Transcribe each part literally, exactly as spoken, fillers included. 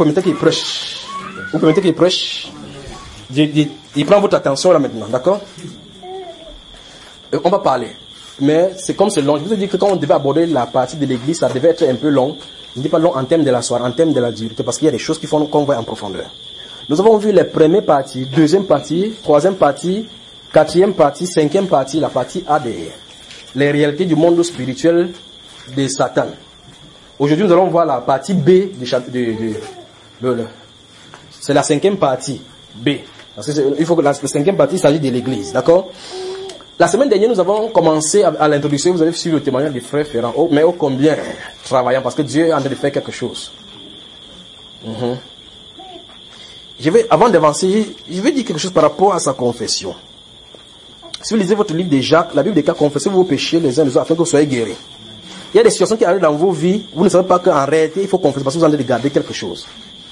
permettez qu'il prêche. Vous permettez qu'il prêche. Il, il, il prend votre attention là maintenant, d'accord? euh, On va parler. Mais c'est comme c'est long. Je vous ai dit que quand on devait aborder la partie de l'église, ça devait être un peu long. Je ne dis pas long en termes de la soirée, en termes de la durée, parce qu'il y a des choses qui font qu'on voit en profondeur. Nous avons vu les premières parties, deuxième partie, troisième partie, quatrième partie, cinquième partie, la partie A derrière. Les réalités du monde spirituel de Satan. Aujourd'hui, nous allons voir la partie B du chapitre. De, de, de, de, c'est la cinquième partie B. Parce que il faut que la, la cinquième partie, il s'agit de l'église, d'accord? La semaine dernière, nous avons commencé à, à l'introduction. Vous avez suivi le témoignage du frère Ferrand. Oh, mais ô combien travaillant, parce que Dieu est en train de faire quelque chose. Mm-hmm. Je vais, avant d'avancer, je vais dire quelque chose par rapport à sa confession. Si vous lisez votre livre de Jacques, la Bible dit qu'à confesser vos péchés les uns les autres afin que vous soyez guéris. Il y a des situations qui arrivent dans vos vies, vous ne savez pas qu'en réalité, il faut confesser parce que vous en train de garder quelque chose.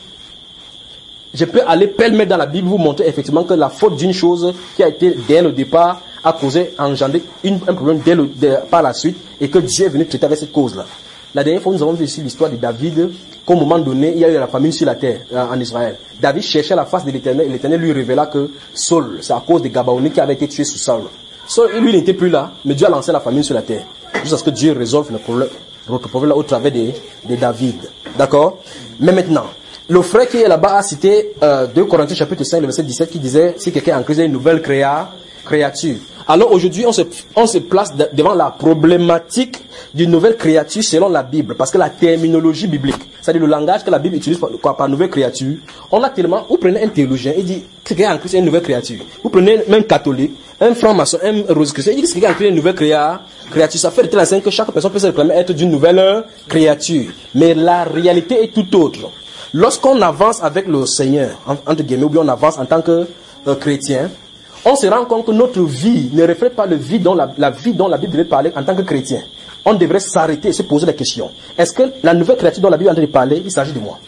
Je peux aller pêle-mêle dans la Bible, vous montrer effectivement que la faute d'une chose qui a été dès le départ a causé, engendré une, un problème dès le, dès, par la suite, et que Dieu est venu traiter avec cette cause-là. La dernière fois, nous avons vu ici l'histoire de David, qu'au moment donné, il y a eu la famine sur la terre, en Israël. David cherchait la face de l'Éternel, et l'Éternel lui révéla que Saul, c'est à cause des Gabaonites qui avaient été tués sous Saul. Saul, lui, n'était plus là, mais Dieu a lancé la famine sur la terre. Jusqu'à ce que Dieu résolve le problème, le problème là, au travers de, de David. D'accord? Mais maintenant, le frère qui est là-bas a cité euh, deux Corinthiens chapitre cinq, le verset dix-sept, qui disait, si quelqu'un est en Christ, il y a une nouvelle créa, créature. Alors aujourd'hui, on se, on se place de, devant la problématique d'une nouvelle créature selon la Bible, parce que la terminologie biblique, c'est-à-dire le langage que la Bible utilise par, quoi, par nouvelle créature, on a tellement, vous prenez un théologien, il dit que quelqu'un en Christ est une nouvelle créature. Vous prenez même catholique, un franc-maçon, un rose-chrétien, il dit que quelqu'un en Christ est une nouvelle créa, créature. Ça fait de telle façon que chaque personne peut se réclamer être d'une nouvelle créature. Mais la réalité est tout autre. Lorsqu'on avance avec le Seigneur, entre guillemets, ou bien on avance en tant que euh, chrétien, on se rend compte que notre vie ne reflète pas le vie dont la, la vie dont la Bible devait parler en tant que chrétien. On devrait s'arrêter et se poser la question. Est-ce que la nouvelle créature dont la Bible est en train de parler, il s'agit de moi?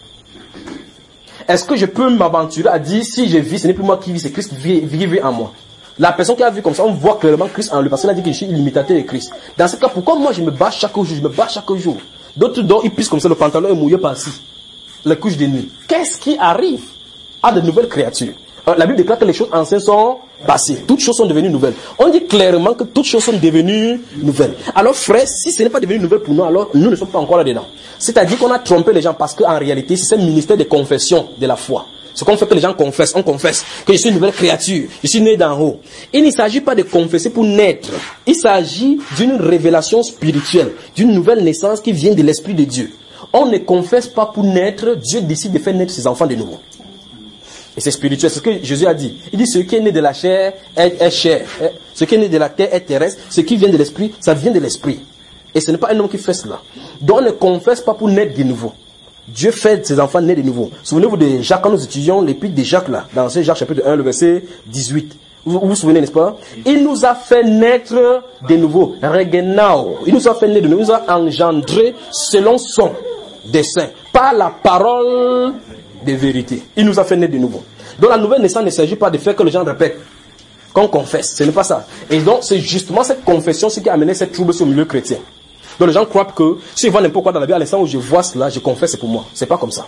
Est-ce que je peux m'aventurer à dire, si je vis, ce n'est plus moi qui vis, c'est Christ qui vit, vit en moi? La personne qui a vu comme ça, on voit clairement Christ en lui, parce qu'il a dit que je suis l'imitateur de Christ. Dans ce cas, pourquoi moi je me bats chaque jour, je me bats chaque jour? D'autres dont ils pissent comme ça, le pantalon est mouillé par-ci, la couche de nuit. Qu'est-ce qui arrive à de nouvelles créatures? La Bible déclare que les choses anciennes sont passées. Toutes choses sont devenues nouvelles. On dit clairement que toutes choses sont devenues nouvelles. Alors frère, si ce n'est pas devenu nouvelle pour nous, alors nous ne sommes pas encore là-dedans. C'est-à-dire qu'on a trompé les gens parce qu'en réalité, c'est un ministère de confession de la foi. Ce qu'on fait que les gens confessent, on confesse que je suis une nouvelle créature, je suis né d'en haut. Il ne s'agit pas de confesser pour naître. Il s'agit d'une révélation spirituelle, d'une nouvelle naissance qui vient de l'Esprit de Dieu. On ne confesse pas pour naître, Dieu décide de faire naître ses enfants de nouveau. Et c'est spirituel, c'est ce que Jésus a dit. Il dit, ce qui est né de la chair est, est chair. Ce qui est né de la terre est terrestre. Ce qui vient de l'esprit, ça vient de l'esprit. Et ce n'est pas un homme qui fait cela. Donc on ne confesse pas pour naître de nouveau. Dieu fait ses enfants naître de nouveau. Souvenez-vous de Jacques, quand nous étudions l'épître de Jacques là, dans ce Jacques chapitre un, le verset dix-huit. Vous vous, vous souvenez, n'est-ce pas? Il nous a fait naître de nouveau. Regenao. Il nous a fait naître de nouveau. Il nous a engendré selon son dessein. Par la parole de vérité. Il nous a fait naître de nouveau. Donc la nouvelle naissance ne s'agit pas de faire que les gens répètent, qu'on confesse. Ce n'est pas ça. Et donc c'est justement cette confession ce qui a amené cette trouble sur le milieu chrétien. Donc les gens croient que si je vois n'importe quoi dans la Bible, à l'instant où je vois cela, je confesse, c'est pour moi. C'est pas comme ça.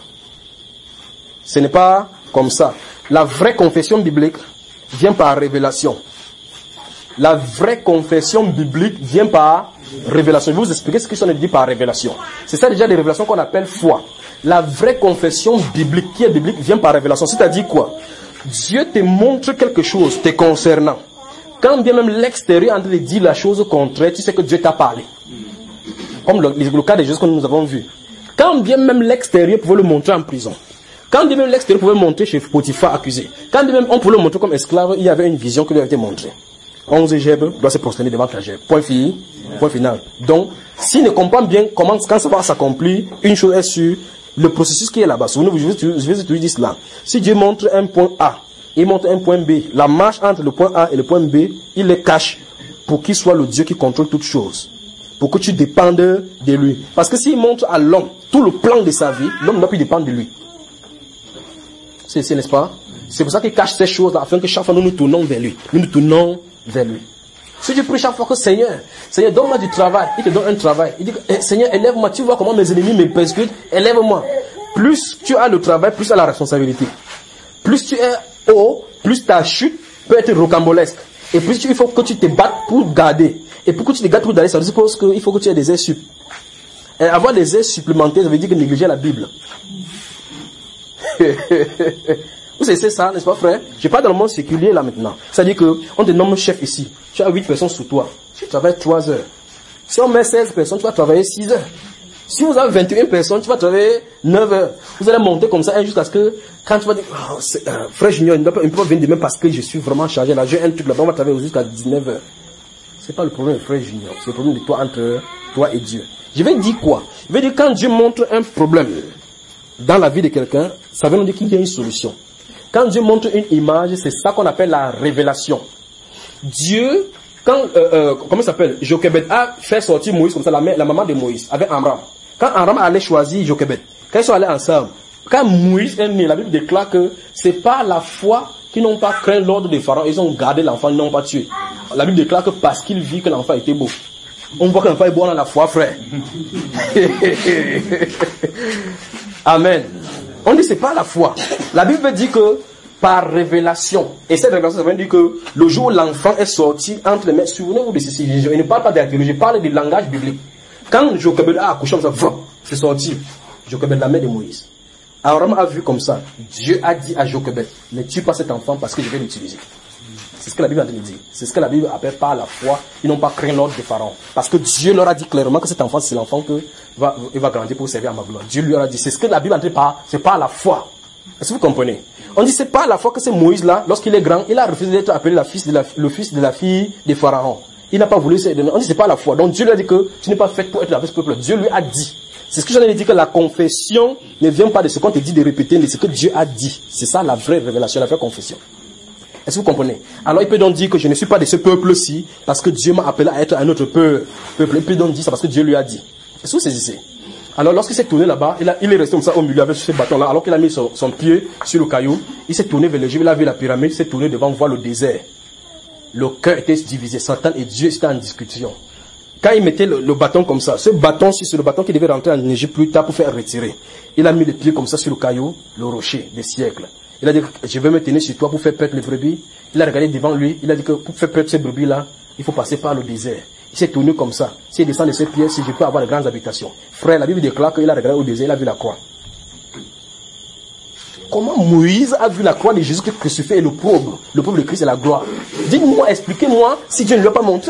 Ce n'est pas comme ça. La vraie confession biblique vient par révélation. La vraie confession biblique vient par révélation. Je vais vous expliquer ce que ça dit par révélation. C'est ça déjà les révélations qu'on appelle foi. La vraie confession biblique, qui est biblique, vient par révélation. C'est-à-dire quoi? Dieu te montre quelque chose te concernant. Quand bien même l'extérieur est en train de dire la chose contraire, tu sais que Dieu t'a parlé. Comme le, le cas des choses que nous avons vues. Quand bien même l'extérieur pouvait le montrer en prison. Quand bien même l'extérieur pouvait le montrer chez Potiphar accusé. Quand bien même on pouvait le montrer comme esclave, il y avait une vision qui lui avait été montrée. Onze Jeb doit se prosterner devant ta Jeb. Point fini. Point final. Donc, s'il ne comprend bien comment, quand ça va s'accomplir, une chose est sûre, le processus qui est là-bas. Souvenez-vous, je vais toujours dire cela. Si Dieu montre un point A, il montre un point B, la marche entre le point A et le point B, il les cache pour qu'il soit le Dieu qui contrôle toutes choses. Pour que tu dépendes de lui. Parce que s'il montre à l'homme tout le plan de sa vie, l'homme ne doit plus dépendre de lui. C'est, c'est n'est-ce pas? C'est pour ça qu'il cache ces choses-là, afin que chaque fois nous nous tournons vers lui. Nous nous tournons vers lui. Si tu pries chaque fois que Seigneur, Seigneur, donne-moi du travail, il te donne un travail. Il dit, eh, Seigneur, élève-moi, tu vois comment mes ennemis me persécutent, élève-moi. plus tu as le travail, plus tu as la responsabilité. Plus tu es haut, plus ta chute peut être rocambolesque. Et plus tu, il faut que tu te battes pour garder. Et pour que tu te gardes pour garder, ça suppose qu'il faut que tu aies des aides sup. Et avoir des aides supplémentaires, ça veut dire que négliger la Bible. Vous savez, c'est ça, n'est-ce pas, frère? Je parle dans le monde séculier, là, maintenant. C'est-à-dire que, on te nomme chef ici. Tu as huit personnes sous toi. Tu travailles trois heures. Si on met seize personnes, tu vas travailler six heures. Si vous avez vingt et une personnes, tu vas travailler neuf heures. Vous allez monter comme ça, jusqu'à ce que, quand tu vas dire, oh, euh, frère Junior, il ne peut pas venir demain parce que je suis vraiment chargé. Là, j'ai un truc là-bas, on va travailler jusqu'à dix-neuf heures. C'est pas le problème de frère Junior. C'est le problème de toi entre toi et Dieu. Je vais dire quoi? Je vais dire, quand Dieu montre un problème dans la vie de quelqu'un, ça veut nous dire qu'il y a une solution. Quand Dieu montre une image, c'est ça qu'on appelle la révélation. Dieu, quand, euh, euh, comment ça s'appelle? Jochebed a fait sortir Moïse comme ça, la, la maman de Moïse, avec Amram. Quand Amram allait choisir Jochebed, quand ils sont allés ensemble, quand Moïse est né, la Bible déclare que c'est pas la foi qui n'ont pas craint l'ordre des pharaons, ils ont gardé l'enfant, ils n'ont pas tué. La Bible déclare que parce qu'il vit que l'enfant était beau. On voit que l'enfant est beau, on a la foi, frère. Amen. On dit c'est pas la foi. La Bible dit que par révélation. Et cette révélation, ça veut dire que le jour où l'enfant est sorti entre les mains, souvenez-vous de ceci, je ne parle pas de la théologie, je parle du langage biblique. Quand Jochebed a accouché comme ça, c'est sorti. Jochebed, la mère de Moïse. Abraham a vu comme ça. Dieu a dit à Jochebed, ne tue pas cet enfant parce que je vais l'utiliser. C'est ce que la Bible a dit. C'est ce que la Bible appelle par la foi. Ils n'ont pas craint l'ordre des pharaons. Parce que Dieu leur a dit clairement que cet enfant, c'est l'enfant que va, il va grandir pour servir à ma gloire. Dieu lui a dit. C'est ce que la Bible a dit par, c'est par la foi. Est-ce que vous comprenez? On dit c'est pas la foi que c'est Moïse là, lorsqu'il est grand, il a refusé d'être appelé la fils de la, le fils de la fille des pharaons. Il n'a pas voulu se donner. On dit c'est pas la foi. Donc Dieu lui a dit que tu n'es pas fait pour être avec ce peuple. Dieu lui a dit. C'est ce que j'en ai dit, que la confession ne vient pas de ce qu'on te dit de répéter, mais de ce que Dieu a dit. C'est ça la vraie révélation, la vraie confession. Est-ce que vous comprenez? Alors il peut donc dire que je ne suis pas de ce peuple-ci parce que Dieu m'a appelé à être un autre peuple. Il peut donc dire ça parce que Dieu lui a dit. Est-ce que vous saisissez? Alors lorsqu'il s'est tourné là-bas, il, il est resté comme ça au milieu avec ce bâton-là, alors qu'il a mis son, son pied sur le caillou, il s'est tourné vers le Dieu, il a vu la pyramide, il s'est tourné devant voir le désert. Le cœur était divisé, Satan et Dieu étaient en discussion. Quand il mettait le, le bâton comme ça, ce bâton, c'est le bâton qui devait rentrer en Égypte plus tard pour faire retirer. Il a mis les pieds comme ça sur le caillou, le rocher des siècles. Il a dit, je vais me tenir sur toi pour faire perdre les brebis. Il a regardé devant lui, il a dit que pour faire perdre ces brebis-là, il faut passer par le désert. Il s'est tourné comme ça. S'il descend de ses pieds, si je peux avoir de grandes habitations. Frère, la Bible déclare qu'il a regardé au désert, il a vu la croix. Comment Moïse a vu la croix de Jésus crucifié et le pauvre, le pauvre de Christ et la gloire? Dites-moi, expliquez-moi si Dieu ne l'a pas montré.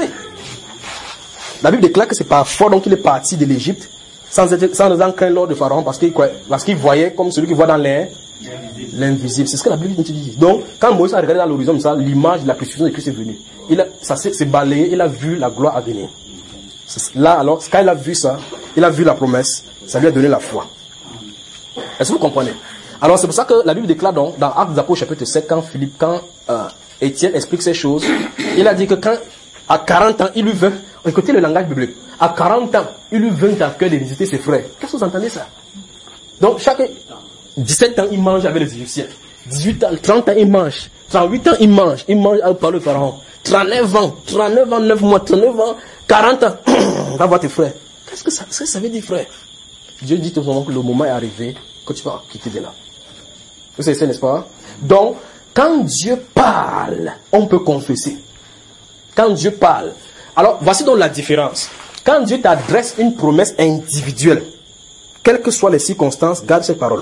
La Bible déclare que c'est par foi donc il est parti de l'Égypte sans être, sans craindre l'ordre de Pharaon parce qu'il, parce qu'il voyait comme celui qui voit dans l'air l'invisible. C'est ce que la Bible dit. Donc, quand Moïse a regardé dans l'horizon, ça, l'image de la crucifixion de Christ est venue. Il a, ça s'est balayé, il a vu la gloire à venir. Là, alors, quand il a vu ça, il a vu la promesse, ça lui a donné la foi. Est-ce que vous comprenez? Alors, c'est pour ça que la Bible déclare donc, dans Actes des Apôtres chapitre sept, quand Philippe, quand euh, Étienne explique ces choses, il a dit que quand, à quarante ans, il lui veut, écoutez le langage biblique, à quarante ans, il lui veut à cœur de visiter ses frères. Qu'est-ce que vous entendez ça? Donc, chaque dix-sept ans, il mange avec les Égyptiens. dix-huit ans, trente ans, il mange. trente-huit ans, il mange. Il mange par le pharaon. trente-neuf ans, trente-neuf ans, neuf mois, trente-neuf ans, quarante ans. Va voir tes frères. Qu'est-ce que ça, qu'est-ce que ça veut dire, frère? Dieu dit tout simplement que le moment est arrivé que tu vas quitter de là. Vous savez ça, n'est-ce pas? Donc, quand Dieu parle, on peut confesser. Quand Dieu parle. Alors, voici donc la différence. Quand Dieu t'adresse une promesse individuelle, quelles que soient les circonstances, garde cette parole.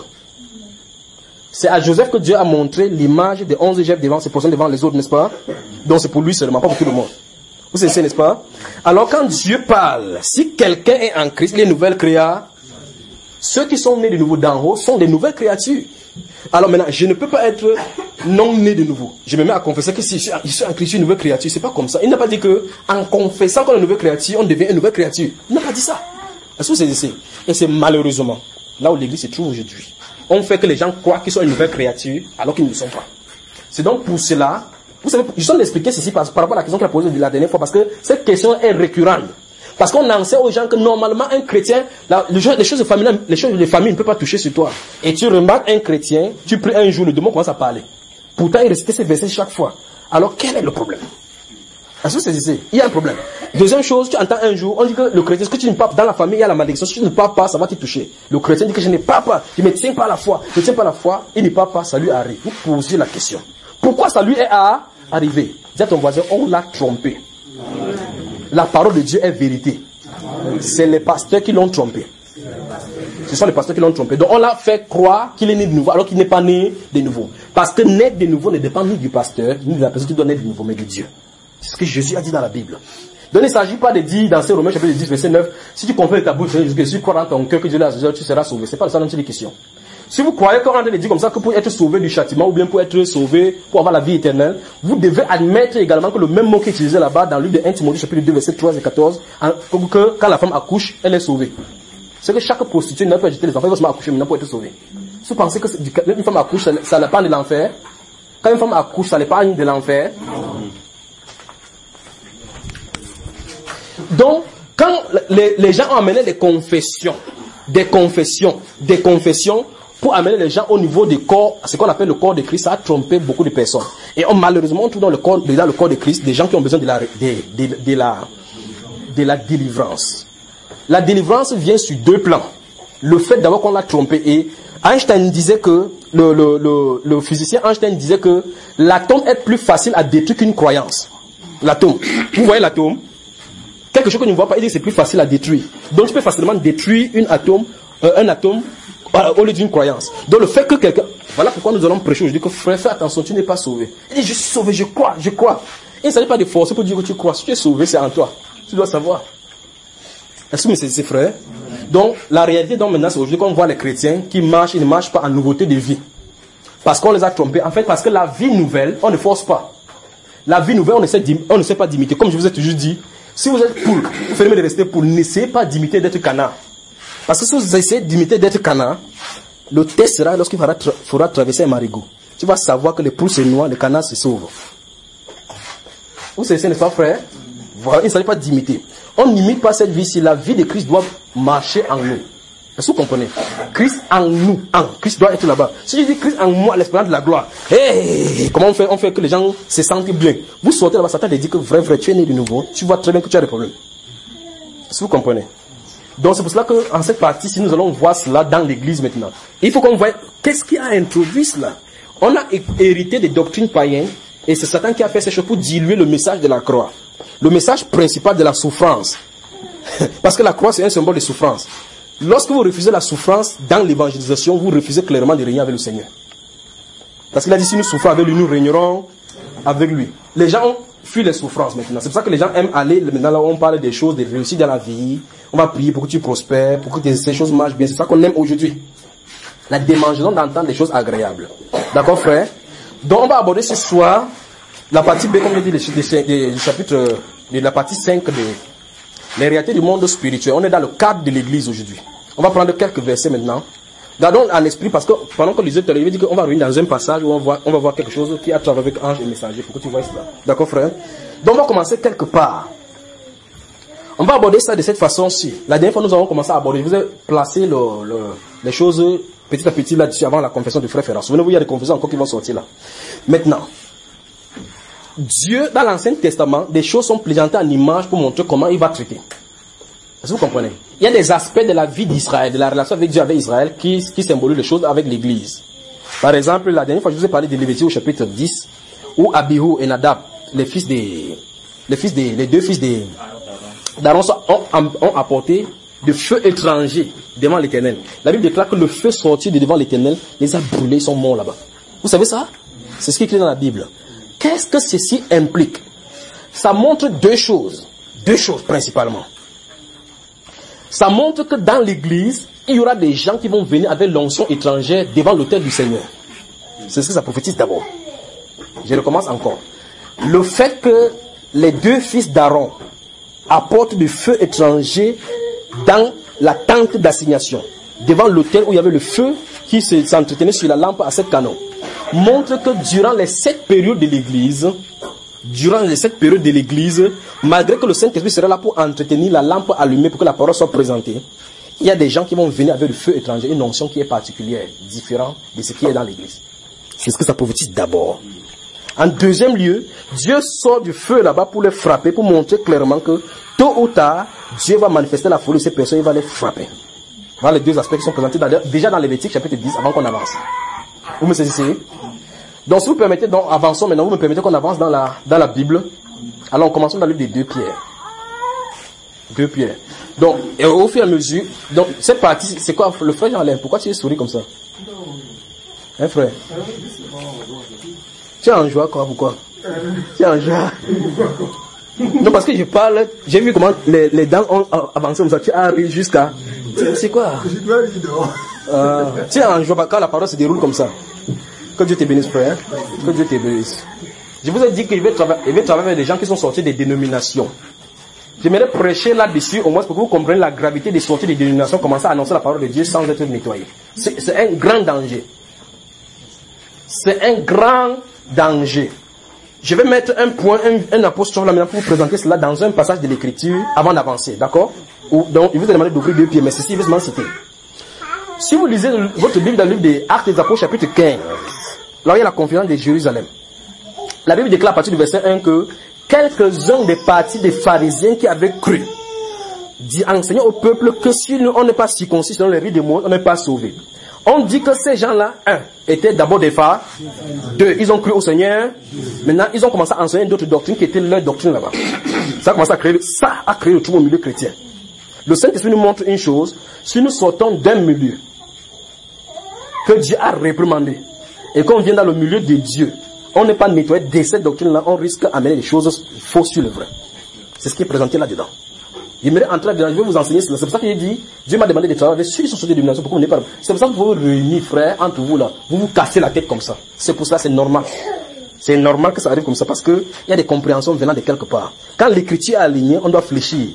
C'est à Joseph que Dieu a montré l'image des onze Égyptes devant ses personnes devant les autres, n'est-ce pas? Donc c'est pour lui seulement, pas pour tout le monde. Vous savez, n'est-ce pas? Alors quand Dieu parle, si quelqu'un est en Christ, il est une nouvelle créature. Ceux qui sont nés de nouveau d'en haut sont des nouvelles créatures. Alors maintenant, je ne peux pas être non né de nouveau. Je me mets à confesser que si je suis en Christ, je suis une nouvelle créature. C'est pas comme ça. Il n'a pas dit que en confessant qu'on est une nouvelle créature, on devient une nouvelle créature. Il n'a pas dit ça. Est-ce que c'est ici? Et c'est malheureusement là où l'église se trouve aujourd'hui. On fait que les gens croient qu'ils sont une nouvelle créature alors qu'ils ne le sont pas. C'est donc pour cela, vous savez, je suis d'expliquer ceci par, par rapport à la question qu'il a posée la dernière fois, parce que cette question est récurrente. Parce qu'on enseigne aux gens que normalement un chrétien, la, les, choses, les choses de famille, les choses de famille ne peuvent pas toucher sur toi. Et tu remarques un chrétien, tu pries un jour, le démon commence à parler. Pourtant il récitait ces versets chaque fois. Alors quel est le problème? Est-ce que c'est ici? Il y a un problème. Deuxième chose, tu entends un jour, on dit que le chrétien, ce que tu ne parles pas, dans la famille, il y a la malédiction, si tu ne parles pas, ça va te toucher. Le chrétien dit que je ne parle pas, je ne me tiens pas à la foi, je ne tiens pas à la foi, il ne parle pas, ça lui arrive. Vous posez la question. Pourquoi ça lui est à arriver? Dis à ton voisin, on l'a trompé. La parole de Dieu est vérité. C'est les pasteurs qui l'ont trompé. Ce sont les pasteurs qui l'ont trompé. Donc on l'a fait croire qu'il est né de nouveau, alors qu'il n'est pas né de nouveau. Parce que naître de nouveau ne dépend ni du pasteur, ni de la personne qui doit naître de nouveau, mais de Dieu. C'est ce que Jésus a dit dans la Bible. Donc il ne s'agit pas de dire dans ces Romains chapitre dix, verset neuf, si tu comprends ta bouche, que si tu crois dans ton cœur que Dieu l'a sauvé, tu seras sauvé. C'est pas ça dont il est question. Si vous croyez qu'on est en train de dire comme ça que pour être sauvé du châtiment ou bien pour être sauvé, pour avoir la vie éternelle, vous devez admettre également que le même mot qui est utilisé là-bas dans le livre de premier Timothée chapitre deux, verset treize et quatorze, que quand la femme accouche, elle est sauvée. C'est que chaque prostituée n'a pas jeter les enfants, elle va se accoucher maintenant pour être sauvée. Si vous pensez que une femme accouche, ça l'épargne de l'enfer, quand une femme accouche, ça l'épargne de l'enfer. Donc, quand les, les gens ont amené des confessions, des confessions, des confessions, pour amener les gens au niveau du corps, ce qu'on appelle le corps de Christ, ça a trompé beaucoup de personnes. Et on, malheureusement, on trouve dans le corps, dans le corps de Christ, des gens qui ont besoin de la, de, de, de la, de la délivrance. La délivrance vient sur deux plans. Le fait d'abord qu'on l'a trompé. Et Einstein disait que, le, le, le, le physicien Einstein disait que l'atome est plus facile à détruire qu'une croyance. L'atome. Vous voyez l'atome? Quelque chose que tu ne vois pas, il dit que c'est plus facile à détruire. Donc tu peux facilement détruire une atome, euh, un atome euh, au lieu d'une croyance. Donc le fait que quelqu'un... Voilà pourquoi nous allons prêcher aujourd'hui que frère, fais attention, tu n'es pas sauvé. Il dit je suis sauvé, je crois, je crois. Il ne s'agit pas de forcer pour dire que tu crois. Si tu es sauvé, c'est en toi. Tu dois savoir. Est-ce que c'est frère? Donc la réalité donc maintenant c'est aujourd'hui qu'on voit les chrétiens qui marchent, ils ne marchent pas en nouveauté de vie. Parce qu'on les a trompés. En fait, parce que la vie nouvelle, on ne force pas. La vie nouvelle, on ne sait, on ne sait pas d'imiter. Comme je vous ai toujours dit, si vous êtes poule, vous fermez de rester poule, n'essayez pas d'imiter d'être canard. Parce que si vous essayez d'imiter d'être canard, le test sera lorsqu'il faudra, tra faudra traverser un marigot. Tu vas savoir que les poules se noient, les canards se sauvent. Vous savez, n'est-ce pas frère? Voilà, il ne s'agit pas d'imiter. On n'imite pas cette vie si la vie de Christ doit marcher en nous. Est-ce que vous comprenez? Christ en nous, en Christ doit être là-bas. Si je dis Christ en moi, l'espérance de la gloire, hey, comment on fait? On fait que les gens se sentent bien. Vous sortez là-bas, Satan te dit que vrai, vrai, tu es né de nouveau, tu vois très bien que tu as des problèmes. Est-ce que vous comprenez? Donc c'est pour cela qu'en cette partie, si nous allons voir cela dans l'église maintenant, il faut qu'on voie qu'est-ce qui a introduit cela. On a hérité des doctrines païennes et c'est Satan qui a fait ces choses pour diluer le message de la croix. Le message principal de la souffrance. Parce que la croix c'est un symbole de souffrance. Lorsque vous refusez la souffrance dans l'évangélisation, vous refusez clairement de régner avec le Seigneur. Parce qu'il a dit, si nous souffrons avec lui, nous régnerons avec lui. Les gens fuient les souffrances maintenant. C'est pour ça que les gens aiment aller, maintenant là on parle des choses, des réussites dans la vie. On va prier pour que tu prospères, pour que ces choses marchent bien. C'est ça qu'on aime aujourd'hui. La démangeaison d'entendre des choses agréables. D'accord frère? Donc on va aborder ce soir la partie B, comme je l'ai dit, du chapitre, de la partie cinq de... les réalités du monde spirituel. On est dans le cadre de l'église aujourd'hui. On va prendre quelques versets maintenant. Gardons à l'esprit parce que pendant qu'on lisait, il dit qu'on va revenir dans un passage où on va, voir, on va voir quelque chose qui a travaillé avec ange et messager pour que tu vois cela. D'accord frère? Donc on va commencer quelque part. On va aborder ça de cette façon-ci. La dernière fois nous avons commencé à aborder, je vous ai placé le, le, les choses petit à petit là-dessus avant la confession du frère Ferrand. Souvenez-vous, il y a des confessions encore qui vont sortir là. Maintenant, Dieu, dans l'Ancien Testament, des choses sont présentées en image pour montrer comment il va traiter. Est-ce que vous comprenez? Il y a des aspects de la vie d'Israël, de la relation avec Dieu, avec Israël, qui, qui symbolisent les choses avec l'Église. Par exemple, la dernière fois, je vous ai parlé de Lévitique au chapitre dix, où Abihu et Nadab, les fils des, les fils des, les deux fils des, d'Aaron ont, ont apporté de feu étranger devant l'Éternel. La Bible déclare que le feu sorti de devant l'Éternel les a brûlés, ils sont morts là-bas. Vous savez ça? C'est ce qui est écrit dans la Bible. Qu'est-ce que ceci implique? Ça montre deux choses. Deux choses principalement. Ça montre que dans l'église, il y aura des gens qui vont venir avec l'onction étrangère devant l'autel du Seigneur. C'est ce que ça prophétise d'abord. Je recommence encore. Le fait que les deux fils d'Aaron apportent du feu étranger dans la tente d'assignation, devant l'autel où il y avait le feu qui s'entretenait sur la lampe à sept canons, montre que durant les sept périodes de l'église, durant les sept périodes de l'église, malgré que le Saint-Esprit serait là pour entretenir la lampe allumée pour que la parole soit présentée, il y a des gens qui vont venir avec le feu étranger, une onction qui est particulière, différente de ce qui est dans l'église. C'est ce que ça prophétise d'abord. En deuxième lieu, Dieu sort du feu là-bas pour les frapper, pour montrer clairement que tôt ou tard, Dieu va manifester la folie de ces personnes, il va les frapper. Voilà les deux aspects qui sont présentés dans, déjà dans Lévitique chapitre dix, avant qu'on avance. Vous me saisissez? Donc si vous permettez, donc avançons maintenant, vous me permettez qu'on avance dans la, dans la Bible. Alors commençons dans le livre des deux Pierre. Deux Pierre. Donc, et au fur et à mesure, donc cette partie, c'est quoi le frère Jean-Alain? Pourquoi tu es souri comme ça? Hein frère? Tu es en joie quoi? Pourquoi? Tu es en joie? Non, parce que je parle, j'ai vu comment les, les dents ont avancé comme ça, tu arrives jusqu'à... C'est quoi? euh, Tu es en joie quand la parole se déroule comme ça. Que Dieu te bénisse frère. Que Dieu te bénisse. Je vous ai dit que je vais travailler, je vais travailler avec des gens qui sont sortis des dénominations. J'aimerais prêcher là-dessus, au moins pour que vous compreniez la gravité des sorties des dénominations, commencer à annoncer la parole de Dieu sans être nettoyé. C'est un grand danger. C'est un grand danger. Je vais mettre un point, un, un apostrophe là maintenant pour vous présenter cela dans un passage de l'écriture avant d'avancer, d'accord? Donc, il vous a demandé d'ouvrir deux pieds, mais ceci, il veut seulement citer. Si vous lisez votre Bible dans le livre des Actes des Apôtres, chapitre quinze, là il y a la conférence de Jérusalem. La Bible déclare à partir du verset un que quelques-uns des partis des pharisiens qui avaient cru, dit enseignant au peuple que si on n'est pas circoncis selon les rites des mots, on n'est pas sauvé. On dit que ces gens-là, un, étaient d'abord des phares, deux, ils ont cru au Seigneur, maintenant ils ont commencé à enseigner d'autres doctrines qui étaient leur doctrine là-bas. Ça a commencé à créer, ça a créé le trouble au milieu chrétien. Le Saint-Esprit nous montre une chose, si nous sortons d'un milieu que Dieu a réprimandé, et qu'on vient dans le milieu de Dieu, on n'est pas nettoyé de cette doctrine-là, on risque d'amener des choses fausses sur le vrai. C'est ce qui est présenté là-dedans. Il me entrer là-dedans, je vais vous enseigner cela. C'est pour ça qu'il a dit, Dieu m'a demandé de travailler avec ceux qui sont sortis de l'élimination, pourquoi vous n'êtes pas là? C'est pour ça que vous vous réunissez, frères, entre vous là. Vous vous cassez la tête comme ça. C'est pour cela, c'est normal. C'est normal que ça arrive comme ça, parce qu'il y a des compréhensions venant de quelque part. Quand l'écriture est alignée, on doit fléchir.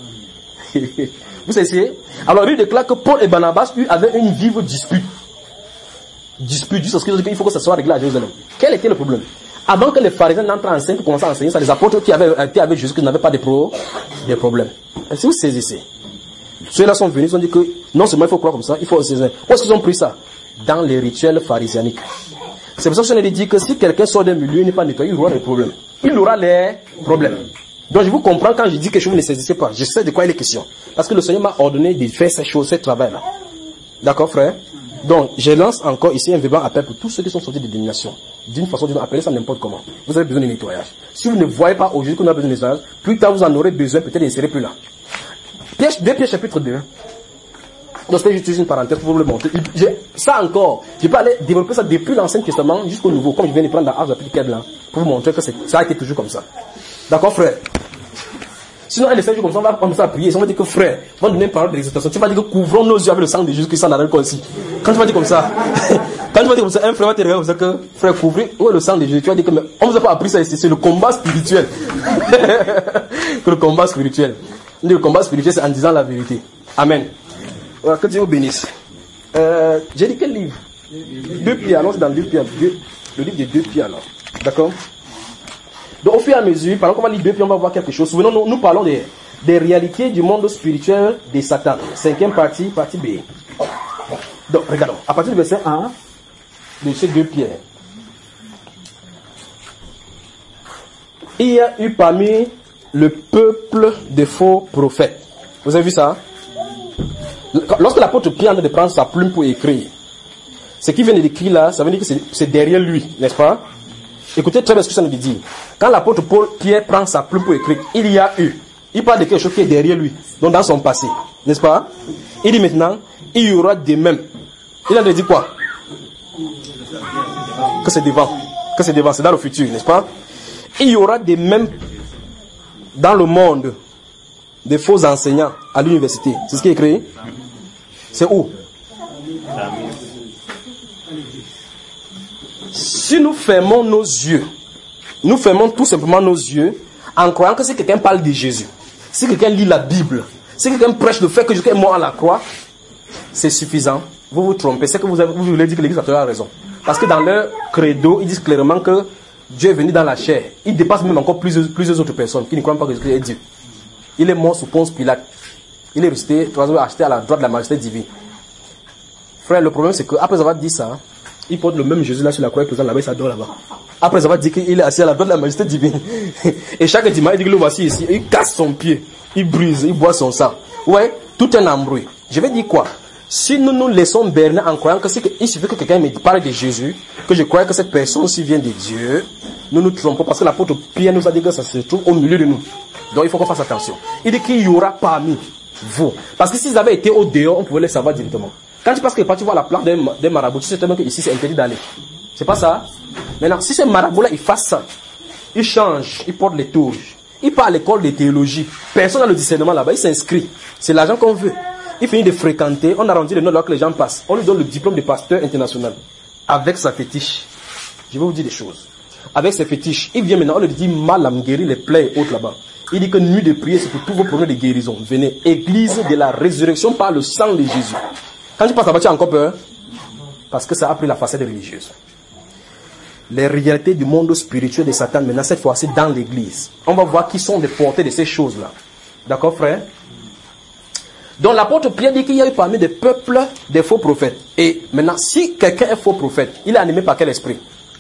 Vous savez? Alors il déclare que Paul et Barnabas avaient une vive dispute. Dispute, juste parce qu'ils ont dit qu'il faut que ça soit réglé à Jérusalem. Quel était le problème? Avant que les pharisiens n'entrent en scène pour commencer à enseigner ça, les apôtres qui avaient été avec Jésus, qui n'avaient pas de, pro, de problème. Et si vous saisissez, ceux-là sont venus, ils ont dit que non seulement il faut croire comme ça, il faut saisir. Où est-ce qu'ils ont pris ça? Dans les rituels pharisianiques. C'est pour ça que je ai dit que si quelqu'un sort d'un milieu, il n'est pas nettoyé, il aura des problèmes. Il aura les problèmes. Donc je vous comprends quand je dis que je vous ne saisissez pas. Je sais de quoi il est question. Parce que le Seigneur m'a ordonné de faire ces choses, ce travail-là. D'accord, frère? Donc, je lance encore ici un vibrant appel pour tous ceux qui sont sortis des dénominations. D'une façon, d'une appeler ça n'importe comment. Vous avez besoin de nettoyage. Si vous ne voyez pas aujourd'hui qu'on a besoin de nettoyage, plus tard vous en aurez besoin, peut-être ne serez plus là. Pierre, deux Pierre chapitre deux. Donc, c'est juste une parenthèse pour vous le montrer. Je, ça encore, je peux aller développer ça depuis l'Ancien Testament jusqu'au Nouveau, comme je viens de prendre dans Actes chapitre quatre là, pour vous montrer que ça a été toujours comme ça. D'accord, frère? Sinon, elle essaie comme ça, on va commencer à prier. Si on va dire que frère, on va donner une parole d'exhortation. Tu vas dire que couvrons nos yeux avec le sang de Jésus-Christ dans le ici. Quand tu vas dire comme ça, quand tu vas dire comme ça, un frère va te regarder comme ça que frère, couvrez, où est le sang de Jésus? Tu vas dire que, mais on ne vous a pas appris ça ici, c'est le combat spirituel. Que le combat spirituel. Le combat spirituel, c'est en disant la vérité. Amen. Voilà, que Dieu vous bénisse. Euh, j'ai dit quel livre? Deux Pierre, alors c'est dans deux Pierre, deux, le livre de deux Pierre, alors. D'accord? Donc au fur et à mesure, pendant qu'on va lire deux Pierre, on va voir quelque chose. Souvenons-nous, nous parlons des, des réalités du monde spirituel de Satan. Cinquième partie, partie B. Donc, regardons. À partir du verset un de ces deux Pierre. Il y a eu parmi le peuple de faux prophètes. Vous avez vu ça? Lorsque l'apôtre Pierre vient de prendre sa plume pour écrire, ce qu'il vient d'écrire là, ça veut dire que c'est derrière lui, n'est-ce pas? Écoutez très bien ce que ça nous dit. Quand l'apôtre Paul, Pierre prend sa plume pour écrire, il y a eu. Il parle de quelque chose qui est derrière lui, donc dans son passé, n'est-ce pas? Il dit maintenant, il y aura des mêmes. Il a dit quoi? Que c'est devant. Que c'est devant, c'est dans le futur, n'est-ce pas? Il y aura des mêmes dans le monde, des faux enseignants à l'université. C'est ce qui est écrit? C'est où? Si nous fermons nos yeux, nous fermons tout simplement nos yeux en croyant que si quelqu'un parle de Jésus, si quelqu'un lit la Bible, si quelqu'un prêche le fait que Jésus est mort à la croix, c'est suffisant. Vous vous trompez. C'est que vous, avez, vous voulez dire que l'Église a raison. Parce que dans leur credo, ils disent clairement que Dieu est venu dans la chair. Il dépasse même encore plusieurs, plusieurs autres personnes qui ne croient pas que Jésus est Dieu. Il est mort sous Ponce Pilate. Il est resté, trois ans, acheté à la droite de la majesté divine. Frère, le problème c'est qu'après avoir dit ça, il porte le même Jésus là sur la croix, présent là-bas, il s'adore là-bas. Après avoir dit qu'il est assis à la droite de la majesté divine. Et chaque dimanche, il dit que le voici ici, il casse son pied. il brise, il boit son sang. Ouais, tout un embrouille. Je vais dire quoi? Si nous nous laissons berner en croyant que c'est qu'il suffit que quelqu'un me parle de Jésus, que je crois que cette personne aussi vient de Dieu, nous nous trompons parce que l'apôtre Pierre nous a dit que ça se trouve au milieu de nous. Donc il faut qu'on fasse attention. Il dit qu'il y aura parmi vous. Parce que s'ils avaient été au dehors, on pouvait les savoir directement. Quand tu passes quelque part, tu vois la plaque d'un marabout, tu sais tellement qu'ici c'est interdit d'aller. C'est pas ça? Maintenant, si ce marabout-là, il fasse ça, il change, il porte les touches, il part à l'école de théologie, personne n'a le discernement là-bas, il s'inscrit. C'est l'argent qu'on veut. Il finit de fréquenter, on a rendu le nom là que les gens passent. On lui donne le diplôme de pasteur international. Avec sa fétiche. Je vais vous dire des choses. Avec ses fétiches, il vient maintenant, on lui dit mal à me guérir les plaies et autres là-bas. Il dit que nuit de prière, c'est pour tous vos problèmes de guérison. Venez, église de la résurrection par le sang de Jésus. Quand tu passes là-bas, tu as encore peur. Parce que ça a pris la facette religieuse. Les réalités du monde spirituel de Satan, maintenant, cette fois-ci, dans l'église. On va voir qui sont les porteurs de ces choses-là. D'accord, frère? Donc l'apôtre Pierre dit qu'il y a eu parmi des peuples des faux prophètes. Et maintenant, si quelqu'un est faux prophète, il est animé par quel esprit?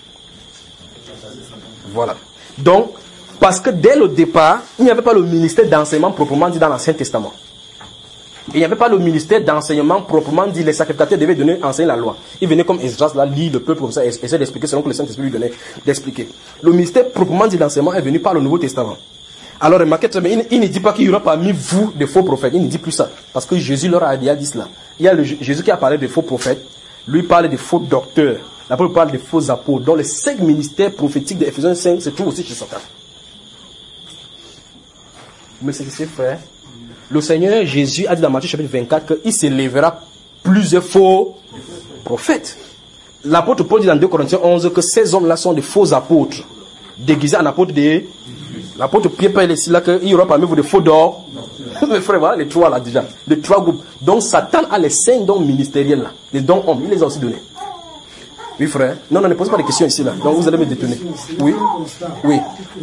Voilà. Donc, parce que dès le départ, il n'y avait pas le ministère d'enseignement proprement dit dans l'Ancien Testament. Il n'y avait pas le ministère d'enseignement proprement dit. Les sacrificateurs devaient donner, enseigner la loi. Il venait comme Esdras, là, lit le peuple comme ça, et essaie d'expliquer selon que le Saint-Esprit lui donnait d'expliquer. Le ministère proprement dit d'enseignement est venu par le Nouveau Testament. Alors remarquez très bien, il, il ne dit pas qu'il y aura parmi vous des faux prophètes. Il ne dit plus ça. Parce que Jésus leur a dit cela. Il y a le, Jésus qui a parlé de faux prophètes. Lui parle de faux docteurs. L'apôtre parle de faux apôtres. Donc les cinq ministères prophétiques d'Éphésiens cinq se trouvent aussi chez Satan. Mais c'est ce frère. Le Seigneur Jésus a dit dans Matthieu chapitre vingt-quatre qu'il s'élèvera plusieurs faux prophètes. L'apôtre Paul dit dans deux Corinthiens onze que ces hommes-là sont des faux apôtres, déguisés en apôtres des... L'apôtre Pierre parle ici là qu'il y aura parmi vous des faux d'or. Mes frères, voilà les trois là déjà. Les trois groupes. Donc Satan a les cinq dons ministériels là. Les dons hommes, il les a aussi donnés. Oui frère. Non, non, ne posez pas de questions ici là. Donc vous allez me détenir. Oui. Oui.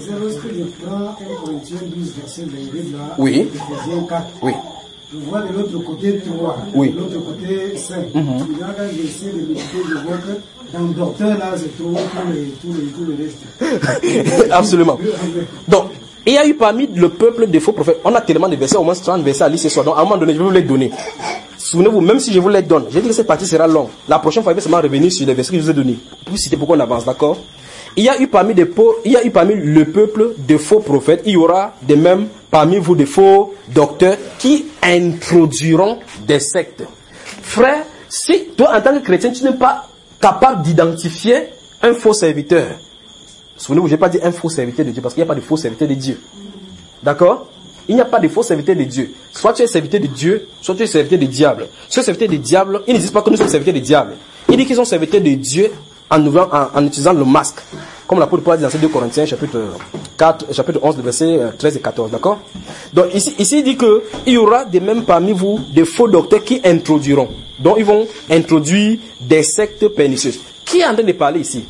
Oui. Oui. Je vois de l'autre côté trois, oui. De l'autre côté cinq. Mm-hmm. Il y a quand j'essaie de méditer, je vois que dans le docteur là, je trouve tout le, tout le, tout le reste. Absolument. Donc, il y a eu parmi le peuple des faux prophètes, on a tellement de versets, au moins trente versets à lire ce soir. Donc, à un moment donné, je vais vous les donner. Souvenez-vous, même si je vous les donne, j'ai dit que cette partie sera longue. La prochaine fois, je vais seulement revenir sur les versets que je vous ai donnés. Pour citer pourquoi on avance, d'accord? Il y a eu parmi des il y a eu parmi le peuple de faux prophètes, il y aura de même parmi vous des faux docteurs qui introduiront des sectes. Frère, si toi en tant que chrétien, tu n'es pas capable d'identifier un faux serviteur, souvenez-vous, je n'ai pas dit un faux serviteur de Dieu, parce qu'il n'y a pas de faux serviteur de Dieu. D'accord? Il n'y a pas de faux serviteurs de Dieu. Soit tu es serviteur de Dieu, soit tu es serviteur du diable. Si tu es serviteur du diable, ils ne disent pas que nous sommes serviteurs du diable. Ils disent qu'ils sont serviteurs de Dieu en, ouvrant, en, en utilisant le masque. Comme l'apôtre Paul dit dans deux Corinthiens, chapitre quatre, chapitre onze, versets treize et quatorze. D'accord? Donc ici, ici il dit qu'il y aura de même parmi vous des faux docteurs qui introduiront. Donc ils vont introduire des sectes pernicieuses. Qui est en train de parler ici?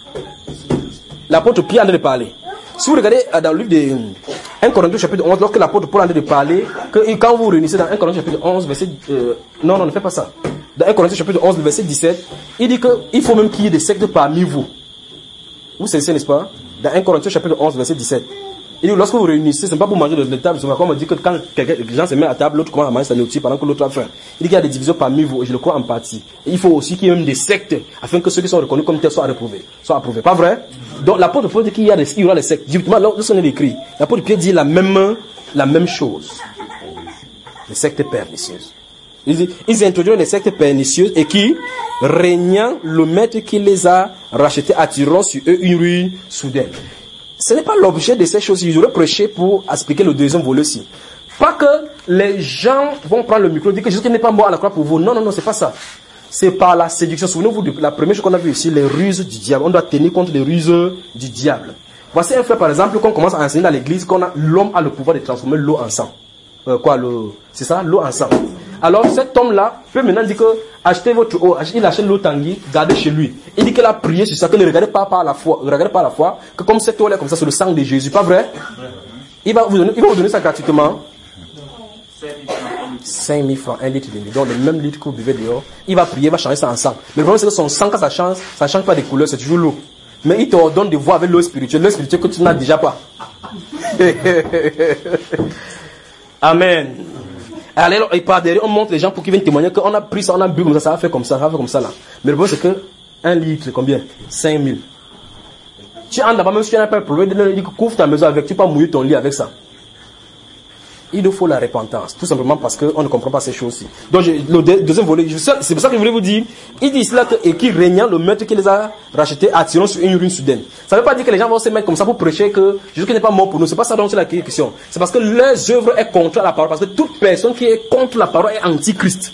L'apôtre Pierre est en train de parler. Si vous regardez dans le livre de un Corinthiens chapitre onze, lorsque l'apôtre Paul est en train de parler, que quand vous vous réunissez dans un Corinthiens chapitre onze, verset... Euh, non, non, ne faites pas ça. Dans un Corinthiens chapitre onze, verset dix-sept, il dit qu'il faut même qu'il y ait des sectes parmi vous. Vous savez, n'est-ce pas? Dans un Corinthiens chapitre onze, verset dix-sept. Il dit, lorsque vous réunissez, ce n'est pas pour manger de la table, c'est comme on dit que quand les gens se mettent à table, l'autre commence à manger sa nourriture pendant que l'autre a faim. Il dit qu'il y a des divisions parmi vous, et je le crois en partie. Et il faut aussi qu'il y ait même des sectes, afin que ceux qui sont reconnus comme tels soient approuvés. Soient approuvés. Pas vrai? Donc l'apôtre Paul dit qu'il y, y aura des sectes. Directement, lorsqu'on est écrit, l'apôtre Pierre dit la même, la même chose. Les sectes pernicieuses. Ils, ils introduiront des sectes pernicieuses et qui, régnant le maître qui les a rachetés, attireront sur eux une ruine soudaine. Ce n'est pas l'objet de ces choses. Ils auraient prêché pour expliquer le deuxième volet aussi. Pas que les gens vont prendre le micro et dire que Jésus n'est pas mort à la croix pour vous. Non, non, non, c'est pas ça. C'est par la séduction. Souvenez-vous de la première chose qu'on a vue ici, les ruses du diable. On doit tenir compte des ruses du diable. Voici un fait, par exemple, qu'on commence à enseigner dans l'église, qu'on a, l'homme a le pouvoir de transformer l'eau en sang. Euh, quoi, le, c'est ça, l'eau en sang. Alors, cet homme-là peut maintenant dire que, achetez votre eau, il achète l'eau Tanguy, gardez chez lui. Il dit qu'il a prié sur ça, que ne regardez pas par la foi, ne regardez pas la foi, que comme cette eau-là, comme ça, c'est le sang de Jésus. Pas vrai? Il va vous donner, il va vous donner ça gratuitement. cinq mille francs, un litre de lait. Donc, le même litre que vous buvez dehors, il va prier, il va changer ça en sang. Mais le problème, c'est que son sang, quand ça change, ça ne change pas de couleur, c'est toujours l'eau. Mais il te ordonne de voir avec l'eau spirituelle, l'eau spirituelle que tu n'as déjà pas. Amen. Allez, et par derrière, on montre les gens pour qu'ils viennent témoigner qu'on a pris ça, on a bu comme ça, ça a fait comme ça, ça a fait comme ça là. Mais le problème c'est que un litre, combien? cinq mille. Tu entres là-bas, même si tu n'as pas un problème, il dit que couvre ta maison avec, tu peux pas mouiller ton lit avec ça. Il nous faut la repentance, tout simplement parce qu'on ne comprend pas ces choses-ci. Donc, je, le deuxième volet, c'est pour ça que je voulais vous dire, il dit cela que, et qui régnant le maître qui les a rachetés, attirant sur une ruine soudaine. Ça ne veut pas dire que les gens vont se mettre comme ça pour prêcher que Jésus n'est pas mort pour nous. C'est pas ça dont c'est la question. C'est parce que leurs œuvres est contre la parole, parce que toute personne qui est contre la parole est antichrist.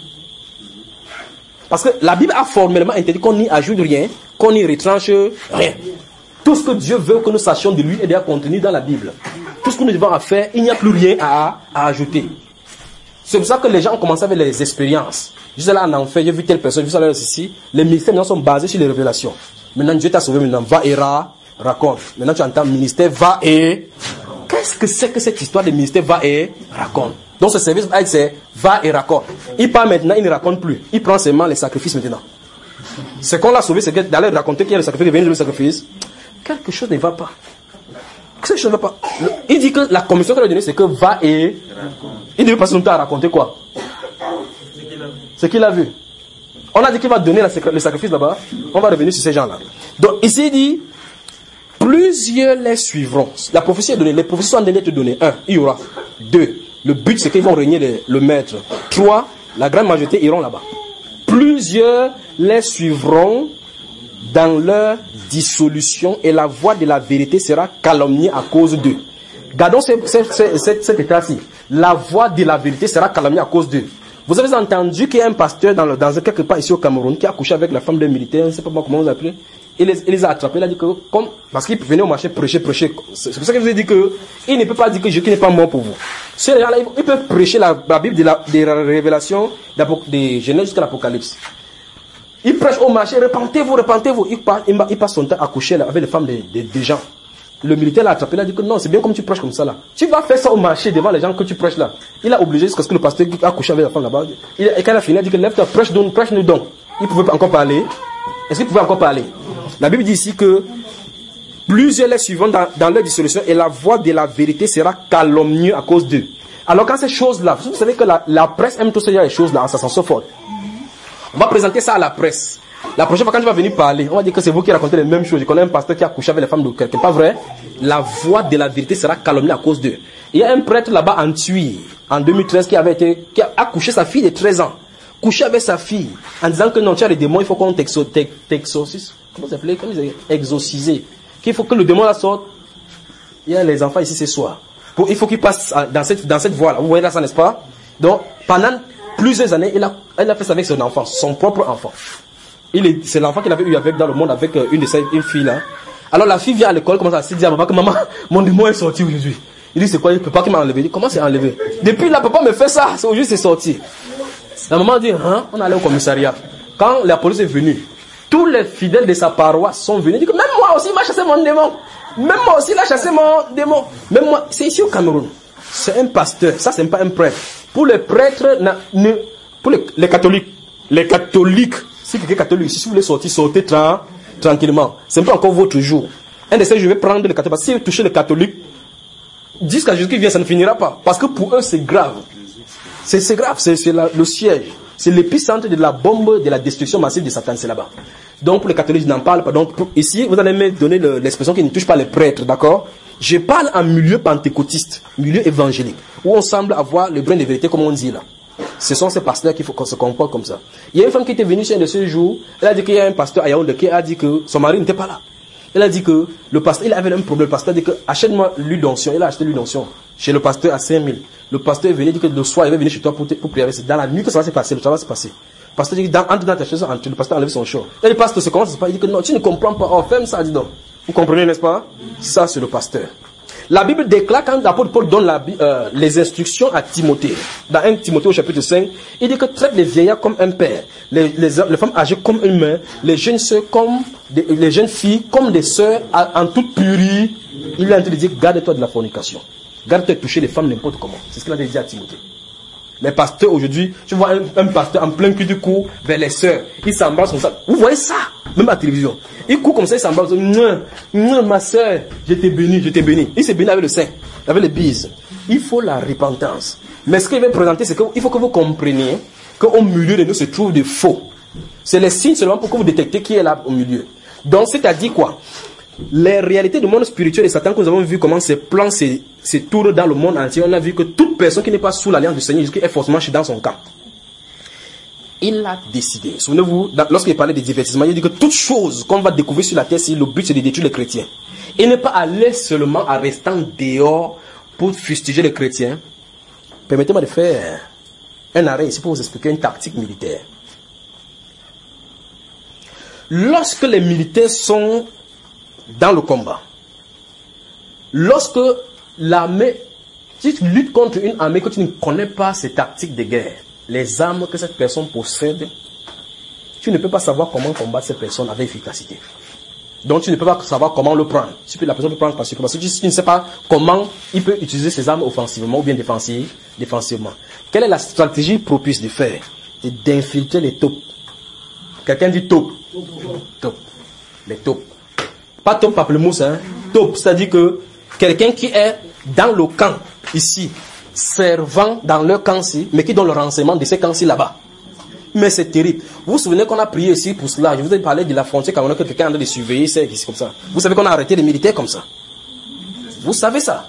Parce que la Bible a formellement interdit qu'on n'y ajoute rien, qu'on n'y retranche rien. Tout ce que Dieu veut que nous sachions de lui est déjà contenu dans la Bible. Tout ce que nous devons à faire, il n'y a plus rien à, à ajouter. C'est pour ça que les gens ont commencé avec les expériences. Je suis là en enfer, j'ai vu telle personne, j'ai vu ça là ici. Les ministères maintenant sont basés sur les révélations. Maintenant Dieu t'a sauvé, maintenant va et ra, raconte. Maintenant tu entends ministère va et... Qu'est-ce que c'est que cette histoire de ministère va et raconte? Donc ce service c'est va et raconte. Il part maintenant, il ne raconte plus. Il prend seulement les sacrifices maintenant. Ce qu'on l'a sauvé, c'est d'aller raconter qu'il y a le sacrifice, de venir le sacrifice. Quelque chose ne va pas. Quelque chose ne va pas. Il dit que la commission qu'il a donnée, c'est que va et... Il devait passer son temps à raconter quoi? Ce qu'il a vu. On a dit qu'il va donner le sacrifice là-bas. On va revenir sur ces gens-là. Donc ici, il dit, plusieurs les suivront. La prophétie est donnée. Les prophéties sont données, te donner. Un, il y aura. Deux, le but c'est qu'ils vont régner le, le maître. Trois, la grande majorité iront là-bas. Plusieurs les suivront dans leur dissolution et la voix de la vérité sera calomniée à cause d'eux. Gardons cet, cet, cet, cet état-ci. La voix de la vérité sera calomniée à cause d'eux. Vous avez entendu qu'il y a un pasteur dans, le, dans quelque part ici au Cameroun qui a couché avec la femme d'un militaire, je ne sais pas comment vous appelez. Il les, il les a attrapés, il a dit que, comme, parce qu'il venait au marché prêcher, prêcher. C'est pour ça que je vous ai dit que, il ne peut pas dire que Jésus n'est pas mort pour vous. Ces gens-là, ils peuvent prêcher la, la Bible de la, des révélations, des Genèse jusqu'à l'Apocalypse. Il prêche au marché, repentez-vous, repentez-vous. Il passe, il passe son temps à coucher avec les femmes des, des, des gens. Le militaire l'a attrapé, il a dit que non, c'est bien comme tu prêches comme ça là. Tu vas faire ça au marché devant les gens que tu prêches là. Il a obligé jusqu'à ce que le pasteur a couché avec la femme là-bas. Et quand il a fini, il a dit que lève-toi, prêche-nous, prêche-nous donc. Il pouvait encore parler. Est-ce qu'il pouvait encore parler? La Bible dit ici que plusieurs les suivront dans, dans leur dissolution et la voix de la vérité sera calomnieuse à cause d'eux. Alors quand ces choses-là, vous savez que la, la presse aime tout ce genre de choses là, ça s'en sort fort. On va présenter ça à la presse. La prochaine fois quand tu vas venir parler, on va dire que c'est vous qui racontez les mêmes choses. Je connais un pasteur qui a couché avec les femmes de quelqu'un. Pas vrai? La voix de la vérité sera calomniée à cause d'eux. Il y a un prêtre là-bas en Thuir, en deux mille treize, qui avait été, qui a accouché sa fille de treize ans. Couché avec sa fille, en disant que non, tu as les démons, il faut qu'on t'exorcise. Comment ça s'appelait? Comment ils exorciser? Qu'il faut que le démon la sorte. Il y a les enfants ici ce soir. Pour, il faut qu'ils passent dans cette, dans cette voie-là. Vous voyez là ça, n'est-ce pas? Donc, pendant plusieurs années, il a, elle a fait ça avec son enfant, son propre enfant. C'est l'enfant qu'il avait eu avec, dans le monde avec une de ses une fille là. Alors la fille vient à l'école, commence à se dire à maman que maman, mon démon est sorti aujourd'hui. Il dit c'est quoi? Il ne peut pas qu'il m'a enlevé. Il dit comment c'est enlevé? Depuis là, papa me fait ça, c'est aujourd'hui c'est sorti. La maman dit, hein, on allait au commissariat. Quand la police est venue, tous les fidèles de sa paroisse sont venus. Ils disent, même moi aussi, il m'a chassé mon démon. Même moi aussi, il a chassé mon démon. Même moi, c'est ici au Cameroun. C'est un pasteur, ça c'est pas un prêtre. Pour les prêtres, ne, pour les, les catholiques, les catholiques, si quelqu'un est catholique, si vous voulez sortir, sortez tra, tranquillement. C'est pas encore votre jour. Un de ces, je vais prendre le catholique. Si vous touchez les catholiques, jusqu'à Jésus qui vient, ça ne finira pas. Parce que pour eux, c'est grave. C'est grave, c'est le siège. C'est l'épicentre de la bombe de la destruction massive de Satan, c'est là-bas. Donc pour les catholiques, je n'en parle pas. Donc pour, ici, vous allez me donner l'expression le, qui ne touche pas les prêtres, d'accord? Je parle en milieu pentecôtiste, milieu évangélique, où on semble avoir le brin de vérité, comme on dit là. Ce sont ces pasteurs qu'il faut qu'on se comporte comme ça. Il y a une femme qui était venue sur un de ces jours, elle a dit qu'il y a un pasteur à Yaoundé qui a dit que son mari n'était pas là. Elle a dit que le pasteur, il avait un problème. Le pasteur a dit que achète-moi l'huile d'onction. Il a acheté l'huile d'onction chez le pasteur à cinq mille. Le pasteur est venu, dit que le soir, il va venir chez toi pour, pour prier. C'est dans la nuit que ça va se passer, le travail va se passer. Le pasteur dit, dans, entre dans ta chaise, le pasteur a enlevé son short. Et le pasteur se commence à dire que non, tu ne comprends pas. Oh, ferme ça, dis donc. Vous comprenez, n'est-ce pas? Ça, c'est le pasteur. La Bible déclare, quand l'apôtre Paul donne la, euh, les instructions à Timothée, dans un Timothée au chapitre cinq, il dit que traite les vieillards comme un père, les, les, les femmes âgées comme une mère, les jeunes sœurs comme des, les jeunes filles comme des sœurs en toute pureté. Il a en train de dire, garde-toi de la fornication. Garde-toi de toucher les femmes n'importe comment. C'est ce qu'il a dit à Timothée. Les pasteurs aujourd'hui, je vois un, un pasteur en plein cul du cours vers les sœurs. Il s'embrasse comme ça. Vous voyez ça? Même à la télévision. Il court comme ça, il s'embrasse. Ma sœur, je t'ai béni, je t'ai béni. Il s'est béni avec le sein, avec les bises. Il faut la repentance. Mais ce qu'il veut présenter, c'est qu'il faut que vous compreniez qu'au milieu de nous se trouve des faux. C'est les signes seulement pour que vous détectez qui est là au milieu. Donc, c'est-à-dire quoi? Les réalités du monde spirituel et Satan que nous avons vu comment ses plans se, se tournent dans le monde entier. On a vu que toute personne qui n'est pas sous l'alliance du Seigneur Jésus est forcément dans son camp. Il a décidé. Souvenez-vous, lorsqu'il parlait des divertissements, il dit que toute chose qu'on va découvrir sur la terre, si le but c'est de détruire les chrétiens. Et ne pas aller seulement en restant dehors pour fustiger les chrétiens. Permettez-moi de faire un arrêt ici pour vous expliquer une tactique militaire. Lorsque les militaires sont dans le combat, lorsque l'armée, si tu luttes contre une armée que tu ne connais pas ses tactiques de guerre, les armes que cette personne possède, tu ne peux pas savoir comment combattre cette personne avec efficacité. Donc tu ne peux pas savoir comment le prendre. Si la personne peut prendre par surprise, parce que tu ne sais pas comment il peut utiliser ses armes offensivement ou bien défensivement. Quelle est la stratégie propice de faire? C'est d'infiltrer les taupes. Quelqu'un dit taupe. Taupe. Les taupes. Pas taupe pamplemousse, hein. Taupe, c'est-à-dire que quelqu'un qui est dans le camp ici, servant dans leur camp-ci, mais qui donne le renseignement de ces camps-ci là-bas. Mais c'est terrible. Vous vous souvenez qu'on a prié ici pour cela. Je vous ai parlé de la frontière camerounaise que quelqu'un a en train de surveiller, c'est ici comme ça. Vous savez qu'on a arrêté les militaires comme ça. Vous savez ça.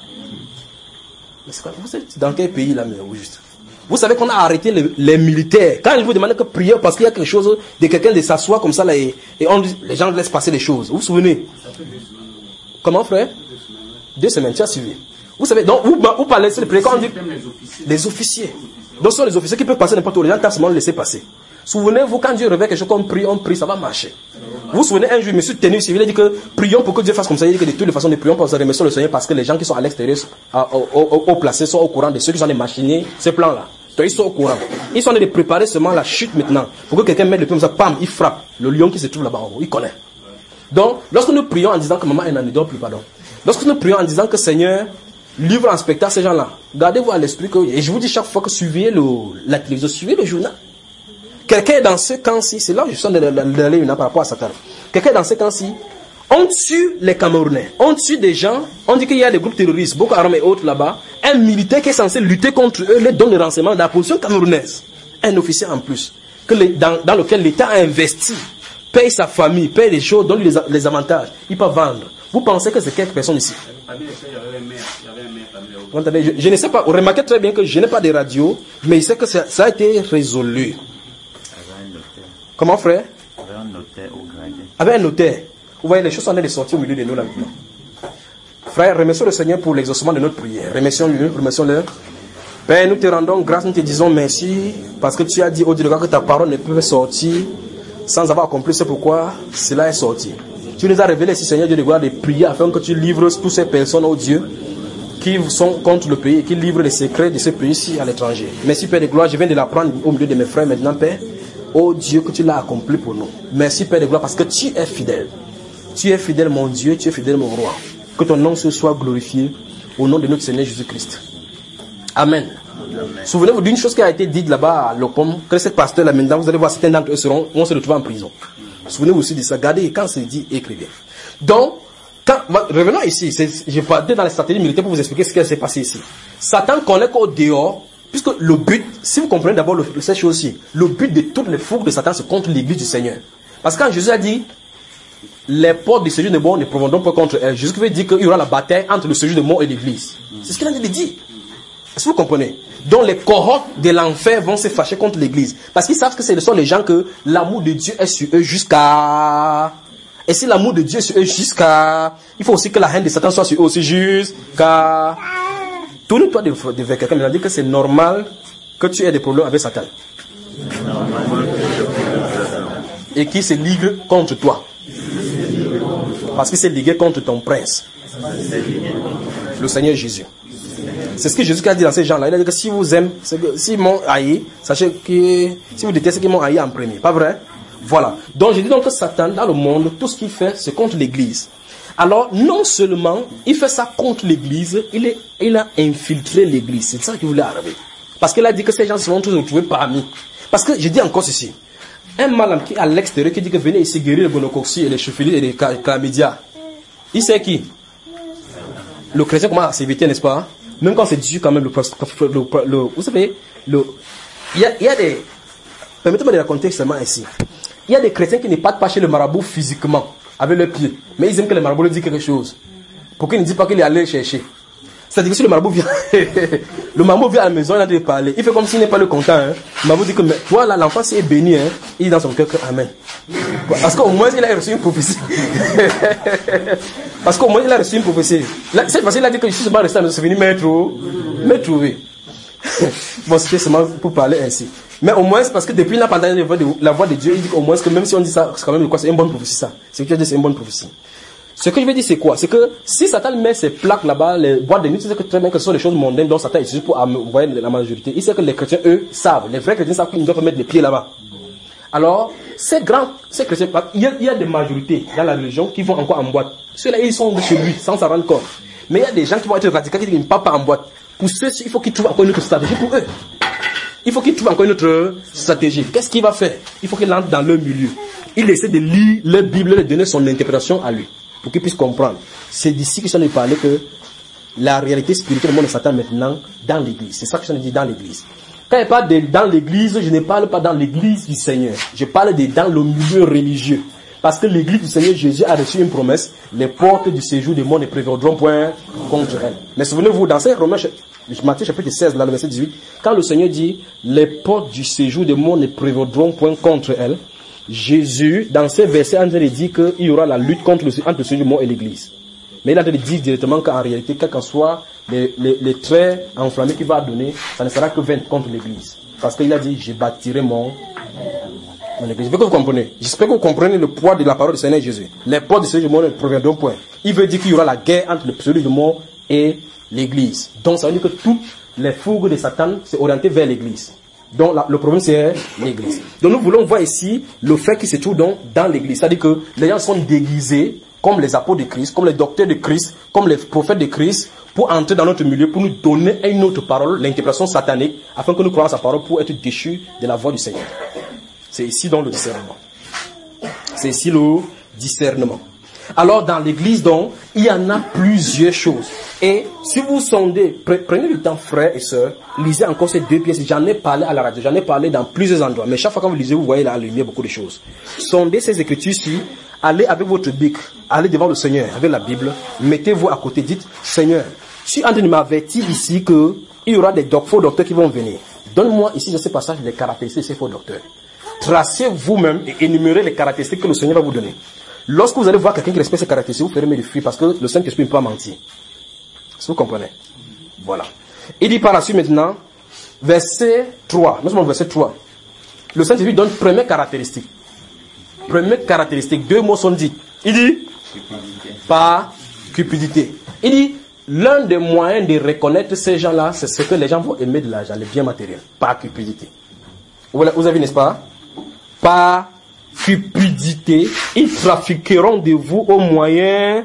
Mais c'est quoi? Vous êtes dans quel pays là, mais juste? Vous savez qu'on a arrêté les, les militaires. Quand ils vous demandent que prier parce qu'il y a quelque chose de quelqu'un de s'asseoir comme ça là et, et on, les gens laissent passer les choses. Vous vous souvenez? Comment, frère? Deux semaines, tu as suivi. Vous savez, donc, vous, vous parlez de prier quand on dit les officiers. Donc, ce sont les officiers qui peuvent passer n'importe où. Les gens peuvent seulement laisser passer. Souvenez-vous, quand Dieu révèle quelque chose comme prie, on prie, ça va marcher. Vous vous souvenez, un jour, je me suis tenu ici, il a dit que prions pour que Dieu fasse comme ça. Il dit que de toutes les façons, nous prions pour se remercier le Seigneur parce que les gens qui sont à l'extérieur, au, au, au placé, sont au courant de ceux qui sont des machinés, ces plans-là. Donc, ils sont au courant. Ils sont en train de préparer seulement la chute maintenant. Pour que quelqu'un mette le pied comme ça, pam, il frappe. Le lion qui se trouve là-bas en haut, il connaît. Donc, lorsque nous prions en disant que maman, elle n'en dort plus, pardon. Lorsque nous prions en disant que Seigneur, livre en spectacle ces gens-là, gardez-vous à l'esprit que, et je vous dis chaque fois que suivez le, la télévision, suivez le journal. Quelqu'un est dans ce camp-ci, c'est là où je suis d'aller par rapport à Satan. Quelqu'un est dans ce camp-ci, on tue les Camerounais, on tue des gens, on dit qu'il y a des groupes terroristes, Boko Haram et autres là-bas, un militaire qui est censé lutter contre eux, leur donne le renseignement de la position camerounaise. Un officier en plus, que les, dans, dans lequel l'État a investi, paye sa famille, paye les choses, donne lui les, les avantages, il peut vendre. Vous pensez que c'est quelques personnes ici? Je, je ne sais pas, remarquez très bien que je n'ai pas de radio, mais je sais que ça, ça a été résolu. Comment, frère? Avec un notaire au gradé. Avec un notaire. Vous voyez, les choses sont en train de sortir au milieu de nous là maintenant. Frère, remercions le Seigneur pour l'exaucement de notre prière. Remercions-le, remercions-le. Père, nous te rendons grâce, nous te disons merci, parce que tu as dit au Dieu de gloire que ta parole ne peut sortir sans avoir accompli ce pourquoi cela est sorti. Tu nous as révélé, si Seigneur Dieu de gloire, de prier afin que tu livres toutes ces personnes, au Dieu, qui sont contre le pays et qui livrent les secrets de ce pays-ci à l'étranger. Merci Père de gloire, je viens de l'apprendre au milieu de mes frères maintenant, Père. Oh Dieu, que tu l'as accompli pour nous. Merci Père de gloire, parce que tu es fidèle. Tu es fidèle mon Dieu, tu es fidèle mon roi. Que ton nom se soit glorifié au nom de notre Seigneur Jésus-Christ. Amen. Amen. Souvenez-vous d'une chose qui a été dite là-bas à l'Opom, que cette pasteur là maintenant, vous allez voir certains d'entre eux seront, vont se retrouver en prison. Souvenez-vous aussi de ça. Regardez, quand c'est dit, écrivez. Donc, quand, revenons ici. Je vais parler dans les stratégies militaires pour vous expliquer ce qui s'est passé ici. Satan connaît qu'au dehors, puisque le but, si vous comprenez d'abord cette chose-ci, le but de toutes les fougues de Satan, c'est contre l'église du Seigneur. Parce que quand Jésus a dit, les portes du séjour de mort ne proviendront pas contre elle, Jésus veut dire qu'il y aura la bataille entre le séjour de mort et l'église. C'est ce qu'il a dit de dire. Est-ce que vous comprenez? Donc les cohortes de l'enfer vont se fâcher contre l'église. Parce qu'ils savent que ce sont les gens que l'amour de Dieu est sur eux jusqu'à... Et si l'amour de Dieu est sur eux jusqu'à... Il faut aussi que la haine de Satan soit sur eux aussi jusqu'à... Tourne-toi vers quelqu'un, mais dit que c'est normal que tu aies des problèmes avec Satan. Et qui se ligue contre toi. Parce qu'il s'est ligué contre ton prince. Le Seigneur Jésus. C'est ce que Jésus a dit dans ces gens-là. Il a dit que si vous aimez, s'ils m'ont haï, sachez que si vous détestez qu'ils m'ont haï en premier. Pas vrai? Voilà. Donc je dis donc que Satan, dans le monde, tout ce qu'il fait, c'est contre l'église. Alors, non seulement il fait ça contre l'église, il, est, il a infiltré l'église. C'est ça qui voulait arriver. Parce qu'il a dit que ces gens seront tous retrouvés parmi. Parce que je dis encore ceci. Un malade qui est à l'extérieur, qui dit que venez ici guérir les gonocoxies et les chevaliers et les chlamydia. Il sait qui? Le chrétien commence à s'éviter, n'est-ce pas? Même quand c'est Dieu quand même, le, le, le, le vous savez, le, il, y a, il y a des, permettez-moi de raconter seulement ici. Il y a des chrétiens qui ne partent pas chez le marabout physiquement, avec leurs pieds, mais ils aiment que le marabout leur dise quelque chose. Pour qu'il ne dise pas qu'il est allé chercher. C'est-à-dire que si le marabout vient, le marabout vient à la maison, il a de parler. Il fait comme s'il n'est pas le content. Hein. Le marabout dit que, mais, toi là, l'enfant s'est béni, hein. Il est dans son cœur que Amen. Parce qu'au moins, il a reçu une prophétie. Parce qu'au moins, il a reçu une prophétie. Là, cette fois-ci, il a dit que je suis seulement resté à se venir me trouver. Bon, c'était seulement pour parler ainsi. Mais au moins, c'est parce que depuis, il n'a pas entendu la voix de Dieu. Il dit qu'au moins, que même si on dit ça, c'est quand même quoi, c'est une bonne prophétie, ça. C'est que tu as dit, c'est une bonne prophétie. Ce que je veux dire, c'est quoi? C'est que si Satan met ses plaques là-bas, les boîtes de nuit, tu sais que très bien que ce sont des choses mondaines dont Satan utilise pour envoyer la majorité. Il sait que les chrétiens, eux, savent. Les vrais chrétiens savent qu'ils ne doivent pas mettre les pieds là-bas. Alors, ces grands, ces chrétiens, il y, a, il y a des majorités dans la religion qui vont encore en boîte. Ceux-là, ils sont de chez lui, sans s'en rendre compte. Mais il y a des gens qui vont être radicaux, qui disent qu'ils ne partent pas en boîte. Pour ceux, il faut qu'ils trouvent encore une autre stratégie pour eux. Il faut qu'ils trouvent encore une autre stratégie. Qu'est-ce qu'il va faire? Il faut qu'il entre dans leur milieu. Il essaie de lire leur Bible, de donner son interprétation à lui. Pour qu'ils puissent comprendre. C'est d'ici que je ai parlé que la réalité spirituelle du monde de Satan maintenant dans l'église. C'est ça que je dis dans l'église. Quand je parle de dans l'église, je ne parle pas dans l'église du Seigneur. Je parle de dans le milieu religieux. Parce que l'église du Seigneur Jésus a reçu une promesse. Les portes du séjour du monde ne prévaudront point contre elle. Mais souvenez-vous, dans ces Romains, Matthieu chapitre seize, là, le verset dix-huit, quand le Seigneur dit les portes du séjour du monde ne prévaudront point contre elle, Jésus, dans ces versets, il dit qu'il y aura la lutte contre le, entre le Seigneur du monde et l'église. Mais il a dit directement qu'en réalité, quel qu'en soit les, les, les traits enflammés qu'il va donner, ça ne sera que vain contre l'église. Parce qu'il a dit, je bâtirai mon, mon église. J'espère que vous comprenez. J'espère que vous comprenez le poids de la parole du Seigneur Jésus. Les portes du Seigneur du monde ne prévaudront point. Il veut dire qu'il y aura la guerre entre le Seigneur du monde et l'église. Donc ça veut dire que toutes les fougues de Satan sont orientées vers l'église. Donc la, le problème c'est l'église. Donc nous voulons voir ici le fait qu'il se trouve donc dans l'église. C'est-à-dire que les gens sont déguisés comme les apôtres de Christ, comme les docteurs de Christ, comme les prophètes de Christ, pour entrer dans notre milieu, pour nous donner une autre parole, l'interprétation satanique, afin que nous croyions sa parole pour être déchus de la voix du Seigneur. C'est ici donc le discernement. C'est ici le discernement. Alors dans l'église donc, il y en a plusieurs choses. Et si vous sondez, prenez le temps frères et sœurs, lisez encore ces deux pièces. J'en ai parlé à la radio, j'en ai parlé dans plusieurs endroits. Mais chaque fois que vous lisez, vous voyez la lumière beaucoup de choses. Sondez ces écritures-ci, allez avec votre bic, allez devant le Seigneur avec la Bible, mettez-vous à côté, dites, Seigneur, je suis en train de m'avertir ici qu'il y aura des doc- faux docteurs qui vont venir. Donne-moi ici dans ce passage les caractéristiques de ces faux docteurs. Tracez vous-même et énumérez les caractéristiques que le Seigneur va vous donner. Lorsque vous allez voir quelqu'un qui respecte ces caractéristiques, vous ferez mieux de fuir parce que le Saint-Esprit ne peut pas mentir. Si vous comprenez. Voilà. Il dit par la suite maintenant, verset trois. Nous sommes au verset trois. Le Saint-Esprit donne première caractéristique. Première caractéristique. Deux mots sont dits. Il dit, cupidité. Par cupidité. Il dit, l'un des moyens de reconnaître ces gens-là, c'est ce que les gens vont aimer de l'argent, les biens matériels. Par cupidité. Vous avez vu, n'est-ce pas? Par cupidité, ils trafiqueront de vous au moyen.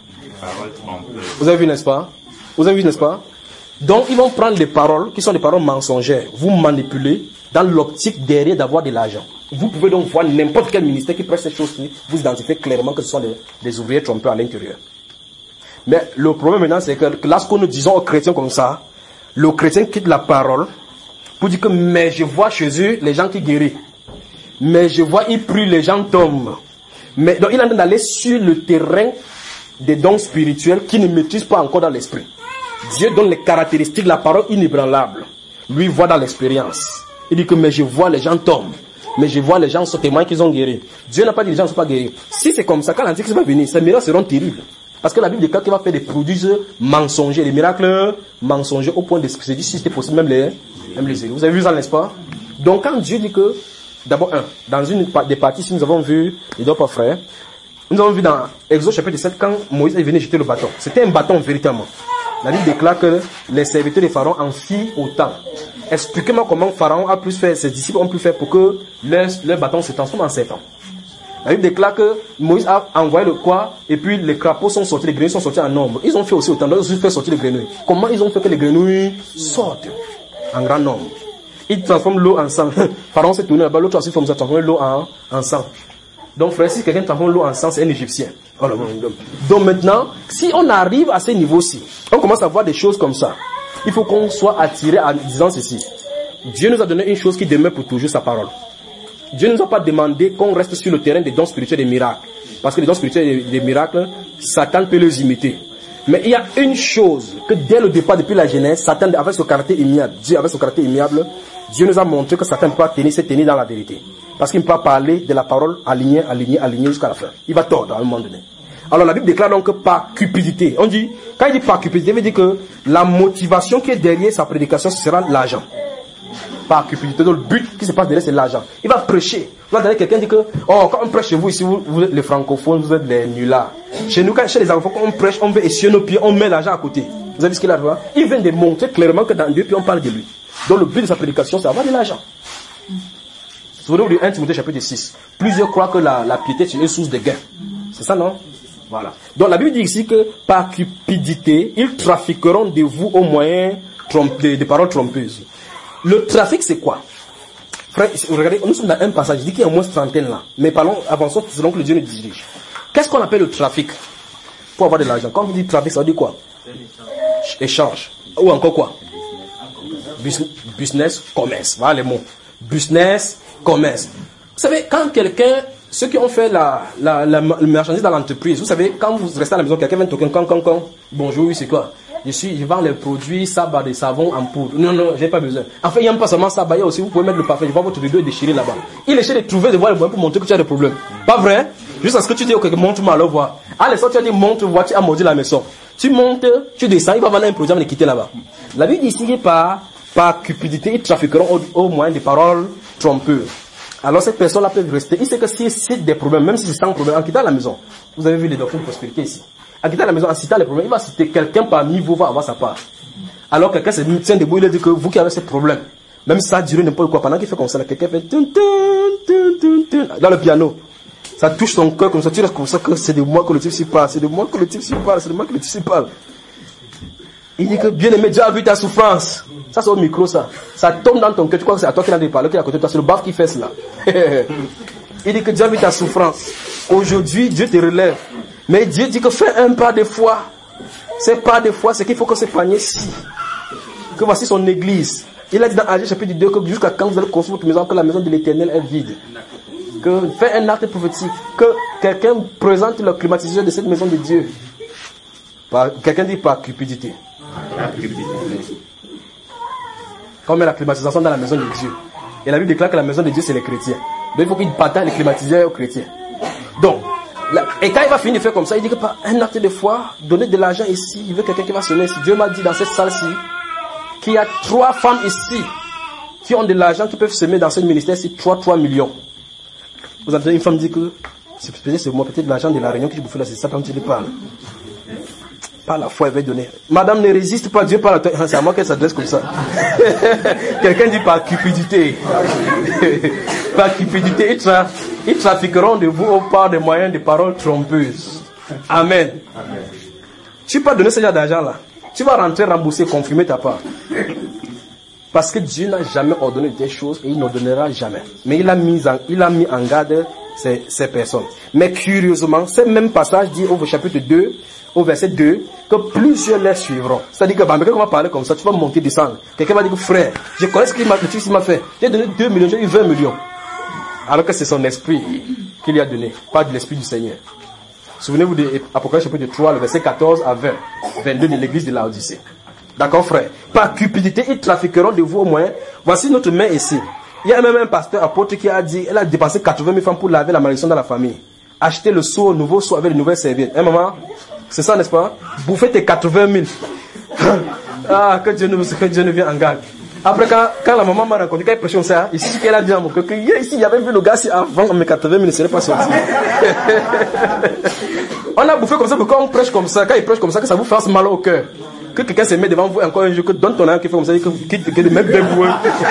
Vous avez vu, n'est-ce pas? Vous avez vu, n'est-ce pas? Donc, ils vont prendre des paroles qui sont des paroles mensongères, vous manipuler dans l'optique derrière d'avoir de l'argent. Vous pouvez donc voir n'importe quel ministère qui prête ces choses-ci, vous identifiez clairement que ce sont des, des ouvriers trompeurs à l'intérieur. Mais le problème maintenant, c'est que, que lorsque nous disons aux chrétiens comme ça, le chrétien quitte la parole pour dire que, mais je vois chez eux les gens qui guérissent. Mais je vois, ils prient, les gens tombent. Mais donc, il est en train d'aller sur le terrain des dons spirituels qu'il ne maîtrise pas encore dans l'esprit. Dieu donne les caractéristiques, la parole inébranlable. Lui voit dans l'expérience. Il dit que, mais je vois les gens tombent. Mais je vois les gens sont témoins qu'ils ont guéri. Dieu n'a pas dit que les gens ne sont pas guéris. Si c'est comme ça, quand l'Antichrist va venir, ces miracles seront terribles. Parce que la Bible déclare qu'il va faire des produits mensongers, des miracles mensongers au point de se dire si c'était possible, même les, même les élus. Vous avez vu ça, n'est-ce pas? Donc quand Dieu dit que, d'abord, un, dans une des parties, si nous avons vu, les deux pas frères, nous avons vu dans Exode chapitre sept, quand Moïse est venu jeter le bâton. C'était un bâton véritablement. La Bible déclare que les serviteurs de Pharaon en firent autant. Expliquez-moi comment Pharaon a pu faire, ses disciples ont pu faire pour que leur, leur bâton se transforme en serpent. La Bible déclare que Moïse a envoyé le quoi, et puis les crapauds sont sortis, les grenouilles sont sortis en nombre. Ils ont fait aussi autant, ils ont fait sortir les grenouilles. Comment ils ont fait que les grenouilles sortent? en grand nombre. Il transforme l'eau en sang. Pharaon s'est tourné là-bas, l'autre aussi forme ça, transformer l'eau en, en sang. Donc frère, si quelqu'un transforme l'eau en sang, c'est un Égyptien. Oh là, donc maintenant, si on arrive à ce niveau-ci, on commence à voir des choses comme ça. Il faut qu'on soit attiré en disant ceci. Dieu nous a donné une chose qui demeure pour toujours, sa parole. Dieu ne nous a pas demandé qu'on reste sur le terrain des dons spirituels et des miracles. Parce que les dons spirituels et des miracles, Satan peut les imiter. Mais il y a une chose que dès le départ, depuis la Genèse, Satan avec son caractère immuable, Dieu avec son caractère immuable, Dieu nous a montré que Satan ne peut pas tenir, se tenir dans la vérité. Parce qu'il ne peut pas parler de la parole alignée, alignée, alignée jusqu'à la fin. Il va tordre à un moment donné. Alors la Bible déclare donc que par cupidité, on dit, quand il dit par cupidité, il veut dire que la motivation qui est derrière sa prédication, ce sera l'argent. Par cupidité, donc le but qui se passe derrière, c'est l'argent. Il va prêcher. Vous entendez quelqu'un dit que, oh, quand on prêche chez vous, ici, vous, vous êtes les francophones, vous êtes les nullards. Chez nous, quand, chez les anglophones, quand on prêche, on veut essuyer nos pieds, on met l'argent à côté. Vous avez vu ce qu'il a fait? Il vient de montrer clairement que dans Dieu, puis on parle de lui. Donc le but de sa prédication, c'est avoir de l'argent. Souvenez-vous du premier Timothée chapitre six. Plusieurs croient que la, la piété c'est une source de gain. C'est ça, non? Voilà. Donc la Bible dit ici que par cupidité, ils trafiqueront de vous au moyen de, de paroles trompeuses. Le trafic, c'est quoi? Frère, regardez, nous sommes dans un passage, je dis qu'il y a au moins trentaine là. Mais parlons, avançons selon que le Dieu nous dirige. Qu'est-ce qu'on appelle le trafic? Pour avoir de l'argent. Quand vous dites trafic, ça veut dire quoi? Échange. Ou encore quoi? Business, business, commerce. Voilà les mots. Business, commerce. Vous savez, quand quelqu'un, ceux qui ont fait la, la, la, la marchandise dans l'entreprise, vous savez, quand vous restez à la maison, quelqu'un vient toquer, quand, quand, quand, bonjour, oui, c'est quoi? Je suis, je vends les produits, Saba, des savons en poudre. Non, non, j'ai pas besoin. En fait, il n'y a pas seulement Saba, il y a aussi, vous pouvez mettre le parfum, je vois votre rideau déchiré là-bas. Il essaie de trouver, de voir le moyen pour montrer que tu as des problèmes. Pas vrai? Juste à ce que tu dis, ok, montre-moi alors voir. À l'instant, tu as dit, montre-moi, tu as maudit la maison. Tu montes, tu descends, il va vendre un produit avant de quitter là-bas. La Bible dit ici, par, par cupidité, ils trafiqueront au, au moyen des paroles trompeuses. Alors cette personne-là peut rester. Il sait que s'il cite des problèmes, même si c'est sans problème, en quittant la maison, vous avez vu les doctrines de prospérité ici. En quittant la maison, en citant les problèmes, il va citer quelqu'un parmi vous, va avoir sa part. Alors quelqu'un se tient debout, il a dit que vous qui avez ces problèmes, même si ça a duré n'importe quoi, pendant qu'il fait comme ça, quelqu'un fait tun, tun, tun, tun, tun, dans le piano. Ça touche son cœur comme ça, tu restes comme ça que c'est de moi que le type s'y parle, c'est de moi que le type s'y parle, c'est de moi que le type s'y parle. Il dit que bien aimé, Dieu a vu ta souffrance. Ça c'est au micro ça. Ça tombe dans ton cœur, tu crois que c'est à toi qu'il a dit parler, qu'il est à côté de toi, c'est le baf qui fait cela. Il dit que Dieu a vu ta souffrance. Aujourd'hui, Dieu te relève. Mais Dieu dit que fais un pas de foi. C'est pas de foi, c'est qu'il faut que ce panier-ci. Que voici son église. Il a dit dans Agé chapitre deux que jusqu'à quand vous allez construire votre maison, que la maison de l'Éternel est vide. Que fais un acte prophétique. Que quelqu'un présente le climatiseur de cette maison de Dieu. Quelqu'un dit par cupidité. Quand on met la climatisation dans la maison de Dieu. Et la Bible déclare que la maison de Dieu c'est les chrétiens. Donc il faut qu'il partage les climatiseurs aux chrétiens. Donc, la, et quand il va finir de faire comme ça, il dit que par un acte de foi, donner de l'argent ici, il veut quelqu'un qui va sonner ici. Dieu m'a dit dans cette salle-ci qu'il y a trois femmes ici qui ont de l'argent qui peuvent semer dans ce ministère-ci, trois, trois millions. Vous entendez une femme dire que c'est peut-être c'est moi, peut-être l'argent de la réunion que je bouffais là, c'est ça quand tu lui parles. Par la foi, elle va donner. Madame ne résiste pas, Dieu parle à toi. C'est à moi qu'elle s'adresse comme ça. Quelqu'un dit par cupidité. Par cupidité, ils, tra ils trafiqueront de vous au part des moyens de paroles trompeuses. Amen. Amen. Tu peux pas donner ce genre d'argent là. Tu vas rentrer, rembourser, confirmer ta part. Parce que Dieu n'a jamais ordonné des choses et il n'ordonnera jamais. Mais il a mis en, il a mis en garde ces, ces personnes. Mais curieusement, ce même passage dit au chapitre deux, au verset deux, que plusieurs les suivront. C'est-à-dire que bah, quelqu'un va parler comme ça, tu vas monter, descendre. Quelqu'un va dire que frère, je connais ce qu'il m'a fait. J'ai donné deux millions, j'ai eu vingt millions. Alors que c'est son esprit qu'il lui a donné, pas de l'esprit du Seigneur. Souvenez-vous de Apocalypse chapitre trois, le verset quatorze à vingt, vingt-deux de l'église de Laodicée. D'accord, frère? Par cupidité, ils trafiqueront de vous au moins. Voici notre main ici. Il y a même un pasteur apôtre qui a dit, elle a dépensé quatre-vingt mille francs pour laver la malédiction dans la famille. Acheter le seau, le nouveau seau avec les nouvelles serviettes. Hein, maman? C'est ça, n'est-ce pas? Bouffer tes quatre-vingt mille. Ah, que Dieu nous, que Dieu nous vienne en garde. Après, quand, quand la maman m'a rencontré, quand elle prêchait ça, ici, qu'elle a dit à mon cœur que ici, il y avait vu le gars, si avant mes quatre-vingt mille ne serait pas sorti. On a bouffé comme ça, que quand on prêche comme ça, quand il prêche comme ça, que ça vous fasse mal au cœur. Que quelqu'un se met devant vous encore un jour, que donne ton âme qui fait comme ça, que quitte de mettre des boueux.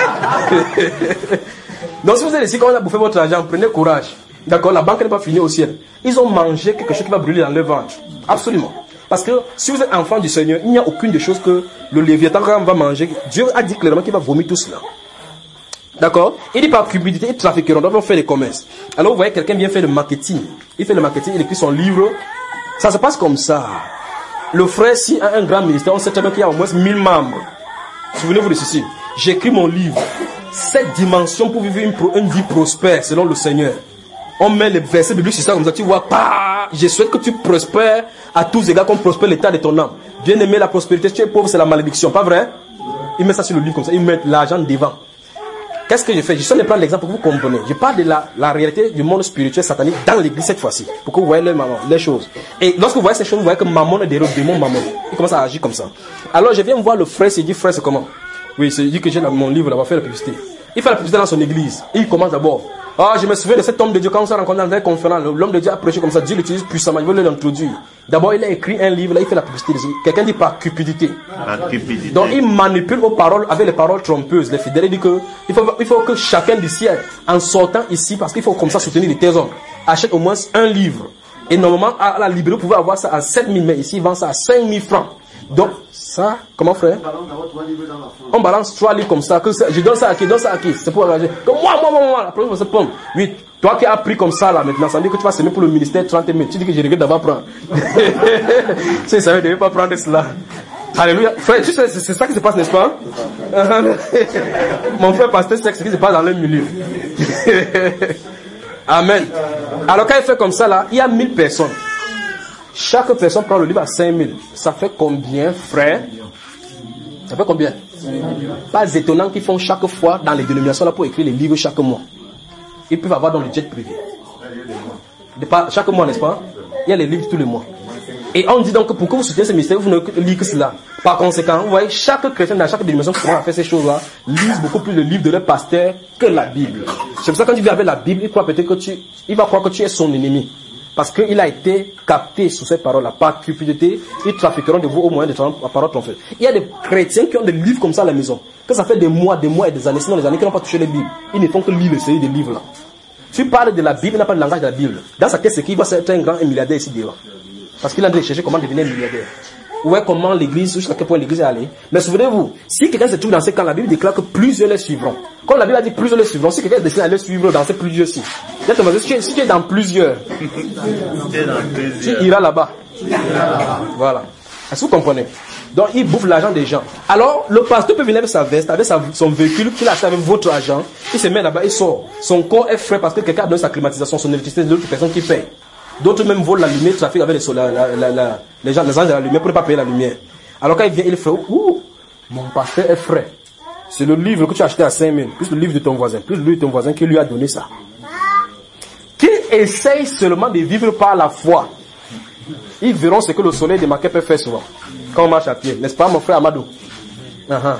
Donc, si vous êtes ici, quand on a bouffé votre argent, prenez courage. D'accord, la banque n'est pas finie au ciel. Ils ont mangé quelque chose qui va brûler dans leur ventre. Absolument. Parce que si vous êtes enfant du Seigneur, il n'y a aucune des choses que le Léviathan va manger. Dieu a dit clairement qu'il va vomir tout cela. D'accord? Il dit par cupidité, ils trafiqueront, donc ils vont faire des commerces. Alors vous voyez, quelqu'un vient faire le marketing. Il fait le marketing, il écrit son livre. Ça se passe comme ça. Le frère, s'il a un grand ministère, on sait très bien qu'il y a au moins mille membres. Souvenez-vous de ceci. J'écris mon livre. Cette dimension pour vivre une, pro, une vie prospère selon le Seigneur. On met les versets bibliques sur ça comme ça, tu vois, bah, je souhaite que tu prospères à tous égards comme prospère l'état de ton âme. Bien aimé, la prospérité, si tu es pauvre, c'est la malédiction, pas vrai? Il met ça sur le livre comme ça, il met l'argent devant. Qu'est-ce que je fais? Je suis en train de prendre l'exemple pour que vous compreniez. Je parle de la, la réalité du monde spirituel satanique dans l'église cette fois-ci. Pour que vous voyez les, les choses. Et lorsque vous voyez ces choses, vous voyez que Mammon est derrière le démon Mammon. Il commence à agir comme ça. Alors je viens me voir le frère, il dit, frère, c'est comment? Oui, il dit que j'ai mon livre là-bas, faire la publicité. Il fait la publicité dans son église. Et il commence d'abord. Ah, je me souviens de cet homme de Dieu quand on s'est rencontré dans une conférence. L'homme de Dieu a prêché comme ça. Dieu l'utilise puissamment. Il veut l'introduire. D'abord, il a écrit un livre. Là, il fait la publicité. Quelqu'un dit par cupidité. Par cupidité. Donc, il manipule aux paroles avec les paroles trompeuses. Les fidèles, il dit que il faut, il faut que chacun d'ici, en sortant ici, parce qu'il faut comme ça soutenir les tes hommes, achète au moins un livre. Et normalement, à la librairie, vous pouvez avoir ça à sept mille, mais ici, il vend ça à cinq mille francs. Donc, ça, comment frère? On balance trois livres comme ça. Que ça je donne ça à qui? Donne ça à qui? C'est pour engager. Comme moi, moi, moi, moi. La première fois, c'est pomme. Oui, toi qui as pris comme ça, là, maintenant, ça veut dire que tu vas semer pour le ministère trente mille. Tu dis que je regrette d'avoir pris. Tu sais, je ne vais pas prendre cela. Alléluia. Frère, tu sais, c'est ça qui se passe, n'est-ce pas? Mon frère pasteur, c'est ce qui se passe dans le milieu. Amen. Alors, quand il fait comme ça, là, il y a mille personnes. Chaque personne prend le livre à cinq mille. Ça fait combien, frère? Ça fait combien? Pas étonnant qu'ils font chaque fois dans les dénominations là pour écrire les livres chaque mois. Ils peuvent avoir dans le jet privé. Chaque mois, n'est-ce pas? Il y a les livres tous les mois. Et on dit donc que pour que vous souteniez ce ministère, vous ne lisez que cela. Par conséquent, vous voyez, chaque chrétien dans chaque dénomination qui commence à faire ces choses-là, lise beaucoup plus de livres de leur pasteur que la Bible. C'est pour ça que quand tu viens avec la Bible, il croit peut-être que tu, il va croire que tu es son ennemi. Parce qu'il a été capté sous ces paroles-là, par cupidité, ils trafiqueront de vous au moyen de la parole trompée. Il y a des chrétiens qui ont des livres comme ça à la maison, que ça fait des mois, des mois et des années, sinon les années qui n'ont pas touché les Bibles. Ils ne font que lire les séries des livres-là. Tu parles de la Bible, il n'a pas le langage de la Bible. Dans sa tête, c'est qu'il va être un grand milliardaire ici devant. Parce qu'il a de chercher comment devenir milliardaire. Ouais, comment l'église, jusqu'à quel point l'église est allée. Mais souvenez-vous, si quelqu'un se trouve dans ces camps, la Bible déclare que plusieurs les suivront. Comme la Bible a dit plusieurs les suivront, si quelqu'un décide d'aller suivre dans ces plusieurs-ci, si tu es, si tu es dans plusieurs, tu iras là-bas. Voilà. Est-ce que vous comprenez? Donc, il bouffe l'argent des gens. Alors, le pasteur peut venir avec sa veste, avec sa, son véhicule qu'il a acheté avec votre argent. Il se met là-bas, il sort. Son corps est frais parce que quelqu'un a donné sa climatisation, son électricité, c'est d'autres personnes qui paient. D'autres même volent la lumière, trafiquent avec les, la, la, la, la, les gens, les anges de la lumière pour ne pas payer la lumière. Alors quand il vient, il fait, ouh, mon pasteur est frais. C'est le livre que tu as acheté à cinq mille, plus le livre de ton voisin, plus le livre de ton voisin qui lui a donné ça. Qui essaye seulement de vivre par la foi, ils verront ce que le soleil de Maquet peut faire souvent. Quand on marche à pied, n'est-ce pas mon frère Amadou? uh-huh.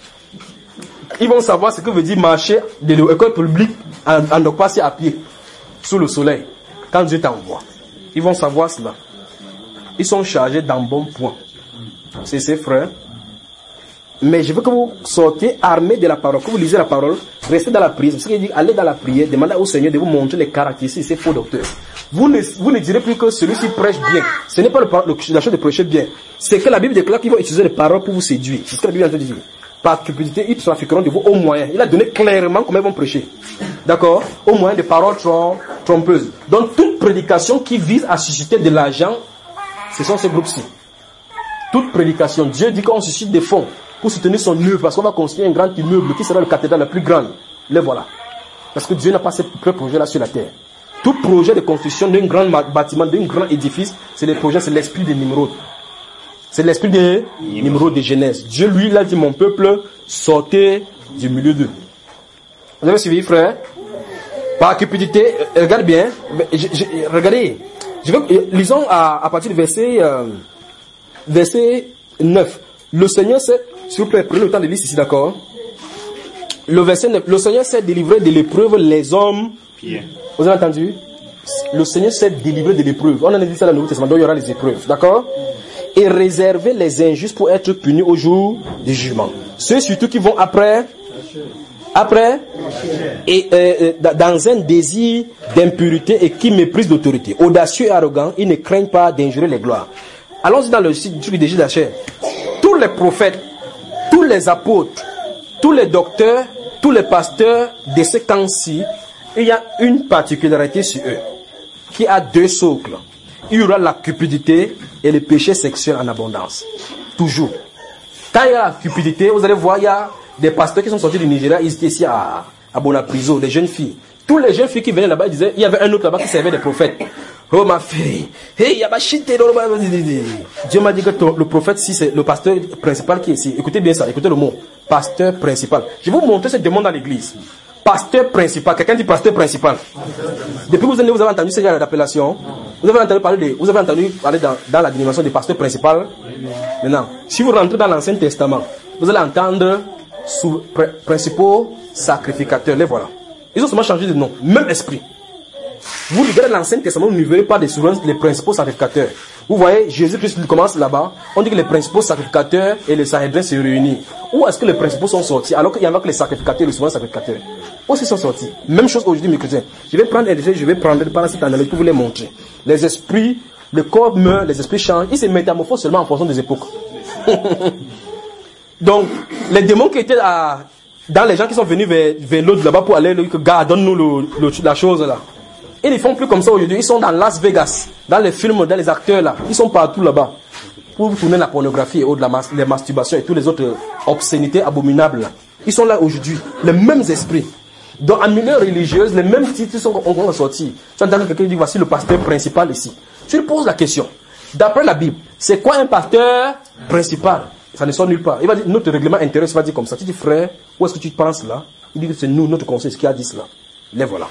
Ils vont savoir ce que veut dire marcher de l'école publique en, en passer à pied, sous le soleil. Quand Dieu t'envoie, ils vont savoir cela. Ils sont chargés d'un bon point. C'est ses frères. Mais je veux que vous sortiez armés de la parole, que vous lisez la parole, restez dans la prière. C'est ce qu'il dit, allez dans la prière, demandez au Seigneur de vous montrer les caractéristiques de ces faux docteurs. Vous ne, vous ne direz plus que celui-ci prêche bien. Ce n'est pas le, le, la chose de prêcher bien. C'est que la Bible déclare qu'ils vont utiliser les paroles pour vous séduire. C'est ce que la Bible est en train de dire. Par cupidité, ils trafiqueront de vous au moyen. Il a donné clairement comment ils vont prêcher. D'accord? Au moyen de paroles trompeuses. Donc, toute prédication qui vise à susciter de l'argent, ce sont ces groupes-ci. Toute prédication. Dieu dit qu'on suscite des fonds pour soutenir son œuvre, parce qu'on va construire un grand immeuble qui sera le cathédrale la plus grande. Les voilà. Parce que Dieu n'a pas ce projet-là sur la terre. Tout projet de construction d'un grand bâtiment, d'un grand édifice, c'est le projet, c'est l'esprit de Nimrod. C'est l'esprit de Nimrod de Genèse. Dieu, lui, il a dit, mon peuple, sortez du milieu d'eux. Vous avez suivi, frère? Par cupidité, regarde bien, je, je, regardez, je veux, lisons à, à partir du verset, euh, verset neuf. Le Seigneur s'est, s'il vous plaît, prenez le temps de lire ici, d'accord? Le verset neuf, le Seigneur s'est délivré de l'épreuve les hommes. Bien. Vous avez entendu? Le Seigneur s'est délivré de l'épreuve. On en a dit ça dans le Nouveau Testament, donc il y aura les épreuves, d'accord? Et réserver les injustes pour être punis au jour du jugement. Ceux surtout qui vont après, après, et euh, dans un désir d'impurité et qui méprisent l'autorité. Audacieux et arrogants, ils ne craignent pas d'injurer les gloires. allons-y dans le site du D J d'Acher. Tous les prophètes, tous les apôtres, tous les docteurs, tous les pasteurs de ce temps-ci, il y a une particularité sur eux, qui a deux socles. Il y aura la cupidité et le péché sexuel en abondance. Toujours. Quand il y a la cupidité, vous allez voir, il y a des pasteurs qui sont sortis du Nigeria, ils étaient ici à, à Bonapriso, des jeunes filles. Tous les jeunes filles qui venaient là-bas, ils disaient, il y avait un autre là-bas qui servait des prophètes. Oh ma fille, hey, y a pas chité dans le Dieu m'a dit que ton, le prophète, si c'est le pasteur principal qui est ici, écoutez bien ça, écoutez le mot, pasteur principal. Je vais vous montrer cette demande dans l'église. Pasteur principal, quelqu'un dit pasteur principal. Depuis que vous avez, vous avez entendu ce genre d'appellation, vous avez entendu parler de, vous avez entendu parler dans, dans la dénomination des pasteurs principal. Maintenant, si vous rentrez dans l'Ancien Testament, vous allez entendre sous pr principaux sacrificateurs, les voilà. Ils ont seulement changé de nom, même esprit. Vous regardez l'Ancien Testament, vous ne verrez pas des souverains, les principaux sacrificateurs. Vous voyez, Jésus-Christ il commence là-bas, on dit que les principaux sacrificateurs et les Sanhédrins se réunissent. Où est-ce que les principaux sont sortis alors qu'il y en a que les sacrificateurs et les souverains sacrificateurs? Où est-ce qu'ils sont sortis? Même chose aujourd'hui, mes chrétiens. Je vais prendre je vais prendre par cette analyse pour vous les montrer. Les esprits, le corps meurt, les esprits changent, ils se métamorphosent seulement en fonction des époques. Donc, les démons qui étaient à, dans les gens qui sont venus vers, vers l'autre là-bas pour aller, que gars, donne-nous le, le, la chose là. Ils ne font plus comme ça aujourd'hui. Ils sont dans Las Vegas, dans les films, dans les acteurs là. Ils sont partout là-bas pour tourner la pornographie et autres, la mas les masturbations et toutes les autres obscénités abominables là. Ils sont là aujourd'hui, les mêmes esprits. Dans un milieu religieux, les mêmes titres sont encore sortis. Tu entends quelqu'un dit voici le pasteur principal ici. Tu lui poses la question. D'après la Bible, c'est quoi un pasteur principal? Ça ne sort nulle part. Il va dire notre règlement intérieur, il va dire comme ça. Tu dis frère, où est-ce que tu penses là? Il dit que c'est nous, notre conseil, ce qui a dit cela. Les voilà.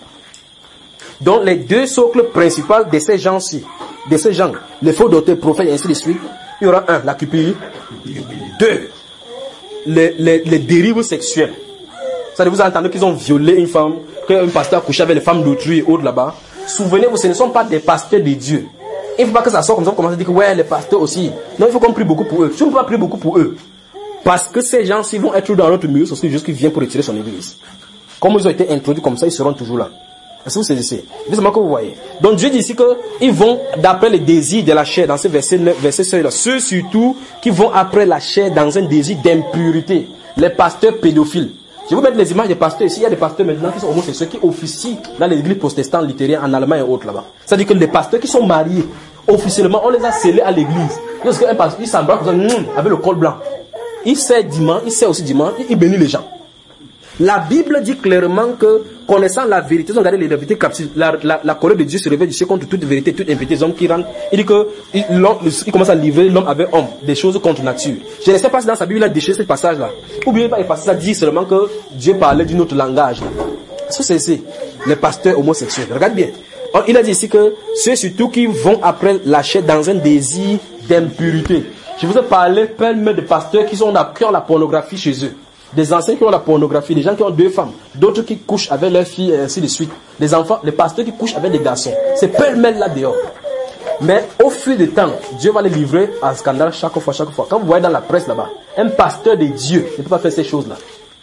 Donc les deux socles principaux de ces gens-ci, de ces gens, les faux docteurs, prophètes et ainsi de suite, il y aura un, la cupidité. Deux, les, les, les dérives sexuelles. Ça vous entendez qu'ils ont violé une femme, qu'un pasteur a couché avec les femmes d'autrui et autres là-bas. Souvenez-vous, ce ne sont pas des pasteurs de Dieu. Il ne faut pas que ça sorte comme ça, on commence à dire que ouais, les pasteurs aussi. Non, il faut qu'on prie beaucoup pour eux. Tu ne peux pas prier beaucoup pour eux. Parce que ces gens-ci vont être dans notre milieu, c'est juste qu'ils viennent pour retirer son église. Comme ils ont été introduits comme ça, ils seront toujours là. Est-ce que vous saisissez? C'est ce que vous voyez. Donc Dieu dit ici qu'ils vont d'après les désirs de la chair, dans ce verset neuf, verset seize là. Ceux surtout qui vont après la chair dans un désir d'impurité. Les pasteurs pédophiles. Je vais vous mettre les images des pasteurs ici. Il y a des pasteurs maintenant qui sont homosexuels, qui officient dans les églises protestantes littéraires en Allemagne et autres là-bas. C'est-à-dire que les pasteurs qui sont mariés, officiellement, on les a scellés à l'église. Lorsqu'un pasteur, il s'embrasse comme ça, avec le col blanc. Il sait dimanche, il sait aussi dimanche, il bénit les gens. La Bible dit clairement que, connaissant la vérité, ils ont gardé les vérités captives. La, la, la colère de Dieu se révèle du ciel contre toute vérité, toute impiété. Les hommes qui rentrent, il dit que, il, il commence à livrer l'homme avec homme, des choses contre nature. Je ne sais pas si dans sa Bible il a déchiré ce passage-là. Oubliez pas, il passage ça dit seulement que Dieu parlait d'un autre langage. Ça, c'est ici. Les pasteurs homosexuels. Regarde bien. Or, il a dit ici que, ceux surtout qui vont après la chair dans un désir d'impurité. Je vous ai parlé pleinement de pasteurs qui, sont, qui ont la pornographie chez eux. Des anciens qui ont la pornographie, des gens qui ont deux femmes, d'autres qui couchent avec leurs filles, et ainsi de suite. Les enfants, les pasteurs qui couchent avec des garçons. C'est pêle-mêle là dehors. Mais au fil du temps, Dieu va les livrer à un scandale chaque fois, chaque fois. Quand vous voyez dans la presse là-bas, un pasteur de Dieu ne peut pas faire ces choses-là.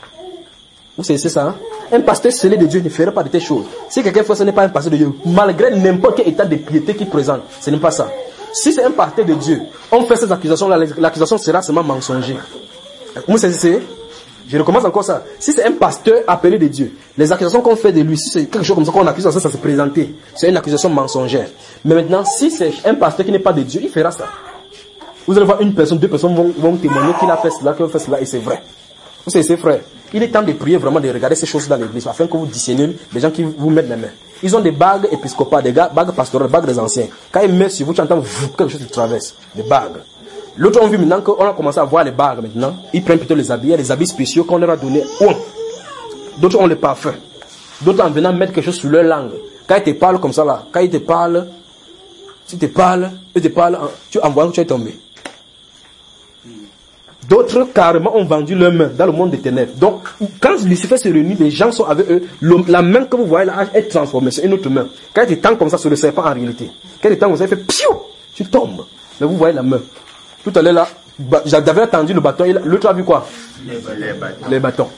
Vous savez, c'est ça, hein? Un pasteur scellé de Dieu ne ferait pas de telles choses. Si quelqu'un fait ça, ce n'est pas un pasteur de Dieu. Malgré n'importe quel état de piété qu'il présente, ce n'est pas ça. Si c'est un pasteur de Dieu, on fait ces accusations-là, l'accusation sera seulement mensongère. Vous savez, je recommence encore ça. Si c'est un pasteur appelé de Dieu, les accusations qu'on fait de lui, si c'est quelque chose comme ça qu'on accuse, ça, ça se présenter, c'est une accusation mensongère. Mais maintenant, si c'est un pasteur qui n'est pas de Dieu, il fera ça. Vous allez voir une personne, deux personnes vont, vont témoigner qu'il a fait cela, qu'il a fait cela, et c'est vrai. Vous savez, c'est frère. Il est temps de prier vraiment, de regarder ces choses dans l'église, afin que vous discerniez les gens qui vous mettent les mains. Ils ont des bagues épiscopales, des bagues pastorales, des bagues des anciens. Quand ils mettent sur vous, tu entends quelque chose qui traverse. Des bagues. L'autre, on vu maintenant qu'on a commencé à voir les bagues maintenant. Ils prennent plutôt les habits, il y a des habits spéciaux qu'on leur a donnés. D'autres ont les parfums. D'autres en venant mettre quelque chose sur leur langue. Quand ils te parlent comme ça là, quand ils te parlent, si ils te parlent, ils te parlent, tu envoies que tu es tombé. D'autres carrément ont vendu leurs mains dans le monde des ténèbres. Donc, quand Lucifer se réunit, les gens sont avec eux. La main que vous voyez là est transformée, c'est une autre main. Quand il te tend comme ça sur le serpent en réalité, quand il te tend comme ça, il fait piou, tu tombes. Mais vous voyez la main. Tout à l'heure là, j'avais attendu le bâton, l'autre a vu quoi? Les, les bâtons. Les bâtons.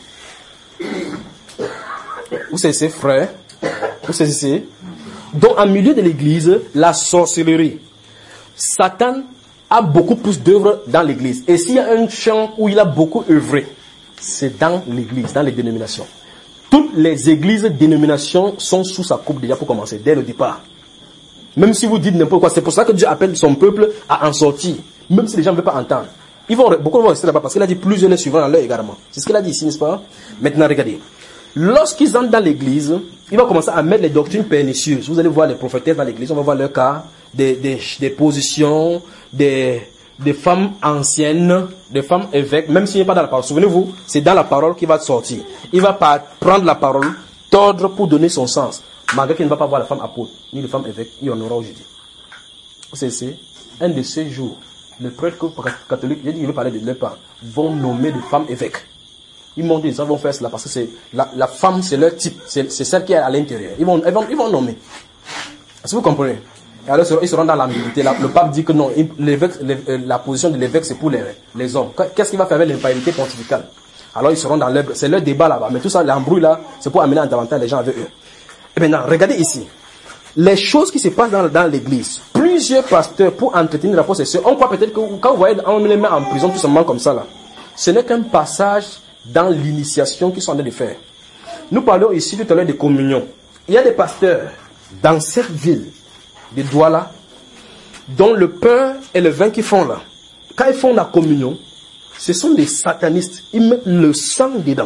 Vous savez, frère, vous savez, donc en milieu de l'église, la sorcellerie. Satan a beaucoup plus d'œuvres dans l'église. Et s'il y a un champ où il a beaucoup œuvré, c'est dans l'église, dans les dénominations. Toutes les églises dénominations sont sous sa coupe déjà pour commencer, dès le départ. Même si vous dites n'importe quoi, c'est pour ça que Dieu appelle son peuple à en sortir. Même si les gens ne veulent pas entendre. Ils vont, beaucoup vont rester là-bas parce qu'il a dit plusieurs les suivront dans l'œil également. C'est ce qu'il a dit ici, n'est-ce pas? Maintenant, regardez. Lorsqu'ils entrent dans l'église, il va commencer à mettre les doctrines pernicieuses. Vous allez voir les prophétesses dans l'église, on va voir leur cas, des, des, des positions, des, des femmes anciennes, des femmes évêques, même s'il n'est pas dans la parole. Souvenez-vous, c'est dans la parole qu'il va sortir. Il va pas prendre la parole, tordre pour donner son sens. Malgré qu'il ne va pas voir la femme apôtre, ni la femme évêque, il y en aura aujourd'hui. C'est un de ces jours, les prêtres catholiques, j'ai dit qu'il veut parler de leur part, vont nommer des femmes évêques. Ils m'ont dit, ils vont faire cela parce que c'est la, la femme, c'est leur type, c'est celle qui est à l'intérieur. Ils vont, ils, vont, ils vont nommer. Est-ce que vous comprenez? Et alors, ils seront dans l'ambiguïté. Le pape dit que non, la position de l'évêque, c'est pour les, les hommes. Qu'est-ce qu'il va faire avec l'impérialité pontificale? Alors, ils seront dans leur, c'est leur débat là-bas. Mais tout ça, l'embrouille là, c'est pour amener en davantage les gens avec eux. Et maintenant, regardez ici. Les choses qui se passent dans, dans l'église. Plusieurs pasteurs, pour entretenir la possession, on croit peut-être que quand vous voyez, on les met en prison tout simplement comme ça là. Ce n'est qu'un passage dans l'initiation qu'ils sont en train de faire. Nous parlons ici tout à l'heure de communion. Il y a des pasteurs dans cette ville de Douala dont le pain et le vin qu'ils font là, quand ils font la communion, ce sont des satanistes. Ils mettent le sang dedans.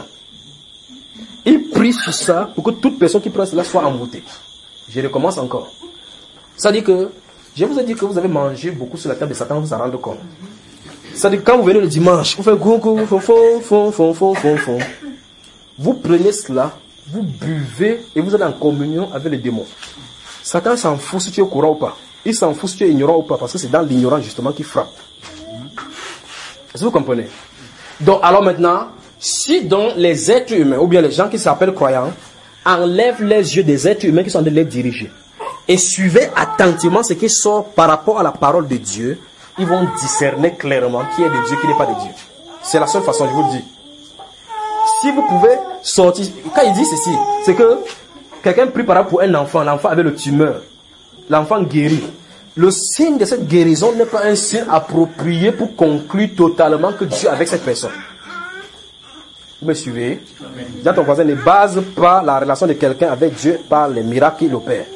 Ils prient sur ça pour que toute personne qui prend cela soit envoûtée. Je recommence encore. Ça dit que, je vous ai dit que vous avez mangé beaucoup sur la table de Satan, vous vous en rendez compte. Ça dit que quand vous venez le dimanche, vous faites go, go, fon, fon, fon, fon, fon, fon, fon. Vous prenez cela, vous buvez et vous allez en communion avec les démons. Satan s'en fout si tu es au courant ou pas. Il s'en fout si tu es ignorant ou pas, parce que c'est dans l'ignorance justement qu'il frappe. Est-ce que vous comprenez? Donc, alors maintenant, si donc les êtres humains, ou bien les gens qui s'appellent croyants, enlèvent les yeux des êtres humains qui sont en train de les diriger, et suivez attentivement ce qui sort par rapport à la parole de Dieu, ils vont discerner clairement qui est de Dieu, qui n'est pas de Dieu. C'est la seule façon, je vous le dis. Si vous pouvez sortir, quand il dit ceci, c'est que quelqu'un prie par exemple pour un enfant, l'enfant avait le tumeur, l'enfant guérit. Le signe de cette guérison n'est pas un signe approprié pour conclure totalement que Dieu est avec cette personne. Vous me suivez? Dans ton voisin, ne base pas la relation de quelqu'un avec Dieu par les miracles qu'il opère.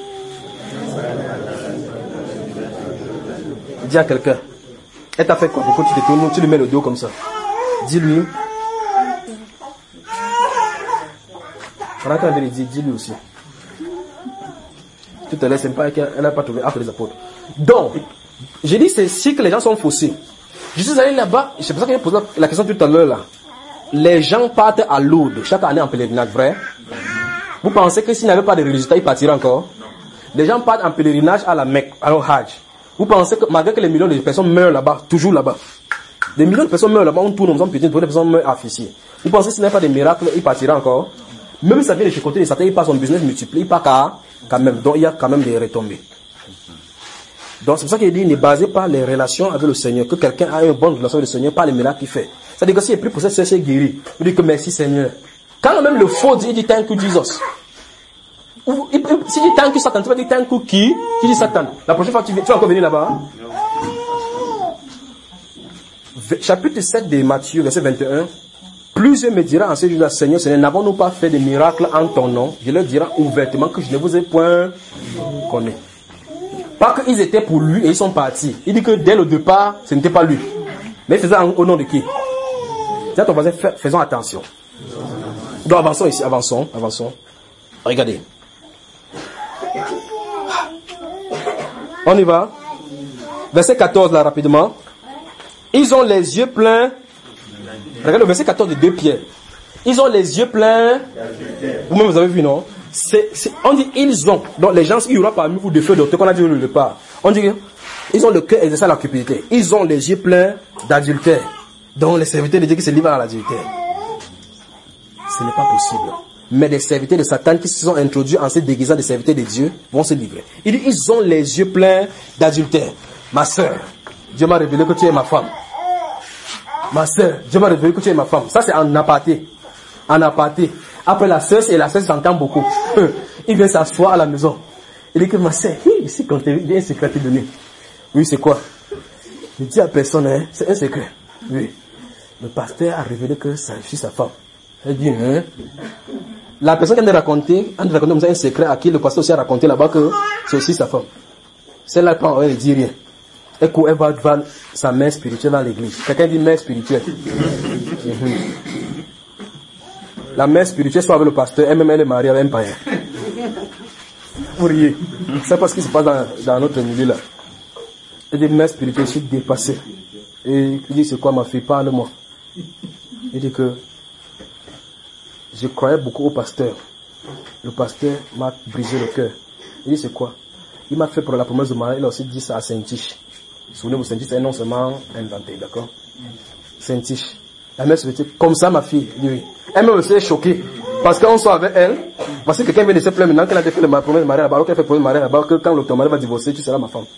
Dis à quelqu'un, elle t'a fait quoi? Pourquoi tu te tournes, tu lui mets le dos comme ça? Dis-lui. On a quand même dit, dis-lui aussi. Tout à l'heure, c'est pas qu'elle n'a pas trouvé après les apôtres. Donc, j'ai dit, c'est si que les gens sont faussés. Je suis allé là-bas, c'est pour ça que j'ai posé la question tout à l'heure là. Les gens partent à Lourdes chaque année en pèlerinage, vrai? Vous pensez que s'ils n'avaient pas de résultats, ils partiraient encore? Les gens partent en pèlerinage à la Mecque, à Hajj. Vous pensez que malgré que les millions de personnes meurent là-bas, toujours là-bas, des millions de personnes meurent là-bas, on tourne, on s'en petite, les personnes meurent affichées. Vous pensez que s'il n'y a pas de miracles, ils partiraient encore? Même si ça vient de chez côté de Satan, il passe son business multiplié, il part quand même. Donc il y a quand même des retombées. Donc c'est pour ça qu'il dit, ne basez pas les relations avec le Seigneur, que quelqu'un a une bonne relation avec le Seigneur, pas les miracles qu'il fait. C'est-à-dire que s'il est pris pour cette sœur, c'est guéri. Il dit que merci Seigneur. Quand même le faux dit, il dit thank you Jesus. S'il dit thank you Satan, tu vas dire thank you qui? Qui dit Satan? La prochaine fois, tu, tu vas encore venir là-bas. Hein? Chapitre sept de Matthieu, verset vingt et un. Plusieurs me diront en ce jour-là, Seigneur, Seigneur, n'avons-nous pas fait des miracles en ton nom? Je leur dirai ouvertement que je ne vous ai point connu. Pas qu'ils étaient pour lui et ils sont partis. Il dit que dès le départ, ce n'était pas lui. Mais il faisait au nom de qui? C'est à ton voisin, faisons attention. Donc avançons ici, avançons, avançons. Regardez. On y va. Verset quatorze là, rapidement. Ils ont les yeux pleins. Regardez le verset quatorze de deux Pierre. Ils ont les yeux pleins. Vous-même vous avez vu, non? C'est, c'est, on dit ils ont. Donc les gens, il y aura parmi vous des feux d'auteur qu'on a dit au départ. On dit ils ont le cœur exercé à la cupidité. Ils ont les yeux pleins d'adultère. Donc les serviteurs de Dieu qui se livrent à l'adultère. Ce n'est pas possible. Mais les serviteurs de Satan qui se sont introduits en se déguisant des serviteurs de Dieu vont se livrer. Il dit ils ont les yeux pleins d'adultère. Ma soeur, Dieu m'a révélé que tu es ma femme. Ma soeur, Dieu m'a révélé que tu es ma femme. Ça c'est en aparté. En aparté. Après la soeur, et la soeur s'entend beaucoup. Il vient s'asseoir à la maison. Il dit que ma soeur, ici quand il vient un secret te donner. Oui, c'est quoi? ne dis à personne, hein, c'est un secret. Oui. Le pasteur a révélé que ça, je suis sa femme. Elle dit, hein. La personne qui a raconté, a raconté comme ça un secret à qui le pasteur aussi a raconté là-bas que c'est aussi sa femme. Celle-là, elle ne dit rien. Elle, elle va voir sa mère spirituelle dans l'église. Quelqu'un dit mère spirituelle. Mm-hmm. La mère spirituelle soit avec le pasteur, elle-même elle est mariée avec un païen. Vous riez. C'est pas ce qui se passe dans, dans notre milieu là. Elle dit mère spirituelle, je suis dépassé. Et il dit c'est quoi ma fille, parle-moi. Il dit que je croyais beaucoup au pasteur. Le pasteur m'a brisé le cœur. Il dit c'est quoi? Il m'a fait pour la promesse de mariage, il a aussi dit ça à Saint-Tiche. Souvenez-vous, Saint-Tiche, c'est un nom seulement inventé, d'accord? Saint-Tiche. La mère se dit, comme ça, ma fille. Il dit oui. Elle m'a aussi choquée. Parce qu'on soit avec elle, parce que quelqu'un vient de se plaindre maintenant qu'elle a fait la promesse de mariage là-bas, alors qu'elle fait la promesse de mariage là-bas, que quand le ton mari va divorcer, tu seras ma femme.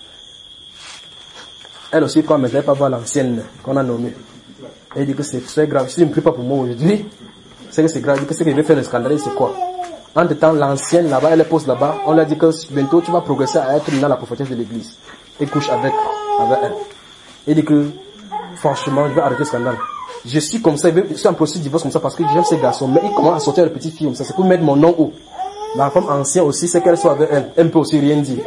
Elle aussi, quand elle ne pas voir l'ancienne qu'on a nommée. Elle dit que c'est très grave. Si je ne prie pas pour moi aujourd'hui, c'est que c'est grave. Elle dit que c'est qu'elle veut faire le scandale, c'est quoi? Entre temps, l'ancienne là-bas, elle est pose là-bas, on lui a dit que bientôt tu vas progresser à être dans la prophétesse de l'église. Et couche avec, avec elle. Elle dit que, franchement, je vais arrêter le scandale. Je suis comme ça, je suis en processus de divorce comme ça parce que j'aime ces garçons. Mais il commence à sortir le petit fille comme ça, c'est pour mettre mon nom haut. La femme ancienne aussi, c'est qu'elle soit avec elle. Elle ne peut aussi rien dire.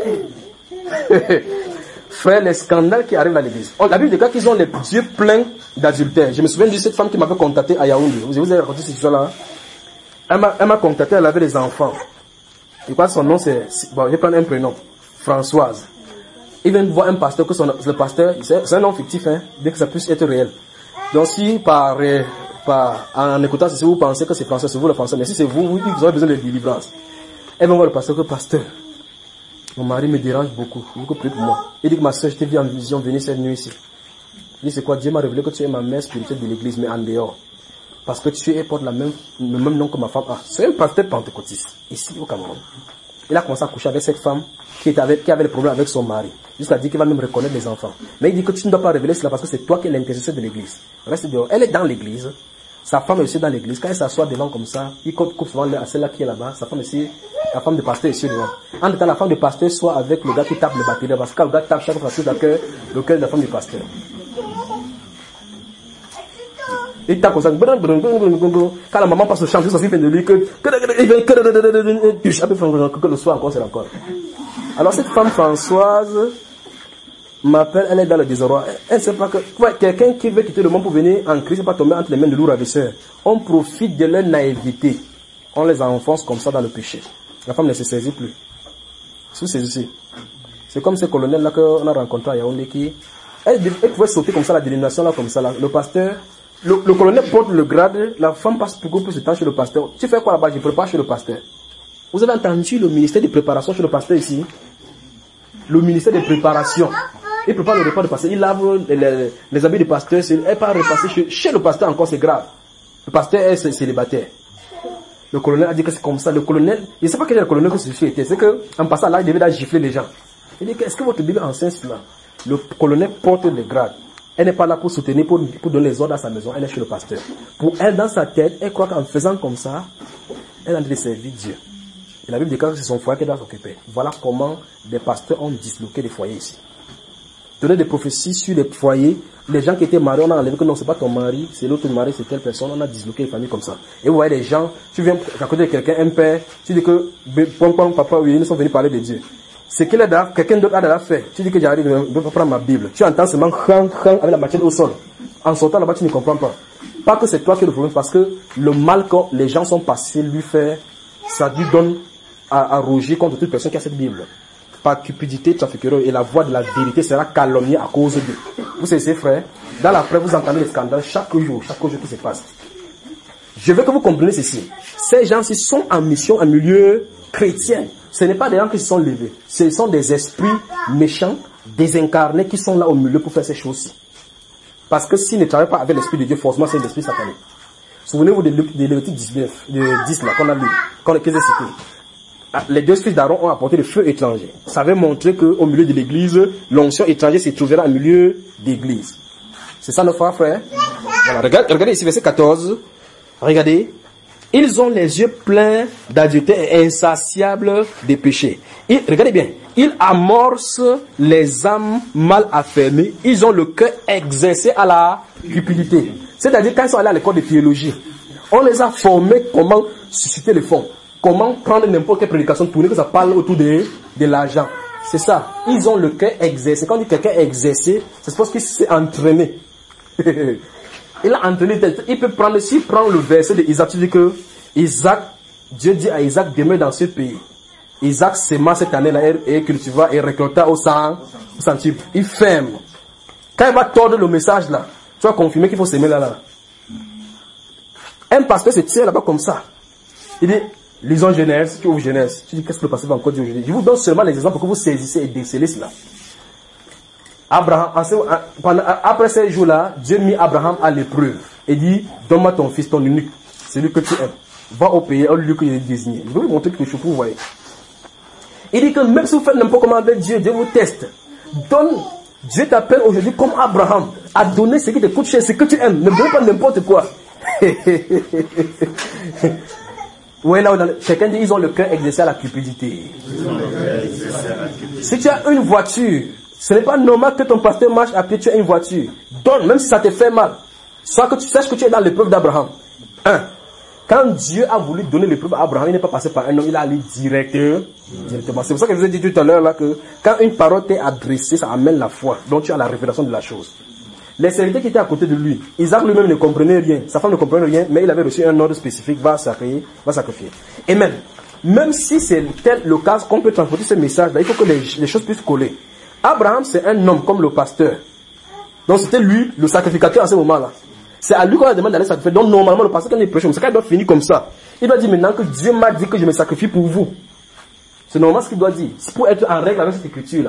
Frère, les scandales qui arrivent à l'église. On a vu des cas qui ont les yeux pleins d'adultère. Je me souviens de cette femme qui m'avait contacté à Yaoundé. Vous avez raconté cette histoire-là? Elle m'a, elle m'a contacté, elle avait des enfants. Je crois que son nom c'est, bon, je vais prendre un prénom. Françoise. Il vient de voir un pasteur, que son, le pasteur, c'est, c'est un nom fictif, hein, bien que ça puisse être réel. Donc si par, par, en écoutant ceci, vous pensez que c'est François, c'est vous le Français, mais si c'est vous, vous, vous avez besoin de délivrance. Elle va voir le pasteur, que pasteur, mon mari me dérange beaucoup, beaucoup plus pour moi. Il dit que ma soeur, je t'ai vu en vision venir cette nuit ici. Il dit c'est quoi? Dieu m'a révélé que tu es ma mère spirituelle de l'église, mais en dehors. Parce que tu portes la même, le même nom que ma femme. Ah, c'est un pasteur pentecôtiste, ici au Cameroun. Il a commencé à coucher avec cette femme qui, était avec, qui avait le problème avec son mari. Jusqu'à dire qu'il va même reconnaître les enfants. Mais il dit que tu ne dois pas révéler cela parce que c'est toi qui es l'intercesseur de l'église. Reste dehors. Elle est dans l'église. Sa femme est aussi dans l'église. Quand elle s'assoit devant comme ça, il coupe, coupe souvent à celle-là qui est là-bas. Sa femme aussi, la femme de pasteur est ici devant. En même temps, la femme de pasteur soit avec le gars qui tape le batterie. Parce que quand le gars tape chaque fois, c'est le cœur de la femme du pasteur. Il tape comme ça. Quand la maman passe au champ, tout ça fait de lui que, que le soir encore, c'est encore. Alors cette femme Françoise m'appelle, elle est dans le désarroi. Elle ne sait pas que, ouais, quelqu'un qui veut quitter le monde pour venir en Christ, c'est pas tomber entre les mains de lourds ravisseurs. On profite de leur naïveté. On les enfonce comme ça dans le péché. La femme ne se saisit plus. Sous saisissez. C'est comme ce colonel là qu'on a rencontré à Yaoundé qui, elle, elle pouvait sauter comme ça la dénomination là comme ça là. Le pasteur, le, le colonel porte le grade, la femme passe beaucoup plus de temps chez le pasteur. Tu fais quoi là-bas? Je prépare chez le pasteur. Vous avez entendu le ministère de préparation chez le pasteur ici? Le ministère de préparation. Il prépare le repas du pasteur. Il lave les, les, les habits du pasteur. Elle part repasser chez, chez le pasteur encore, c'est grave. Le pasteur est célibataire. Le colonel a dit que c'est comme ça. Le colonel, je ne sais pas quel est le colonel que celui-ci était. C'est qu'en passant là, il devait gifler les gens. Il dit, est-ce que votre Bible enseigne cela? Le colonel porte le grade. Elle n'est pas là pour soutenir, pour, pour donner les ordres à sa maison. Elle est chez le pasteur. Pour elle, dans sa tête, elle croit qu'en faisant comme ça, elle a envie de servir Dieu. Et la Bible déclare que c'est son foyer qui doit s'occuper. Voilà comment des pasteurs ont disloqué des foyers ici. Donner des prophéties sur les foyers. Les gens qui étaient mariés, on a enlevé que non, c'est pas ton mari, c'est l'autre mari, c'est telle personne. On a disloqué les familles comme ça. Et vous voyez les gens, tu viens à côté de quelqu'un, un père, tu dis que pom pom papa, oui, ils sont venus parler de Dieu. C'est qu'il a quelqu'un d'autre a déjà fait. Tu dis que j'arrive, je vais prendre ma Bible. Tu entends seulement khang khang avec la machette au sol. En sortant là-bas, tu ne comprends pas. Pas que c'est toi qui es le problème, parce que le mal que les gens sont passés lui faire, ça lui donne à, à rougir contre toute personne qui a cette Bible. Par cupidité, trafiquerie, et la voix de la vérité sera calomniée à cause d'eux. Vous savez, frères, dans la presse, vous entendez les scandales chaque jour, chaque jour qui se passe. Je veux que vous compreniez ceci. Ces gens-ci sont en mission, en milieu chrétien. Ce n'est pas des gens qui se sont levés. Ce sont des esprits méchants, désincarnés, qui sont là au milieu pour faire ces choses-ci. Parce que s'ils ne travaillent pas avec l'esprit de Dieu, forcément, c'est l'esprit satanique. Souvenez-vous de Lévitique dix-neuf, de dix là, qu'on a lu, qu'on a cité. Les deux fils d'Aaron ont apporté le feu étranger. Ça veut montrer qu'au milieu de l'église, l'onction étrangère se trouvera au milieu d'église. C'est ça nos frères, frères. Voilà, regardez, regardez ici, verset quatorze. Regardez. Ils ont les yeux pleins d'adultère et insatiables des péchés. Et, regardez bien. ils amorcent les âmes mal affermées. Ils ont le cœur exercé à la cupidité. C'est-à-dire, quand ils sont allés à l'école de théologie, on les a formés comment susciter les fonds. Comment prendre n'importe quelle prédication tournée que ça parle autour de, de l'argent. C'est ça. Ils ont le cœur exercé. Quand on dit quelqu'un exercé, c'est parce qu'il s'est entraîné. Il a entraîné. Il peut prendre, s'il prend le verset de Isaac, tu dis que Isaac, Dieu dit à Isaac, demeure dans ce pays. Isaac sema cette année-là et cultiva et récolta au cent, au centuple. Il ferme. Quand il va tordre le message là, tu vas confirmer qu'il faut s'aimer là, là. Un pasteur se tient là-bas comme ça. Il dit, lisons Genèse, tu ouvres Genèse. Tu dis, qu'est-ce que le pasteur va encore dire aujourd'hui? Je vous donne seulement les exemples pour que vous saisissez et décelez cela. Abraham, après ces jours-là, Dieu mit Abraham à l'épreuve et dit, donne-moi ton fils, ton unique, celui que tu aimes. Va au pays, au lieu qu'il est désigné. Je vais vous montrer quelque chose pour vous voyez. Il dit que même si vous faites n'importe comment avec Dieu, Dieu vous teste. Donne, Dieu t'appelle aujourd'hui comme Abraham à donner ce qui te coûte cher, ce que tu aimes. Ne donne pas n'importe quoi. Ouais, là, quelqu'un dit ils ont le cœur exercé à la cupidité. Si tu as une voiture, ce n'est pas normal que ton pasteur marche à pied, tu as une voiture. Donne, même si ça te fait mal. Soit que tu saches que tu es dans l'épreuve d'Abraham. Un. Quand Dieu a voulu donner l'épreuve à Abraham, il n'est pas passé par un homme, il a allé directement. C'est pour ça que je vous ai dit tout à l'heure là que quand une parole t'est adressée, ça amène la foi. Donc tu as la révélation de la chose. Les serviteurs qui étaient à côté de lui, Isaac lui-même ne comprenait rien. Sa femme ne comprenait rien, mais il avait reçu un ordre spécifique, va sacrifier, va sacrifier. Et même, même si c'est tel le cas qu'on peut transporter ce message-là, il faut que les, les choses puissent coller. Abraham, c'est un homme comme le pasteur. Donc c'était lui, le sacrificateur à ce moment-là. C'est à lui qu'on a demandé d'aller sacrifier. Donc normalement, le pasteur, quand il prêche, il doit finir comme ça. Il doit dire maintenant que Dieu m'a dit que je me sacrifie pour vous. C'est normalement ce qu'il doit dire. C'est pour être en règle avec cette écriture-là.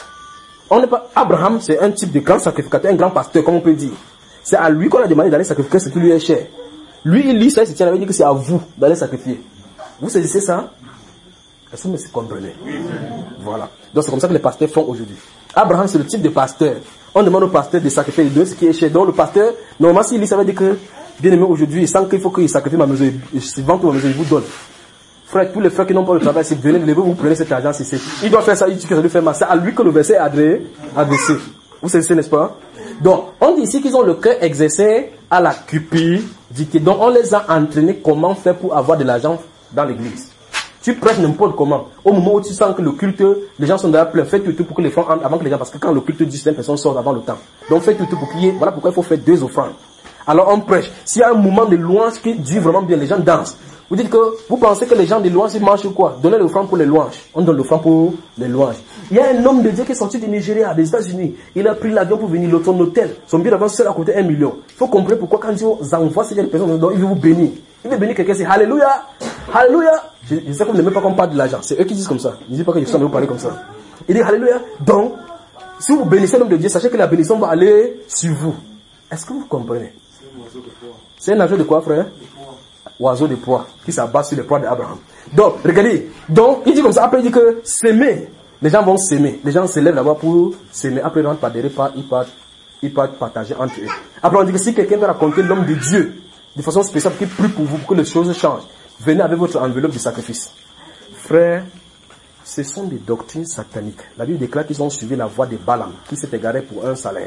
On n'est pas, Abraham, c'est un type de grand sacrificateur, un grand pasteur, comme on peut dire. C'est à lui qu'on a demandé d'aller sacrifier ce qui lui est cher. Lui, il lit ça, il se tient, il dit que c'est à vous d'aller sacrifier. Vous saisissez ça? Est-ce que vous me comprenez? Voilà. Donc c'est comme ça que les pasteurs font aujourd'hui. Abraham, c'est le type de pasteur. On demande au pasteur de sacrifier de ce qui est cher. Donc le pasteur, normalement, s'il lit, ça veut dire que, bien aimé, aujourd'hui, il sent qu'il faut qu'il sacrifie ma maison. Il vend toute ma maison, il vous donne. Frère, tous les frères qui n'ont pas le travail, c'est venez, levez, vous prenez cet argent, c'est c'est. Il doit faire ça, il dit que ça doit faire mal. C'est à lui que le verset est adressé. Vous savez, n'est-ce pas? Donc, on dit ici qu'ils ont le cœur exercé à la cupidité. Donc, on les a entraînés comment faire pour avoir de l'argent dans l'église. Tu prêches n'importe comment. Au moment où tu sens que le culte, les gens sont déjà pleins, fais tout tout pour que les fonds entrent avant que les gens, parce que quand le culte dit, certaines personnes sortent avant le temps. Donc, fais tout tout pour qu'il y ait, voilà pourquoi il faut faire deux offrandes. Alors, on prêche. S'il y a un moment de louange qui dure vraiment bien, les gens dansent. Vous dites que, vous pensez que les gens des louanges, ils mangent quoi? Donnez l'offrande pour les louanges. On donne l'offrande pour les louanges. Il y a un homme de Dieu qui est sorti du Nigeria, des États-Unis. Il a pris l'avion pour venir, son hôtel. Son billet d'avion seul a coûté un million. Il faut comprendre pourquoi quand Dieu envoie ces personnes, il veut vous bénir. Il veut bénir quelqu'un, c'est Alléluia, Alléluia. Je, je sais que vous n'aimez pas qu'on parle de l'argent. C'est eux qui disent comme ça. Ils ne disent pas que je suis en train de vous parler comme ça. Il dit Alléluia. Donc, si vous bénissez l'homme de Dieu, sachez que la bénédiction va aller sur vous. Est-ce que vous comprenez? C'est un oiseau de quoi, frère? Oiseau de proie qui s'abat sur les proies d'Abraham. Donc, regardez. Donc, il dit comme ça. Après, il dit que s'aimer. Les gens vont s'aimer. Les gens se lèvent là-bas pour s'aimer. Après, ils rentrent par des repas. Ils partent, ils partent partager entre eux. Après, on dit que si quelqu'un veut raconter l'homme de Dieu de façon spéciale, qui prie pour vous, pour que les choses changent, venez avec votre enveloppe de sacrifice. Frère, ce sont des doctrines sataniques. La Bible déclare qu'ils ont suivi la voie de Balaam, qui s'est égaré pour un salaire.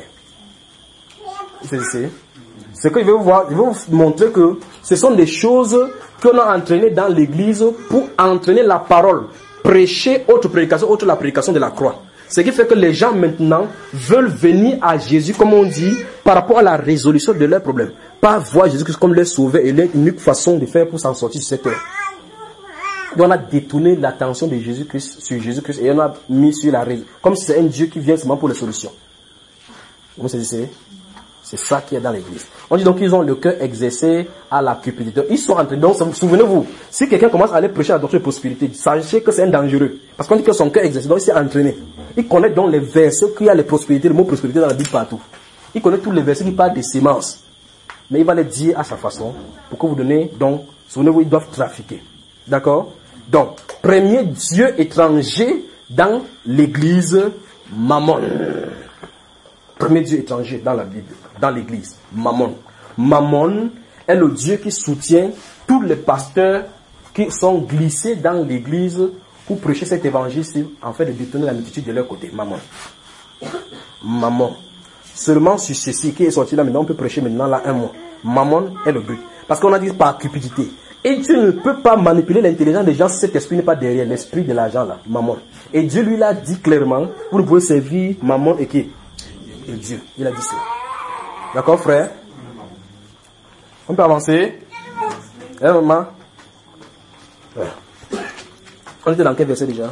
C'est c'est. C'est que je vais vous voir, je vais vous montrer que ce sont des choses qu'on a entraînées dans l'église pour entraîner la parole. Prêcher autre prédication, autre la prédication de la croix. Ce qui fait que les gens maintenant veulent venir à Jésus, comme on dit, par rapport à la résolution de leurs problèmes. Pas voir Jésus-Christ comme leur sauveur et l'unique façon de faire pour s'en sortir sur cette terre. Et on a détourné l'attention de Jésus-Christ sur Jésus-Christ et on a mis sur la raison. Comme si c'est un Dieu qui vient seulement pour les solutions. Vous savez, c'est ça qui est dans l'église. On dit donc qu'ils ont le cœur exercé à la cupidité. Ils sont entrés. Donc, souvenez-vous, si quelqu'un commence à aller prêcher la doctrine de prospérité, sachez que c'est un dangereux. Parce qu'on dit que son cœur exercé, donc il s'est entraîné. Il connaît donc les versets qu'il y a les prospérités, le mot prospérité dans la Bible partout. Il connaît tous les versets qui parlent des semences. Mais il va les dire à sa façon. Pour que vous donnez, donc, souvenez-vous, ils doivent trafiquer. D'accord? Donc, premier dieu étranger dans l'église, Mammon. Premier dieu étranger dans la Bible, dans l'église, Mammon. Mammon est le dieu qui soutient tous les pasteurs qui sont glissés dans l'église pour prêcher cet évangile, c'est en fait de détourner la multitude de leur côté. Maman. Maman. Seulement sur ceci qui est sorti là maintenant, on peut prêcher maintenant là un mois. Maman est le but. Parce qu'on a dit par cupidité. Et Dieu ne peut pas manipuler l'intelligence des gens si cet esprit n'est pas derrière l'esprit de l'argent là. Maman. Et Dieu lui l'a dit clairement, vous ne pouvez servir maman et qui? Et Dieu. Il a dit cela. D'accord frère? On peut avancer? Hein maman? Ouais. On était dans quel verset déjà?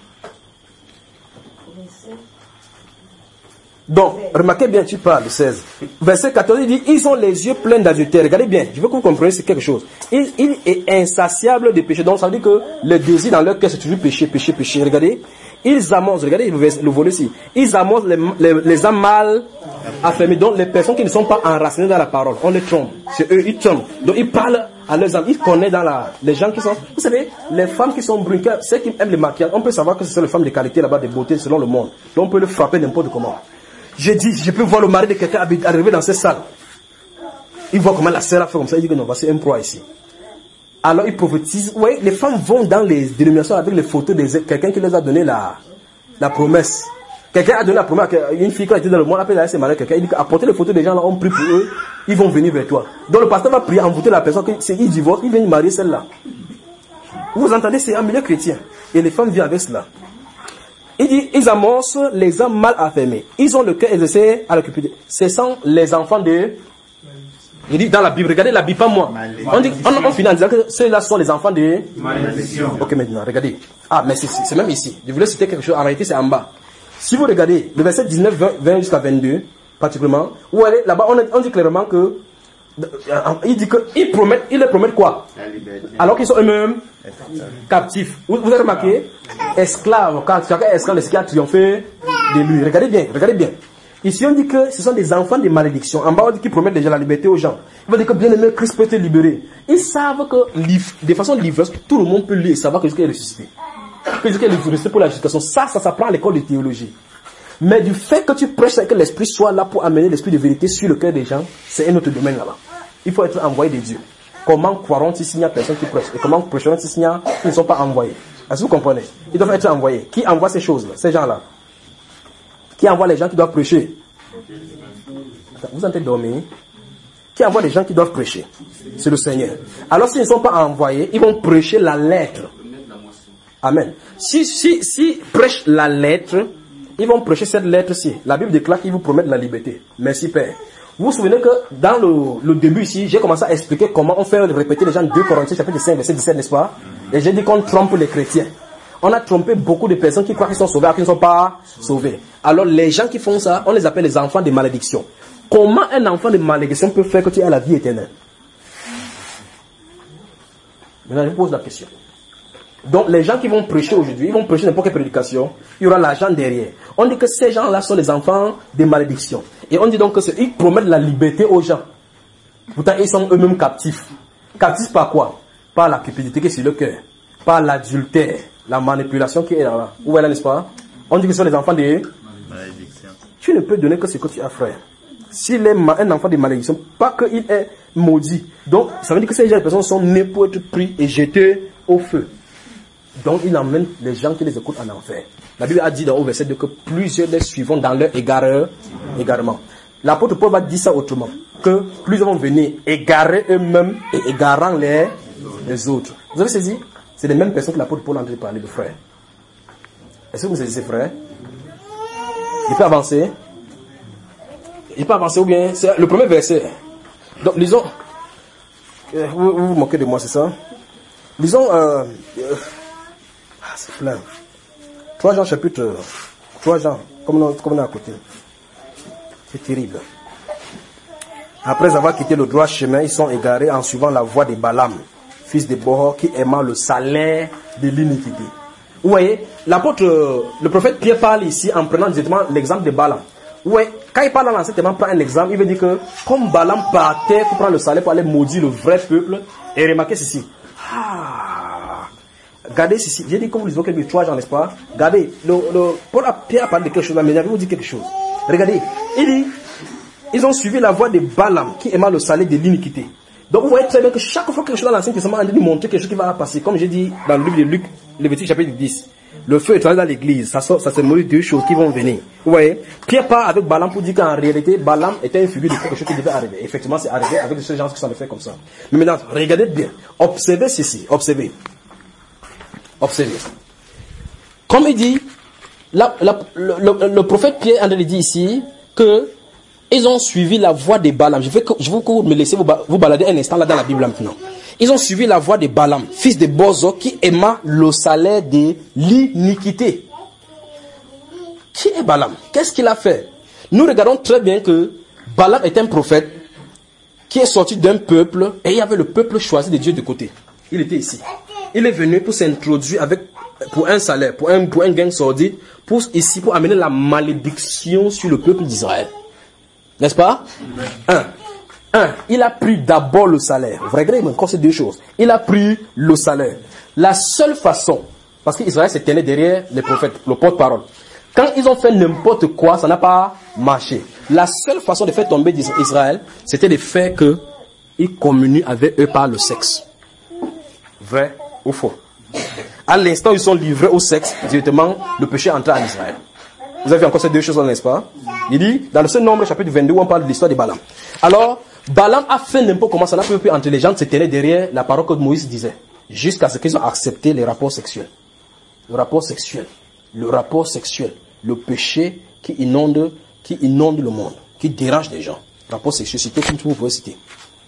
Donc, remarquez bien, tu parles de seize. Verset quatorze, il dit, ils ont les yeux pleins d'adultère. Regardez bien, je veux que vous compreniez c'est quelque chose. Il, il est insatiable de péché. Donc, ça veut dire que le désir dans leur cœur, c'est toujours péché, péché, péché. Regardez, ils amorcent, regardez le, le volet ici. Ils amorcent les, les, les âmes mal affermies. Donc, les personnes qui ne sont pas enracinées dans la parole, on les trompe. C'est eux, ils trompent. Donc, ils parlent à leurs âmes. Ils connaissent dans la, les gens qui sont, vous savez, les femmes qui sont brunes, celles qui aiment le maquillage, on peut savoir que ce sont les femmes de qualité là-bas, de beauté selon le monde. Donc, on peut le frapper n'importe comment. J'ai dit, je peux voir le mari de quelqu'un arriver dans cette salle. Il voit comment la sœur a fait comme ça. Il dit que non, voici un proie ici. Alors il prophétise. Oui, les femmes vont dans les dénominations avec les photos de quelqu'un qui leur a donné la, la promesse. Quelqu'un a donné la promesse à une fille qui a été dans le monde. Après, elle s'est mariée quelqu'un. Il dit apportez les photos des gens là, on prie pour eux. Ils vont venir vers toi. Donc le pasteur va prier, envoûter la personne. Il divorce, il vient marier celle-là. Vous entendez, c'est un milieu chrétien. Et les femmes viennent avec cela. Il dit, ils amorcent les âmes mal affermées. Ils ont le cœur exercé à l'occupité. Ce sont les enfants de... Il dit dans la Bible, regardez la Bible, pas moi. On, dit, on, on finit en disant que ceux-là sont les enfants de... Malédiction. Ok, maintenant, regardez. Ah, mais c'est même ici. Je voulais citer quelque chose. En réalité, c'est en bas. Si vous regardez le verset dix-neuf, vingt jusqu'à vingt-deux, particulièrement, où elle est, là-bas, on, on dit clairement que... Il dit qu'ils promettent, ils leur promettent quoi? Alors qu'ils sont eux-mêmes captifs. Vous, vous avez remarqué? Esclaves. Quand chacun est esclave, c'est qui a triomphé de lui. Regardez bien, regardez bien. Ici, on dit que ce sont des enfants de malédiction. En bas, on dit qu'ils promettent déjà la liberté aux gens. Ils vont dire que bien aimé, Christ peut te libérer. Ils savent que, de façon livreuse, tout le monde peut lire et savoir que Jésus est ressuscité. Que Jésus est ressuscité pour la justification. Ça, ça s'apprend à l'école de théologie. Mais du fait que tu prêches que l'esprit soit là pour amener l'esprit de vérité sur le cœur des gens, c'est un autre domaine là-bas. Il faut être envoyé de Dieu. Comment croiront-ils s'il n'y a personne qui prêche? Et comment prêcheront-ils s'il n'y a qui ne sont pas envoyés? Est-ce que vous comprenez? Ils doivent être envoyés. Qui envoie ces choses-là, ces gens-là? Qui envoie les gens qui doivent prêcher? Vous entendez dormir? Qui envoie les gens qui doivent prêcher? C'est le Seigneur. Alors s'ils ne sont pas envoyés, ils vont prêcher la lettre. Amen. Si, si, si prêchent la lettre, ils vont prêcher cette lettre-ci. La Bible déclare qu'ils vous promettent la liberté. Merci Père. Vous vous souvenez que dans le, le début ici, j'ai commencé à expliquer comment on fait répéter les gens deux Corinthiens chapitre cinq verset dix-sept, n'est-ce pas? Et j'ai dit qu'on trompe les chrétiens. On a trompé beaucoup de personnes qui croient qu'ils sont sauvés alors qu'ils ne sont pas sauvés. Alors les gens qui font ça, on les appelle les enfants de malédiction. Comment un enfant de malédiction peut faire que tu aies la vie éternelle? Maintenant je vous pose la question. Donc les gens qui vont prêcher aujourd'hui, ils vont prêcher n'importe quelle prédication, il y aura l'argent derrière. On dit que ces gens-là sont les enfants des malédictions. Et on dit donc qu'ils promettent la liberté aux gens. Pourtant ils sont eux-mêmes captifs. Captifs par quoi? Par la cupidité qui est sur le cœur, par l'adultère, la manipulation qui est là. Où est là, n'est-ce pas? On dit que ce sont les enfants des malédictions. Tu ne peux donner que ce que tu as, frère. S'il est un enfant de malédiction, pas qu'il est maudit. Donc ça veut dire que ces personnes sont nées pour être pris et jetés au feu. Donc il emmène les gens qui les écoutent en enfer. La Bible a dit dans au verset deux que plusieurs les suivront dans leur égareur, égarement. L'apôtre Paul va dire ça autrement. Que plusieurs vont venir égarer eux-mêmes et égarant les, les autres. Vous avez saisi? C'est les mêmes personnes que l'apôtre Paul a entendu parler de frères. Est-ce que vous saisissez frère? Il peut avancer? Il peut avancer ou bien? C'est le premier verset. Donc lisons. Vous vous, vous moquez de moi, c'est ça? Lisons... Euh, euh, Ah, c'est plein. trois Jean chapitre... trois Jean, comme on, comme on est à côté. C'est terrible. Après avoir quitté le droit chemin, ils sont égarés en suivant la voie de Balaam, fils de Bohor, qui aima le salaire de l'iniquité. Vous voyez, l'apôtre, le prophète Pierre parle ici en prenant directement l'exemple de Balaam. Vous voyez, quand il parle dans l'enseignement, il prend un exemple, il veut dire que comme Balaam partait pour prendre le salaire pour aller maudire le vrai peuple, et remarquez ceci. Ah, regardez ceci, j'ai dit comme vous lisez que trois Jean, n'est-ce pas? Regardez, le, le, Paul a, Pierre a parlé de quelque chose, mais je vais vous dire quelque chose. Regardez, il dit, ils ont suivi la voie de Balaam qui aima le salaire de l'iniquité. Donc vous voyez très bien que chaque fois que quelque chose dans l'Ancien Testament a dit montrer quelque chose qui va passer, comme j'ai dit dans le livre de Luc, Lévitique chapitre dix. Le feu est entré dans l'église. Ça, ça symbolise deux choses qui vont venir. Vous voyez, Pierre part avec Balaam pour dire qu'en réalité, Balaam était une figure de quelque chose qui devait arriver. Effectivement, c'est arrivé avec ces gens qui sont fait comme ça. Mais maintenant, regardez bien. Observez ceci. Observez. Observez. Comme il dit, la, la, le, le, le prophète Pierre André dit ici que ils ont suivi la voie de Balaam. Je veux que je veux que vous me laissez vous, vous balader un instant là dans la Bible maintenant. Ils ont suivi la voie de Balaam, fils de Bozo, qui aima le salaire de l'iniquité. Qui est Balaam? Qu'est-ce qu'il a fait? Nous regardons très bien que Balaam est un prophète qui est sorti d'un peuple et il y avait le peuple choisi de Dieu de côté. Il était ici. Il est venu pour s'introduire avec, pour un salaire, pour un, pour un gain sordide, pour ici, pour amener la malédiction sur le peuple d'Israël. N'est-ce pas? Un. Un, il a pris d'abord le salaire. Vous regardez encore ces deux choses. Il a pris le salaire. La seule façon, parce qu'Israël s'est tenu derrière les prophètes, le porte-parole. Quand ils ont fait n'importe quoi, ça n'a pas marché. La seule façon de faire tomber Israël, c'était de faire qu'ils communient avec eux par le sexe. Vrai ou faux? À l'instant où ils sont livrés au sexe, directement, le péché entra en Israël. Vous avez vu encore ces deux choses, n'est-ce pas? Il dit, dans le seul nombre, chapitre vingt-deux, où on parle de l'histoire de Balaam. Alors, Balaam a fait n'importe comment, ça n'a pas pu entre les gens se tenir derrière la parole que Moïse disait. Jusqu'à ce qu'ils ont accepté les rapports sexuels. Le rapport sexuel. Le rapport sexuel. Le péché qui inonde, qui inonde le monde. Qui dérange les gens. Rapport sexuel, cité comme vous pouvez citer.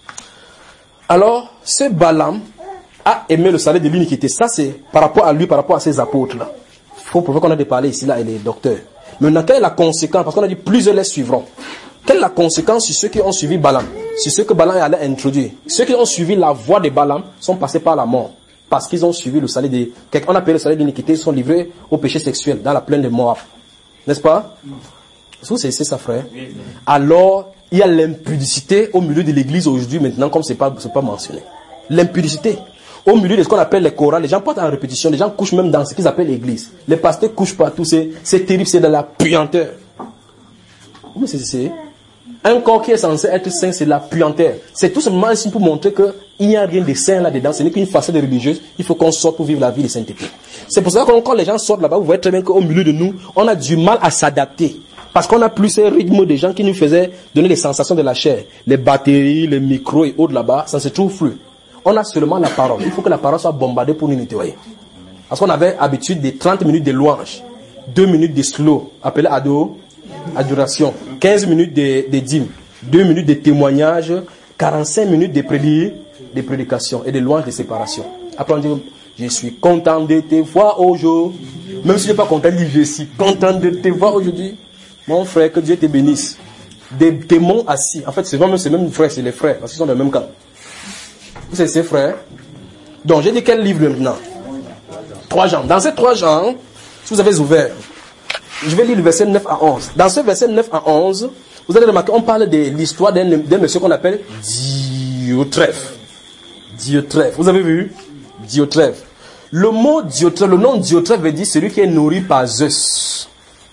Alors, ce Balaam a aimé le salaire de l'iniquité. Ça, c'est par rapport à lui, par rapport à ses apôtres là. Il faut prouver qu'on a parlé ici là et les docteurs. Maintenant, quelle est la conséquence? Parce qu'on a dit plusieurs les suivront. Quelle est la conséquence sur ceux qui ont suivi Balaam? Sur ceux que Balaam allait introduire. Ceux qui ont suivi la voie de Balaam sont passés par la mort. Parce qu'ils ont suivi le salaire de... On appelle le salaire d'iniquité, ils sont livrés au péché sexuel dans la plaine de Moab. N'est-ce pas? Est-ce que c'est ça, frère? Alors, il y a l'impudicité au milieu de l'église aujourd'hui maintenant, comme ce n'est pas, c'est pas mentionné. L'impudicité. Au milieu de ce qu'on appelle les chorales, les gens portent en répétition, les gens couchent même dans ce qu'ils appellent l'église. Les pasteurs couchent partout, c'est, c'est terrible, c'est de la puanteur. Mais c'est, c'est, un corps qui est censé être saint, c'est de la puanteur. C'est tout simplement ici pour montrer qu'il n'y a rien de saint là-dedans, ce n'est qu'une façade religieuse, il faut qu'on sorte pour vivre la vie de sainteté. C'est pour ça que quand les gens sortent là-bas, vous voyez très bien qu'au milieu de nous, on a du mal à s'adapter. Parce qu'on a plus ce rythme des gens qui nous faisaient donner les sensations de la chair. Les batteries, les micros et autres là-bas, ça se trouve flou. On a seulement la parole. Il faut que la parole soit bombardée pour nous nettoyer. Parce qu'on avait habitude de trente minutes de louange, deux minutes de slow, appelé ado, adoration, quinze minutes de, de dîmes, deux minutes de témoignage, quarante-cinq minutes de, prédit, de prédication et de louange de séparation. Après on dit, je suis content de te voir aujourd'hui. Même si je ne suis pas content, je suis content de te voir aujourd'hui. Mon frère, que Dieu te bénisse. Des démons assis. En fait, c'est même, c'est même frères, c'est les frères, parce qu'ils sont dans le même camp. C'est ses frères. Donc, j'ai dit quel livre maintenant? Trois Jean. Dans ces trois Jean, si vous avez ouvert, je vais lire le verset neuf à onze. Dans ce verset neuf à onze, vous allez remarquer, on parle de l'histoire d'un, d'un monsieur qu'on appelle Diotrephe. Diotrephe. Vous avez vu? Diotrephe. Le mot Diotrephe, le nom Diotrephe veut dire celui qui est nourri par Zeus.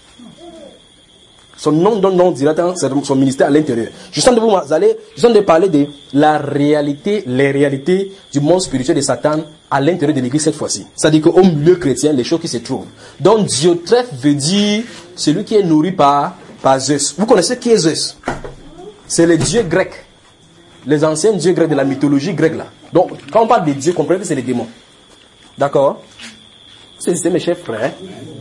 Son nom donne nom directement son ministère à l'intérieur. Je sens de vous allez, je sens de parler de la réalité, les réalités du monde spirituel de Satan à l'intérieur de l'église cette fois-ci. C'est-à-dire qu'au milieu chrétien, les choses qui se trouvent. Donc Diotrephe veut dire celui qui est nourri par, par Zeus. Vous connaissez qui est Zeus? C'est les dieux grecs. Les anciens dieux grecs de la mythologie grecque là. Donc quand on parle des dieux, comprenez que c'est les démons. D'accord? C'est mes chers frères.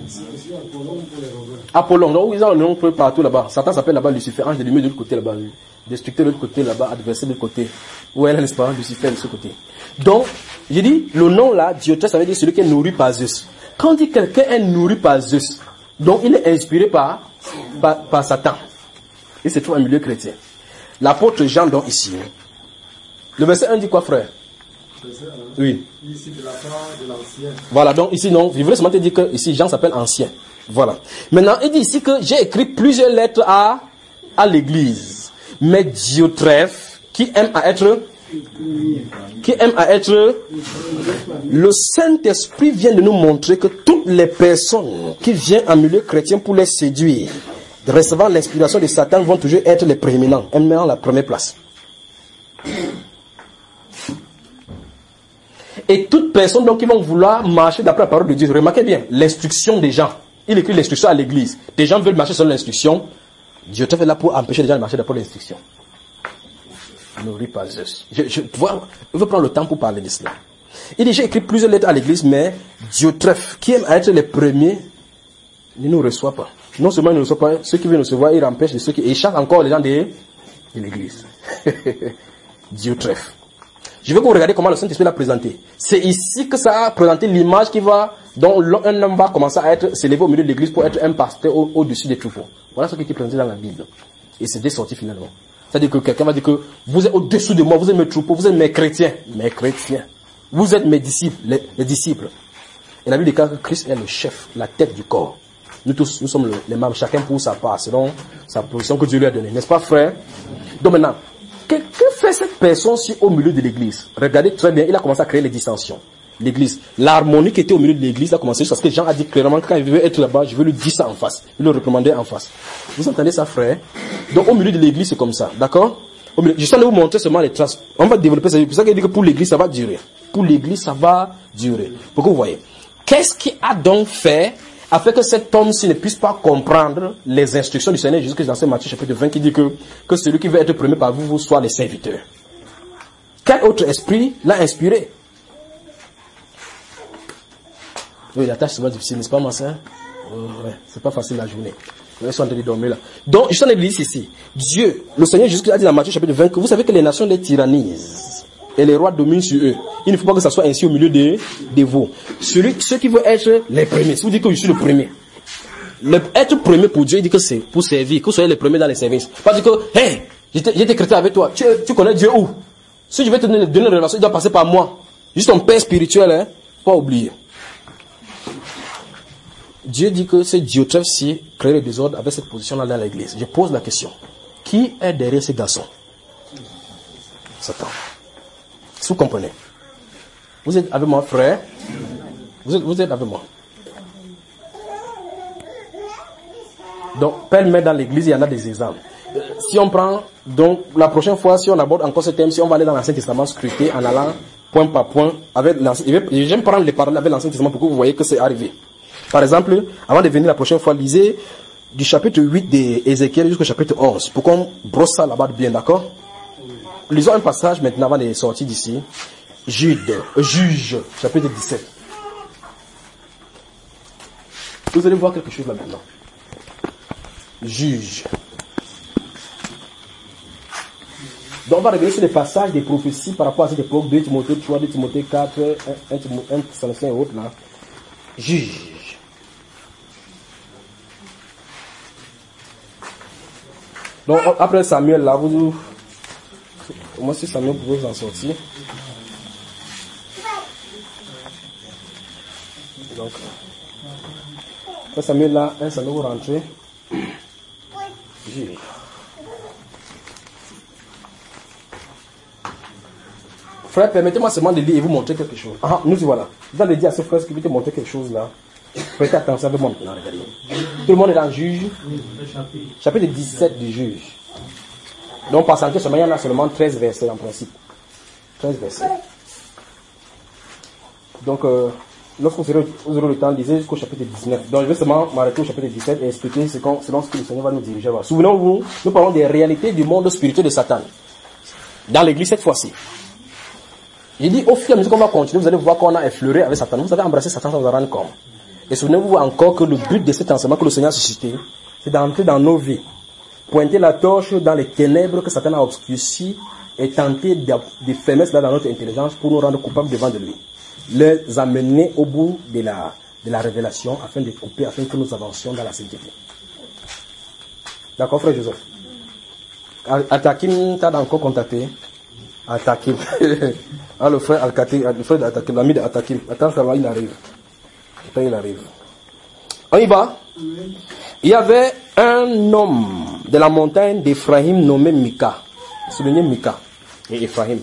Apollon, donc ils ont un nom partout là-bas. Satan s'appelle là-bas Lucifer, ange de lumière de l'autre côté là-bas, destructeur de l'autre côté là-bas, adversaire de l'autre côté. Où est l'espoir Lucifer de ce côté. Donc, j'ai dit, le nom là, Diotrephe, ça veut dire celui qui est nourri par Zeus. Quand on dit quelqu'un est nourri par Zeus, donc il est inspiré par, par, par Satan. Il se trouve en milieu chrétien. L'apôtre Jean, donc ici, le verset un dit quoi, frère? Oui. Ici de la part de l'ancien. Voilà, donc ici non, je voulais seulement te dire que ici Jean s'appelle ancien. Voilà. Maintenant, il dit ici que j'ai écrit plusieurs lettres à, à l'église. Mais Diotrephe, qui aime à être, qui aime à être, le Saint-Esprit vient de nous montrer que toutes les personnes qui viennent en milieu chrétien pour les séduire, recevant l'inspiration de Satan, vont toujours être les prééminents, aimant la première place. Et toute personne donc qui vont vouloir marcher d'après la parole de Dieu, remarquez bien, l'instruction des gens. Il écrit l'instruction à l'église. Des gens veulent marcher selon l'instruction. Dieu est là pour empêcher les gens de marcher d'après l'instruction. Ne ris pas, Zeus. Je, je, vois, je veux prendre le temps pour parler de cela. Il dit, j'ai écrit plusieurs lettres à l'église, mais Diotrephe, qui aime être les premiers, ne nous reçoit pas. Non seulement il ne reçoit pas, ceux qui veulent nous recevoir, il empêche de ceux qui échappent encore les gens de, de l'église. Diotrephe. Je veux que vous regardiez comment le Saint-Esprit l'a présenté. C'est ici que ça a présenté l'image qui va, dont un homme va commencer à être, s'élever au milieu de l'église pour être un pasteur au, au-dessus des troupeaux. Voilà ce qui est présenté dans la Bible. Et c'est des sorties finalement. C'est-à-dire que quelqu'un va dire que vous êtes au-dessous de moi, vous êtes mes troupeaux, vous êtes mes chrétiens. Mes chrétiens. Vous êtes mes disciples, les, les disciples. Et la Bible déclare que Christ est le chef, la tête du corps. Nous tous, nous sommes le, les membres, chacun pour sa part, selon sa position que Dieu lui a donnée. N'est-ce pas, frère? Donc maintenant, que, que fait cette personne-ci au milieu de l'église? Regardez très bien, il a commencé à créer les dissensions. L'église, l'harmonie qui était au milieu de l'église a commencé parce que Jean a dit clairement que quand il veut être là-bas, je veux lui dire ça en face. Il le recommandait en face. Vous entendez ça, frère? Donc au milieu de l'église, c'est comme ça. D'accord? Je suis allé vous montrer seulement les traces. On va développer ça. C'est pour ça qu'il dit que pour l'église, ça va durer. Pour l'église, ça va durer. Pour que vous voyez. Qu'est-ce qui a donc fait afin que cet homme-ci ne puisse pas comprendre les instructions du Seigneur Jésus Christ dans ce Matthieu chapitre vingt qui dit que, que celui qui veut être premier par vous, vous soit les serviteurs. Quel autre esprit l'a inspiré? Oui, la tâche est souvent difficile, n'est-ce pas, ma soeur? Oh, ouais, c'est pas facile la journée. Ils sont en train de dormir là. Donc, je suis en train de dire ici. Dieu, le Seigneur Jésus Christ a dit dans Matthieu chapitre vingt que vous savez que les nations les tyrannisent. Et les rois dominent sur eux. Il ne faut pas que ça soit ainsi au milieu de, de vous. Celui, ceux qui veulent être les premiers. Si vous dites que je suis le premier. Le, être premier pour Dieu, il dit que c'est pour servir. Que vous soyez les premiers dans les services. Pas dire que, hey, j'étais chrétien avec toi. Tu, tu connais Dieu où? Si je vais te donner, donner une relation, il doit passer par moi. Juste ton père spirituel, hein. Faut pas oublier. Dieu dit que c'est Diotrephe-ci crée le désordre avec cette position-là dans l'église. Je pose la question. Qui est derrière ces garçons? Satan. Si vous comprenez. Vous êtes avec moi, frère? Vous êtes, vous êtes avec moi. Donc, pêle-mêle dans l'église, il y en a des exemples. Si on prend, donc, la prochaine fois, si on aborde encore ce thème, si on va aller dans l'Ancien Testament, scruter en allant point par point avec l'Ancien. J'aime prendre les paroles avec l'Ancien Testament pour que vous voyez que c'est arrivé. Par exemple, avant de venir la prochaine fois, lisez du chapitre huit d'Ézéchiel jusqu'au chapitre onze, pour qu'on brosse ça là-bas bien, d'accord? Lisons un passage maintenant avant de sortir d'ici. Jude, euh, Juge, chapitre dix-sept. Vous allez voir quelque chose là maintenant. Juge. Donc on va regarder sur les passages des prophéties par rapport à cette époque, deux Timothée trois, deux Timothée quatre, un Thessaloniciens et autres là. Juge. Donc après Samuel là, vous, moi si Samuel pouvait vous en sortir. Donc après Samuel là, un Samuel vous rentrez. Juge. Frère, permettez-moi seulement de lire et vous montrer quelque chose. Ah, nous y voilà. Vous allez dire à ce frère qui veut te montrer quelque chose là. Prêtez attention avec moi maintenant, regardez. Tout le monde est dans le Juge. Chapitre dix-sept du Juge. Donc, par santé, il y en a seulement treize versets en principe. treize versets. Donc, euh, lorsque vous aurez, vous aurez le temps, lisez jusqu'au chapitre dix-neuf. Donc, je vais seulement m'arrêter au chapitre dix-sept et expliquer ce selon ce que le Seigneur va nous diriger. Souvenez-vous, nous parlons des réalités du monde spirituel de Satan. Dans l'église cette fois-ci. J'ai dit, au fur et à mesure qu'on va continuer, vous allez voir qu'on a effleuré avec Satan. Vous avez embrassé Satan sans vous en rendre compte. Et souvenez-vous encore que le but de cet enseignement que le Seigneur a suscité, c'est d'entrer dans nos vies, pointer la torche dans les ténèbres que Satan a obscurcies et tenter de, de fermer cela dans notre intelligence pour nous rendre coupables devant de lui. Les amener au bout de la, de la révélation afin de couper, afin que nous avancions dans la sainteté. D'accord, frère Joseph? Atakim t'a encore contacté? Atakim. Ah, le frère Al-Katim, le frère d'Atakim, l'ami d'Atakim. Attends, ça va, il arrive. Attends, il arrive. On y va. Il y avait un homme de la montagne d'Ephraïm nommé Mika. Souvenez Mika et Ephraïm.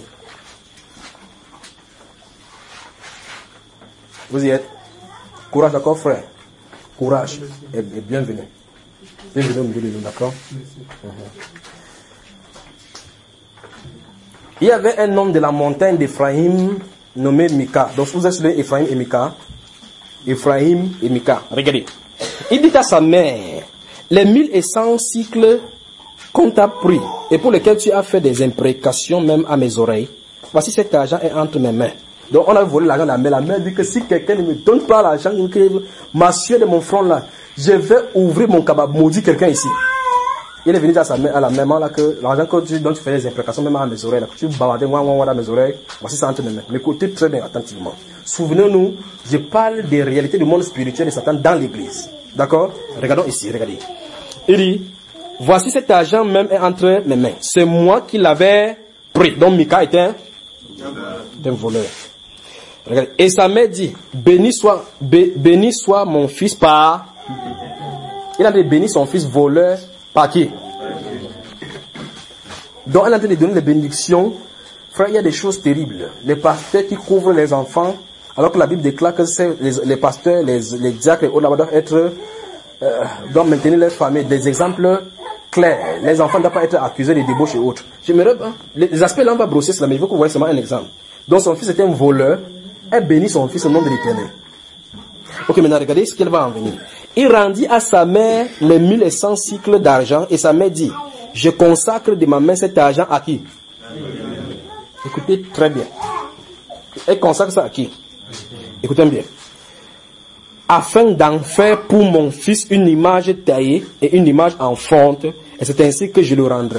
Vous y êtes? Courage, d'accord, frère? Courage et, et bienvenue. Bienvenue au milieu de nous, d'accord? Uh-huh. Il y avait un homme de la montagne d'Ephraïm nommé Mika. Donc vous êtes sur Ephraim et Mika. Ephraim et Mika. Regardez. Il dit à sa mère, les mille et cent cycles qu'on t'a pris et pour lesquels tu as fait des imprécations même à mes oreilles, voici cet argent est entre mes mains. Donc on a volé l'argent de la mère. La mère dit que si quelqu'un ne me donne pas l'argent, m'assure de mon front là, je vais ouvrir mon cabas, maudit quelqu'un ici. Il est venu dire à, sa mère, à la maman là que l'argent que tu, dont tu fais des imprécations même à mes oreilles, là, que tu bavardais moi, moi, moi dans mes oreilles, voici ça entre mes mains. Mais écoutez très bien attentivement. Souvenez-nous, je parle des réalités du monde spirituel de Satan dans l'église. D'accord? Regardons ici, regardez. Il dit, voici cet argent même est entre mes mains. C'est moi qui l'avais pris. Donc Mika était un, un voleur. Regardez. Et sa mère dit, béni soit, bé, béni soit mon fils par... Il a dit béni son fils voleur par qui? Donc elle a dit de donner les bénédictions. Frère, il y a des choses terribles. Les pasteurs qui couvrent les enfants, alors que la Bible déclare que c'est les, les pasteurs, les, les diacres et autres doivent être, euh, doivent maintenir leur famille. Des exemples clairs. Les enfants ne doivent pas être accusés de débauche et autres. J'aimerais, hein, les, les aspects là, on va brosser cela, mais il faut que vous voyez seulement un exemple. Donc son fils était un voleur. Elle bénit son fils au nom de l'Éternel. Ok, maintenant regardez ce qu'elle va en venir. Il rendit à sa mère les mille et cent cycles d'argent et sa mère dit, je consacre de ma main cet argent à qui? Écoutez très bien. Elle consacre ça à qui? Écoutez bien. Afin d'en faire pour mon fils une image taillée et une image en fonte, et c'est ainsi que je le rendrai.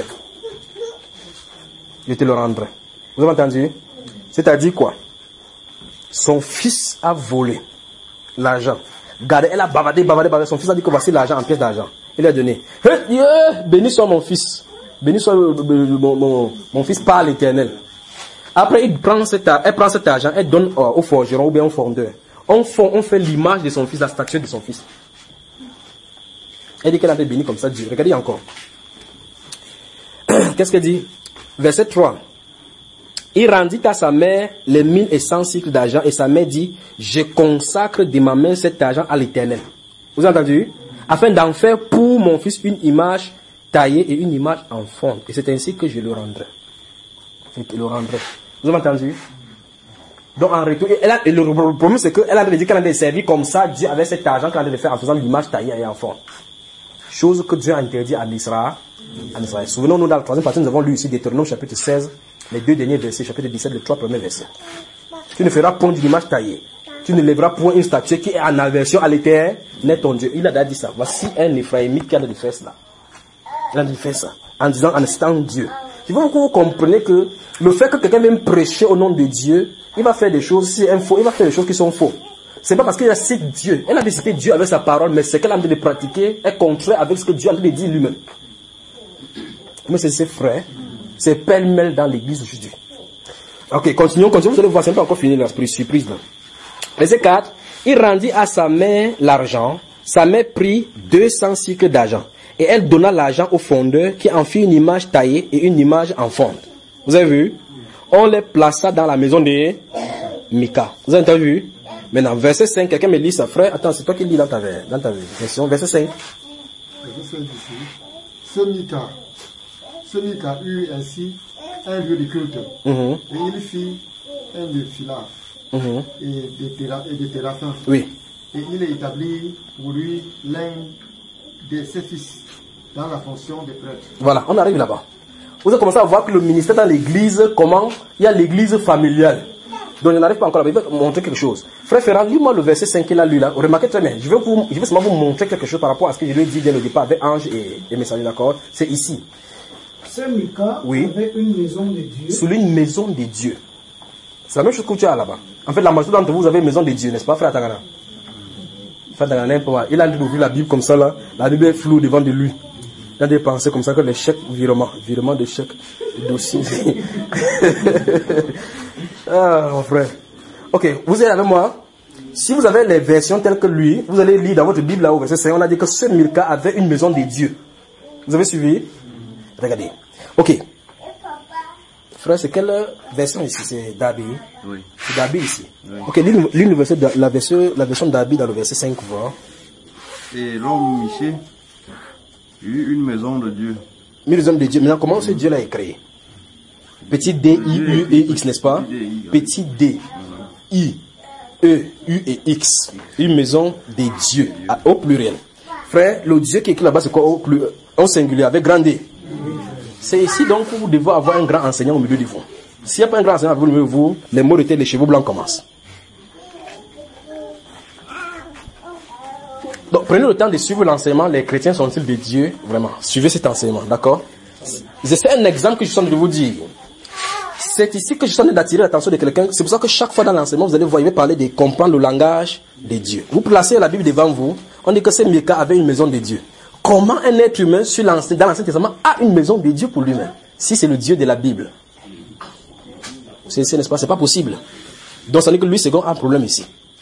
Je te le rendrai. Vous avez entendu? C'est-à-dire quoi? Son fils a volé l'argent. Regardez, elle a bavardé, bavardé, bavardé. Son fils a dit que voici l'argent en pièces d'argent. Il lui a donné. Hey, yeah, béni soit mon fils. Béni soit le, le, le, mon, mon, mon fils par l'Éternel. Après, il prend cet, elle prend cet argent, elle donne euh, au forgeron ou bien au fondeur. On, fond, on fait l'image de son fils, la statue de son fils. Elle dit qu'elle a été bénie comme ça, Dieu. Regardez encore. Qu'est-ce qu'elle dit? Verset trois. Il rendit à sa mère les mille et cent cycles d'argent et sa mère dit, je consacre de ma main cet argent à l'Éternel. Vous avez entendu? Afin d'en faire pour mon fils une image taillée et une image en fonte. Et c'est ainsi que je le rendrai. Je le rendrai. Vous avez entendu? Donc en retour, elle a, et le problème c'est qu'elle a dit qu'elle allait servir comme ça, Dieu avait cet argent qu'elle allait faire en faisant l'image taillée et en fonte. Chose que Dieu a interdit à Israël. Souvenons-nous, dans la troisième partie, nous avons lu ici Deutéronome chapitre seize. Les deux derniers versets, chapitre dix-sept, les trois premiers versets. Tu ne feras point d'une image taillée. Tu ne lèveras point une statue qui est en aversion à l'Éternel, ton Dieu. Il a déjà dit ça. Voici un Éphraïmite qui a de faire cela. Il a de faire ça. En disant, en citant Dieu. Je veux que vous compreniez que le fait que quelqu'un vienne prêcher au nom de Dieu, il va faire des choses, si c'est faux, il va faire des choses qui sont faux. C'est pas parce qu'il a cité Dieu. Elle a décidé Dieu avec sa parole, mais ce qu'elle a envie de pratiquer est contraire avec ce que Dieu a envie de dire lui-même. Mais c'est ses frères. C'est pêle-mêle dans l'église aujourd'hui. Ok, continuons, continuons. Vous allez voir, c'est pas encore fini la surprise là. Verset quatre. Il rendit à sa mère l'argent. Sa mère prit deux cents cycles d'argent. Et elle donna l'argent au fondeur qui en fit une image taillée et une image en fonte. Vous avez vu? On les plaça dans la maison de Mika. Vous avez entendu? Maintenant, verset cinq. Quelqu'un me lit ça, frère. Attends, c'est toi qui lis dans ta, dans ta version. Verset cinq. Verset cinq ici. Ce Mika. Ce Mika eut ainsi un lieu de culte. Mm-hmm. Et il fit un défilage mm-hmm. et des terra, terrassins. Oui. Et il établit pour lui l'un de ses fils dans la fonction de prêtre. Voilà, on arrive là-bas. Vous avez commencé à voir que le ministère dans l'église, comment il y a l'église familiale. Donc je n'arrive pas encore là-bas. Il va montrer quelque chose. Frère Ferrand, lis-moi le verset cinq qu'il a lu là. Remarquez très bien. Je vais, vous, je vais seulement vous montrer quelque chose par rapport à ce que je lui ai dit dès le départ avec ange et, et messager, d'accord? C'est ici. Ce Mika oui. avait une maison de Dieu. Sous une maison de Dieu. C'est la même chose que tu as là-bas. En fait, la majorité d'entre vous, vous avez une maison de Dieu, n'est-ce pas, frère Tagana? Frère Tagana, il a ouvert la Bible comme ça là. La Bible est floue devant de lui. Il a des pensées comme ça que les chèques, virement, virement de chèques, dossiers. Ah, mon frère. Ok, vous êtes avec moi. Si vous avez les versions telles que lui, vous allez lire dans votre Bible là au verset cinq, on a dit que ce Mika avait une maison de Dieu. Vous avez suivi? Regardez. Ok. Frère, c'est quelle version ici? C'est Dabi. Oui. C'est Dabi ici. Oui. Ok, lis le verset, la version, la version Dabi dans le verset cinq, voir. Et l'homme Miché eut une maison de Dieu. Une maison de Dieu. Maintenant, comment ce Dieu l'a créé? Petit D, I, U, E, X, n'est-ce pas? Petit D. I, E, U et X. Une maison des dieux, au pluriel. Frère, le Dieu qui est écrit là-bas, c'est quoi au, plus, au singulier, avec grand D. C'est ici donc que vous devez avoir un grand enseignant au milieu de vous. S'il n'y a pas un grand enseignant au milieu de vous, les mots de tête, les cheveux blancs commencent. Donc prenez le temps de suivre l'enseignement. Les chrétiens sont-ils des dieux? Vraiment, suivez cet enseignement, d'accord? C'est un exemple que je suis en train de vous dire. C'est ici que je suis en train d'attirer l'attention de quelqu'un. C'est pour ça que chaque fois dans l'enseignement, vous allez voir, il va parler de comprendre le langage des dieux. Vous placez la Bible devant vous, on dit que c'est Mika avait une maison de Dieu. Comment un être humain sur dans l'Ancien Testament a une maison de Dieu pour lui-même? Si c'est le Dieu de la Bible. C'est, c'est, n'est-ce pas? C'est pas possible. Donc ça veut dire que Louis second a un problème ici.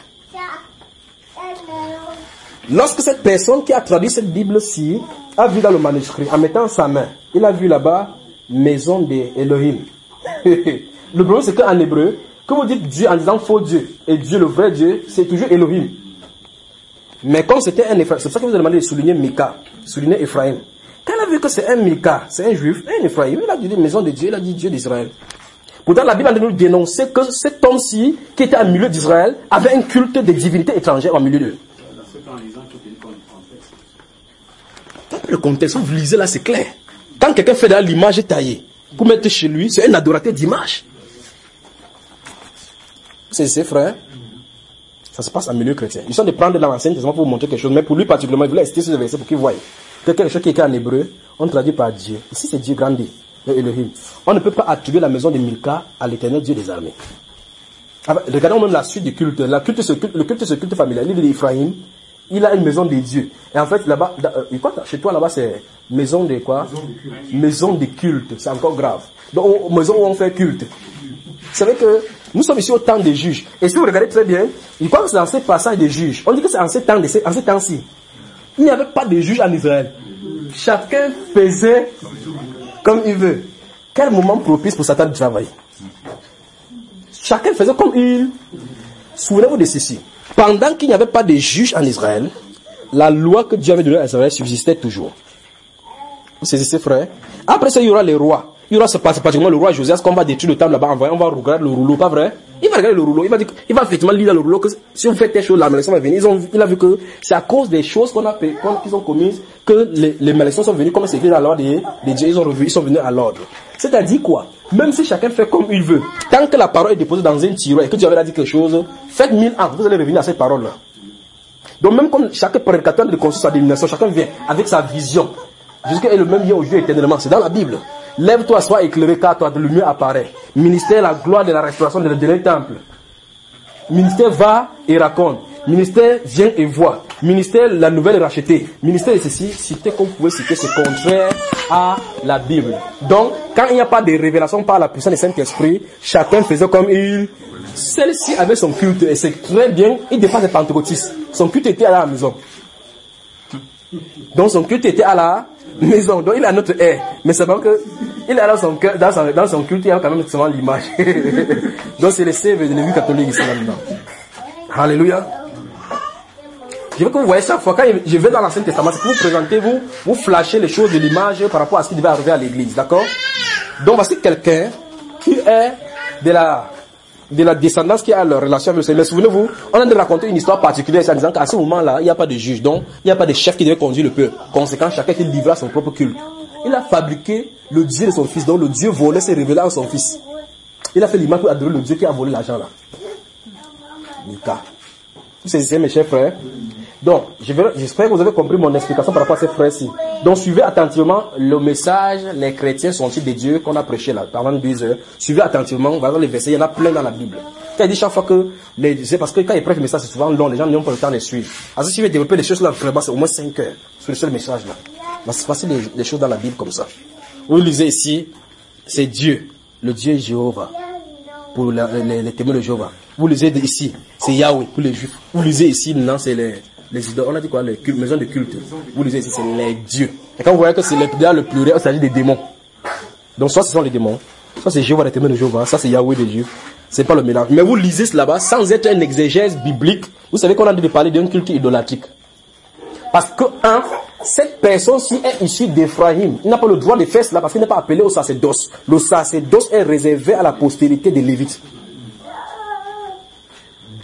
Lorsque cette personne qui a traduit cette Bible-ci a vu dans le manuscrit, en mettant sa main, il a vu là-bas maison d'Elohim. Le problème c'est qu'en hébreu, quand vous dites Dieu en disant faux Dieu, et Dieu le vrai Dieu, c'est toujours Elohim. Mais comme c'était un Ephraim, c'est pour ça que vous avez demandé de souligner Mika, souligner Ephraim. Quand il a vu que c'est un Mika, c'est un juif, un Ephraim, il a dit maison de Dieu, il a dit Dieu d'Israël. Pourtant la Bible a nous dénoncer que cet homme-ci, qui était au milieu d'Israël, avait un culte des divinités étrangères au milieu d'eux. Le contexte, vous lisez là, c'est clair. Quand quelqu'un fait de l'image taillée, pour mettre chez lui, c'est un adorateur d'image. C'est ses frères. Ça se passe en milieu chrétien. Ils sont de prendre dans l'Ancien Testament pour vous montrer quelque chose, mais pour lui particulièrement, il voulait citer ce verset pour qu'il voie que quelque chose qui est écrit en hébreu, on traduit par Dieu. Ici, c'est Dieu grandi, le Elohim. On ne peut pas attribuer la maison de Milka à l'éternel Dieu des armées. Alors, regardons même la suite du culte. La culte, ce culte le culte, ce culte familial. L'île d'Ephraïm, il a une maison de Dieu. Et en fait, là-bas, euh, quoi, chez toi, là-bas, c'est maison de quoi? Maison de culte. C'est encore grave. Donc, on, maison où on fait culte. Vous savez que nous sommes ici au temps des juges. Et si vous regardez très bien, il croit que c'est dans ce passage des juges. On dit que c'est en ce temps, de, en ce temps-ci. Il n'y avait pas de juges en Israël. Chacun faisait comme il veut. Quel moment propice pour Satan de travailler? Chacun faisait comme il. Souvenez-vous de ceci. Pendant qu'il n'y avait pas de juges en Israël, la loi que Dieu avait donnée à Israël subsistait toujours. Vous saisissez, frère? Après ça, il y aura les rois. Il y aura ce particulièrement le roi Josias qu'on va détruire le temple là-bas, on va regarder le rouleau, pas vrai? Il va regarder le rouleau, il va, dire, il va effectivement lire dans le rouleau que si on fait telle chose, la malédiction va venir. Ils ont, il a vu que c'est à cause des choses qu'on a fait, qu'ils ont commises, que les, les malédictions sont venues, comme c'est écrit dans l'ordre des, des dieux, ils ont revu, ils sont venus à l'ordre. C'est-à-dire quoi? Même si chacun fait comme il veut, tant que la parole est déposée dans un tiroir et que Dieu avait dit quelque chose, faites mille ans, vous allez revenir à cette parole-là. Donc même comme chaque prédicateur de construire sa dénomination, chacun vient avec sa vision. Jusqu'à le même vient au Dieu éternellement, c'est dans la Bible. Lève-toi, sois éclairé, car toi, le mieux apparaît. Ministère, la gloire de la restauration de dernier temple. Ministère va et raconte. Ministère vient et voit. Ministère, la nouvelle rachetée. Ministère de ceci, citer comme vous pouvez citer, c'est contraire à la Bible. Donc, quand il n'y a pas de révélation par la puissance du Saint-Esprit, chacun faisait comme il. Celle-ci avait son culte, et c'est très bien, il dépasse les pentecôtistes. Son culte était à la maison. Donc son culte était à la maison. Donc il a notre air. Mais c'est pas que il a dans son, dans son, dans son culte, il y a quand même souvent l'image. Donc c'est le C V de l'église catholique ici là-dedans. Alléluia. Je veux que vous voyez chaque fois, quand je vais dans l'Ancien Testament, c'est pour vous présenter, vous, vous flasher les choses de l'image par rapport à ce qui devait arriver à l'église. D'accord? Donc voici quelqu'un qui est de la, de la descendance qui a leur relation avec le Seigneur. Mais souvenez-vous, on a de raconter une histoire particulière en disant qu'à ce moment-là, il n'y a pas de juge, donc il n'y a pas de chef qui devait conduire le peuple. Conséquent, chacun était livré à son propre culte. Il a fabriqué le Dieu de son fils, donc le Dieu volé s'est révélé en son fils. Il a fait l'image pour adorer le Dieu qui a volé l'argent là. Mika. Vous saisissez mes chers frères? Donc, j'espère que vous avez compris mon explication par rapport à ces frères-ci. Donc, suivez attentivement le message, les chrétiens sont-ils des dieux qu'on a prêché là, pendant deux heures. Suivez attentivement, on va voir les versets, il y en a plein dans la Bible. Quand il dit chaque fois que, les, c'est parce que quand il prêche le message, c'est souvent long, les gens n'ont pas le temps de suivre. Alors, si je vais développer les choses là, vraiment, c'est au moins cinq heures sur le seul message là. Il va se passer des, des choses dans la Bible comme ça. Vous lisez ici, c'est Dieu, le Dieu Jéhovah, pour la, les, les témoins de Jéhovah. Vous lisez ici, c'est Yahweh pour les Juifs. Vous lisez ici, non, c'est les, les idoles. On a dit quoi, les cultes, maisons de culte. Vous lisez ici, c'est les dieux. Et quand vous voyez que c'est le, le pluriel, il s'agit des démons. Donc, soit ce sont les démons, soit c'est Jéhovah, les témoins de Jéhovah, ça c'est Yahweh des Juifs. C'est pas le mélange. Mais vous lisez là-bas sans être un exégèse biblique. Vous savez qu'on a dû parler d'un culte idolatrique. Parce que, un, cette personne-ci est issue d'Ephraïm. Il n'a pas le droit de faire cela parce qu'il n'est pas appelé au sacerdoce. Le sacerdoce est réservé à la postérité des Lévites.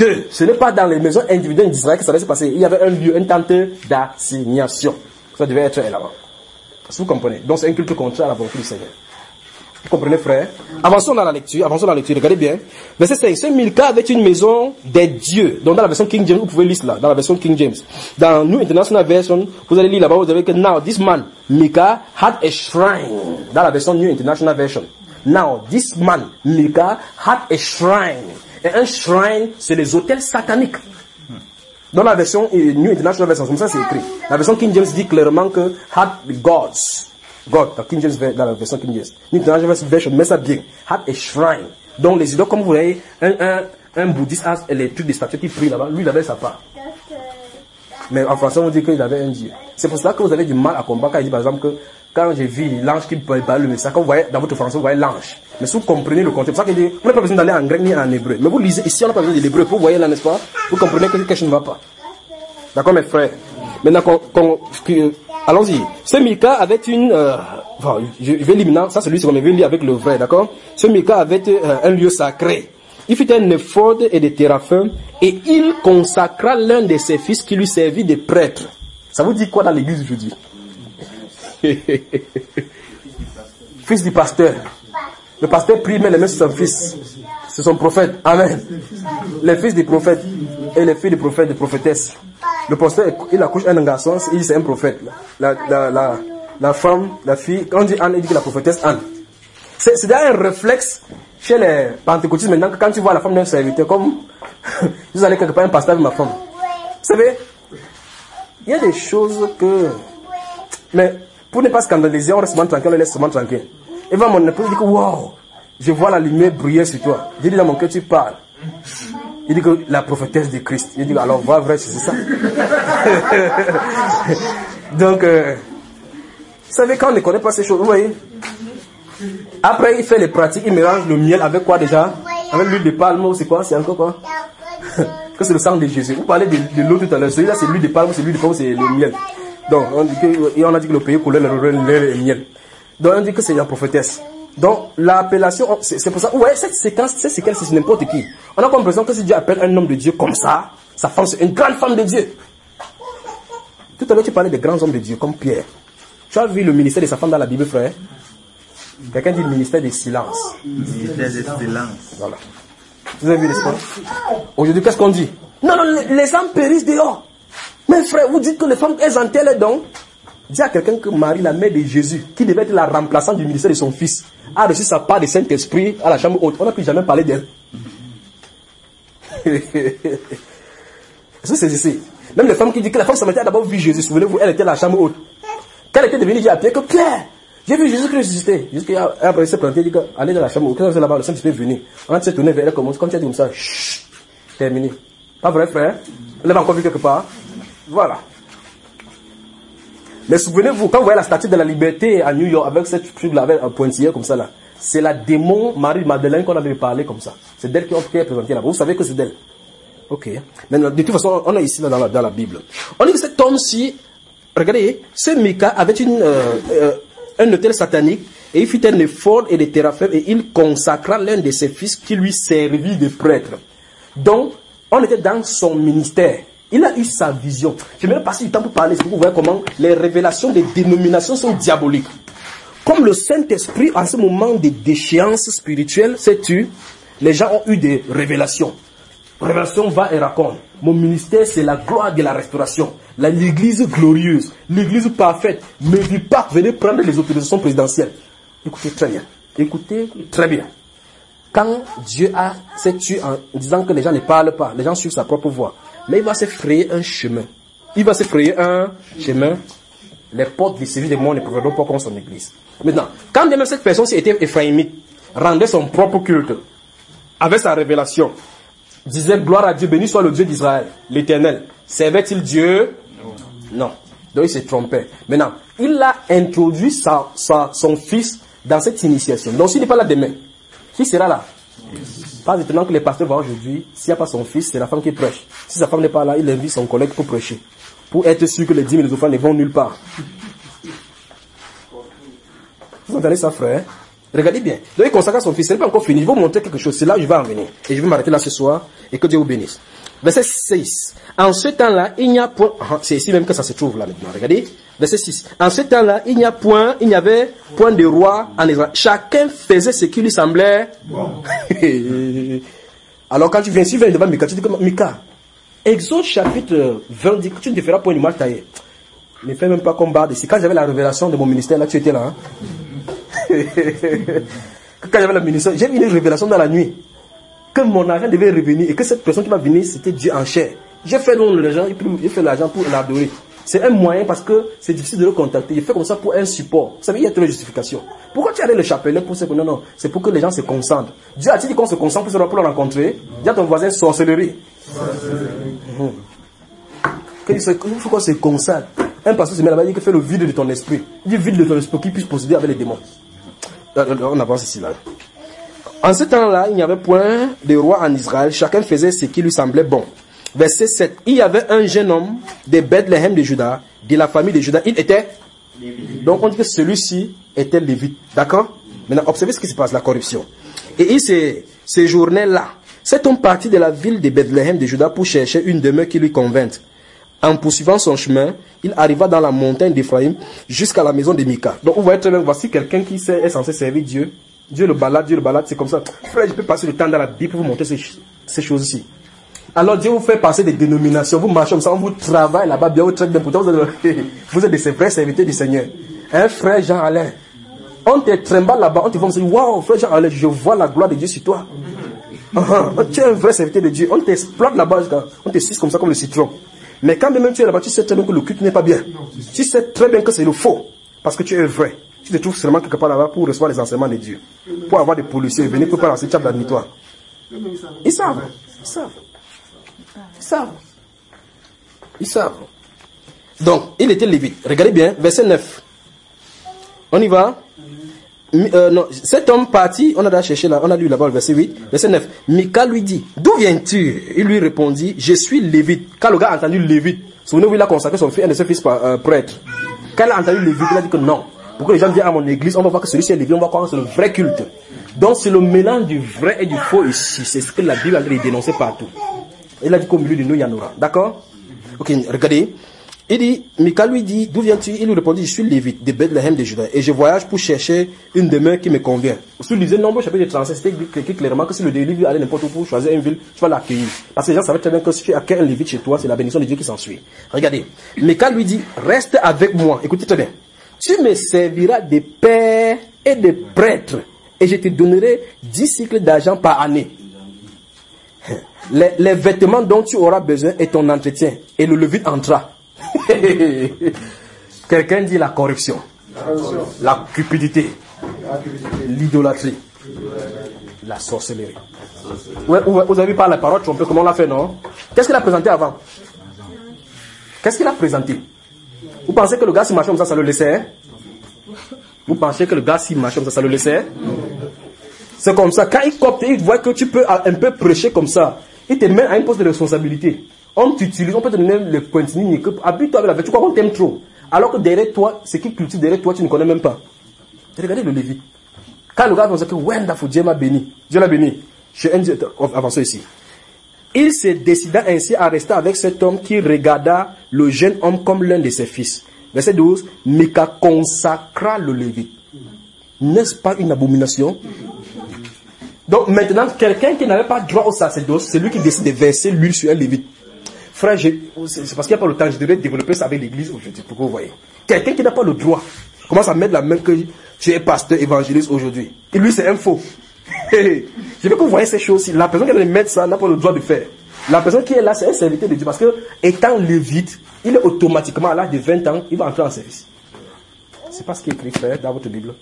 Deux, ce n'est pas dans les maisons individuelles d'Israël que ça devait se passer. Il y avait un lieu, une tente d'assignation. Ça devait être là-bas. Vous comprenez? Donc c'est un culte contraire à la volonté du Seigneur. Vous comprenez, frère? Avançons dans la lecture, avançons dans la lecture, regardez bien. Verset cinq. Ce Milka avait une maison des dieux. Donc dans la version King James, vous pouvez lire là, dans la version King James. Dans New International Version, vous allez lire là-bas, vous avez que now this man, Milka, had a shrine. Dans la version New International Version. Now this man, Milka, had a shrine. Et un shrine, c'est les hôtels sataniques. Dans la version New International Version, comme ça c'est écrit. La version King James dit clairement que had the gods. God, dans, King James, dans la version King James. New International Version met ça bien. Had a shrine. Donc les idoles, comme vous voyez, un, un, un bouddhiste a les trucs des statues qui prient là-bas. Lui, il avait sa part. Mais en français, on dit qu'il avait un dieu. C'est pour cela que vous avez du mal à combattre quand il dit par exemple que quand j'ai vu l'ange qui parle le message, quand vous voyez dans votre français, vous voyez l'ange. Mais si vous comprenez le contexte, c'est pour ça qu'il dit, vous n'avez pas besoin d'aller en grec ni en hébreu. Mais vous lisez, ici on n'a pas besoin de l'hébreu. Vous voyez là, n'est-ce pas? Vous comprenez que quelque chose ne va pas. D'accord, mes frères? Maintenant, qu'on, qu'on, que, allons-y. Ce Mika avait une, euh, enfin, je, je vais lire maintenant, ça c'est lui, c'est comme je vais lire avec le vrai, d'accord? Ce Mika avait euh, un lieu sacré. Il fit un éphod et des téraphins, et il consacra l'un de ses fils qui lui servit de prêtre. Ça vous dit quoi dans l'église aujourd'hui? Fils du pasteur. Le pasteur prie, mais les mains sur son fils. C'est son prophète. Amen. Les fils des prophètes et les filles des prophètes, des prophétesses. Le pasteur, il accouche un garçon, il dit c'est un prophète. La, la, la, la femme, la fille, quand on dit Anne, il dit que la prophétesse Anne. C'est, c'est d'ailleurs un réflexe chez les pentecôtistes maintenant que quand tu vois la femme d'un serviteur, comme vous allez quelque part un pasteur avec ma femme. Vous savez, il y a des choses que. Mais pour ne pas scandaliser, on reste seulement tranquille, on laisse seulement tranquille. Et va mon épouse dit que waouh, je vois la lumière briller sur toi. Je dis dans mon cœur, tu parles. Il dit que la prophétesse de Christ. Il dit alors, vois vrai, c'est ça. Donc, euh, vous savez, quand on ne connaît pas ces choses, vous voyez. Après, il fait les pratiques, il mélange le miel avec quoi déjà? Avec l'huile de palme, ou c'est quoi? C'est encore quoi? Que c'est le sang de Jésus. Vous parlez de, de l'eau tout à l'heure. Celui-là, c'est l'huile de palme, c'est l'huile de palme, c'est le miel. Donc, on, dit que, et on a dit que le pays coulait le lait et le miel. Donc, on dit que c'est la prophétesse. Donc, l'appellation, c'est, c'est pour ça, ouais, cette séquence, cette séquence, c'est n'importe qui. On a comme l'impression que si Dieu appelle un homme de Dieu comme ça, sa femme, c'est une grande femme de Dieu. Tout à l'heure, tu parlais des grands hommes de Dieu, comme Pierre. Tu as vu le ministère de sa femme dans la Bible, frère? Quelqu'un dit le ministère des silences. Ministère des silences. Voilà. Vous avez vu, n'est-ce pas? Aujourd'hui, qu'est-ce qu'on dit? Non, non, les, les hommes périssent dehors. Mais frère, vous dites que les femmes, elles enterrent les dons. Dis à quelqu'un que Marie, la mère de Jésus, qui devait être la remplaçante du ministère de son fils, a reçu sa part de Saint-Esprit à la chambre haute. On n'a plus jamais parlé d'elle. Est-ce que c'est ici? Même les femmes qui disent que la femme Samaritaine a d'abord vu Jésus, souvenez-vous, elle était à la chambre haute. Quand elle était devenue, dit à Pierre que Pierre, j'ai vu Jésus qui ressuscité. Jusqu'à après, il s'est planté, il dit allez dans la chambre haute. Quand vous êtes là-bas, le Saint-Esprit est venu. On s'est tourné vers elle comme, comme tu as dit comme ça. Chut, terminé. Pas vrai, frère? Elle l'avait encore vu quelque part. Voilà. Mais souvenez-vous, quand vous voyez la statue de la liberté à New York avec cette truc-là, avec un pointillé comme ça là, c'est la démon Marie-Madeleine qu'on avait parlé comme ça. C'est d'elle qui est présentée là-bas. Vous savez que c'est d'elle. Ok. Mais de toute façon, on est ici là, dans, la, dans la Bible. On dit que cet homme-ci, regardez, ce Mika avait une, euh, euh, un hôtel satanique et il fit un effort et des téraphins et il consacra l'un de ses fils qui lui servit de prêtre. Donc, on était dans son ministère. Il a eu sa vision. Je vais passer du temps pour parler, c'est pour vous voir comment les révélations des dénominations sont diaboliques. Comme le Saint-Esprit, en ce moment de déchéance spirituelle, sais-tu, les gens ont eu des révélations. Révélation va et raconte. Mon ministère, c'est la gloire de la restauration. L'église glorieuse, l'église parfaite. Ne dis pas, venez prendre les autorisations présidentielles. Écoutez très bien. Écoutez très bien. Quand Dieu a, sais-tu, en disant que les gens ne parlent pas, les gens suivent sa propre voie. Mais il va se frayer un chemin. Il va se frayer un chemin. Les portes du service des morts ne prévaudront pas contre son église. Maintenant, quand même cette personne-ci était éphraïmite, rendait son propre culte, avec sa révélation, disait gloire à Dieu, béni soit le Dieu d'Israël, l'Éternel. Servait-il Dieu? Non. Non. Donc il se trompait. Maintenant, il a introduit sa, sa, son fils dans cette initiation. Donc s'il n'est pas là demain, qui sera là? Pas étonnant que les pasteurs voient aujourd'hui, s'il n'y a pas son fils, c'est la femme qui prêche. Si sa femme n'est pas là, il invite son collègue pour prêcher. Pour être sûr que les dîmes et les offrandes ne vont nulle part. Vous entendez ça, frère? Regardez bien. Donc il consacre son fils. Ce n'est pas encore fini. Je vais vous montrer quelque chose. C'est là où je vais en venir. Et je vais m'arrêter là ce soir. Et que Dieu vous bénisse. Verset six. En ce temps-là, il n'y a point... C'est ici même que ça se trouve là maintenant. Regardez. Verset six. En ce temps-là, il n'y a point... Il n'y avait point de roi en Israël. Chacun faisait ce qui lui semblait... Bon. Alors quand tu viens, si tu viens devant Mika, tu dis que Mika, Exode chapitre vingt dit que tu ne te feras point une image taillée. Ne fais même pas comme Bard ici. Quand j'avais la révélation de mon ministère, là tu étais là. Hein? Quand j'avais la ministère, j'ai eu une révélation dans la nuit. Que mon argent devait revenir et que cette personne qui va venir, c'était Dieu en chair. J'ai fait l'argent, j'ai fait l'argent pour l'adorer. C'est un moyen parce que c'est difficile de le contacter. Il fait comme ça pour un support. Vous savez, il y a toutes les justifications. Pourquoi tu allais le chapelet pour ce que non, non, c'est pour que les gens se concentrent. Dieu a-t-il dit qu'on se concentre pour, pour le rencontrer? Dis à ton voisin sorcellerie. Mmh. Il faut qu'on se concentre. Un pasteur se met là-bas, il dit que fais le vide de ton esprit. Il dit vide de ton esprit qu'il puisse posséder avec les démons. On avance ici là. En ce temps-là, il n'y avait point de roi en Israël. Chacun faisait ce qui lui semblait bon. Verset sept. Il y avait un jeune homme de Bethléem de Juda, de la famille de Juda. Il était lévite. Donc on dit que celui-ci était lévite. D'accord? Maintenant, observez ce qui se passe, la corruption. Et il se séjournait là. Cet homme partit de la ville de Bethléem de Juda pour chercher une demeure qui lui convinte. En poursuivant son chemin, il arriva dans la montagne d'Éphraïm jusqu'à la maison de Mika. Donc vous voyez très bien, voici quelqu'un qui est censé servir Dieu. Dieu le balade, Dieu le balade, c'est comme ça. Frère, je peux passer le temps dans la Bible pour vous montrer ces, ces choses-ci. Alors Dieu vous fait passer des dénominations, vous marchez comme ça, on vous travaille là-bas, bien, vous traite bien. Pourtant, vous êtes, vous êtes des vrais serviteurs du Seigneur. Un frère Jean-Alain, on te trimballe là-bas, on te voit, on se dit, waouh, frère Jean-Alain, je vois la gloire de Dieu sur toi. Tu es un vrai serviteur de Dieu. On t'exploite là-bas, on te suce comme ça, comme le citron. Mais quand même tu es là-bas, tu sais très bien que le culte n'est pas bien. Tu sais très bien que c'est le faux, parce que tu es vrai. Tu te trouves seulement quelque part là-bas pour recevoir les enseignements de Dieu, pour avoir des pollutions et venir pour faire ce type d'admitoire. Ils savent. Ils savent. Ils savent. Ils savent. Donc, il était lévite. Regardez bien, verset neuf. On y va. Euh, non, cet homme parti, on a déjà cherché là, on a lu là-bas le verset huit, verset neuf. Mika lui dit, d'où viens-tu? Il lui répondit, je suis lévite. Quand le gars a entendu lévite, souvenez-vous, il a consacré son fils, un de ses fils euh, prêtre. Quand il a entendu lévite, il a dit que non. Pour que les gens viennent à mon église, on va voir que celui-ci est lévite, on va croire que c'est le vrai culte. Donc c'est le mélange du vrai et du faux ici. C'est ce que la Bible a dénoncé partout. Il a dit qu'au milieu de nous, il y en aura. D'accord? Ok, regardez. Il dit, Mika lui dit, d'où viens-tu? Il lui répondit, je suis lévite de Bethléem de Juda et je voyage pour chercher une demeure qui me convient. Si vous lisez le nombre chapitre trente-sept, c'était écrit clairement que si le délivre allait n'importe où pour choisir une ville, tu vas l'accueillir. Parce que les gens savaient très bien que si tu accueilles un lévite chez toi, c'est la bénédiction de Dieu qui s'ensuit. Regardez. Mika lui dit, reste avec moi. Écoutez très bien. Tu me serviras de père et de prêtre et je te donnerai dix cycles d'argent par année. Les, les vêtements dont tu auras besoin et ton entretien. Et le lévite entra. Quelqu'un dit la corruption, la, corruption. La cupidité, l'idolâtrie, la sorcellerie. Ouais, vous avez par la parole trompée, comment on l'a fait, non? Qu'est-ce qu'il a présenté avant? Qu'est-ce qu'il a présenté? Vous pensez que le gars s'il marchait comme ça, ça le laissait? Hein? Vous pensez que le gars s'il marchait comme ça, ça le laissait? C'est comme ça, quand il copte, il voit que tu peux un peu prêcher comme ça, il te met à une poste de responsabilité. On t'utilise, on peut te donner le contenu, habite-toi avec la vertu, tu crois qu'on t'aime trop. Alors que derrière toi, ce qui cultive derrière toi, tu ne connais même pas. Regardez le Lévite. Quand le gars va dire que wonderful, Dieu m'a béni. Dieu l'a béni. Je avançons ici. Il se décida ainsi à rester avec cet homme qui regarda le jeune homme comme l'un de ses fils. Verset douze. Mika consacra le Lévite. N'est-ce pas une abomination? Donc maintenant, quelqu'un qui n'avait pas droit au sacerdoce, c'est lui qui décide de verser l'huile sur un Lévite. Frère, c'est parce qu'il n'y a pas le temps, je devrais développer ça avec l'église aujourd'hui, pour que vous voyez. Quelqu'un qui n'a pas le droit commence à mettre la main que tu es pasteur évangéliste aujourd'hui. Et lui, c'est un faux. Je veux que vous voyez ces choses-ci. La personne qui va mettre ça n'a pas le droit de faire. La personne qui est là, c'est un serviteur de Dieu. Parce que, étant lévite, il est automatiquement à l'âge de vingt ans, il va entrer en service. C'est pas ce qui est écrit, frère, dans votre Bible.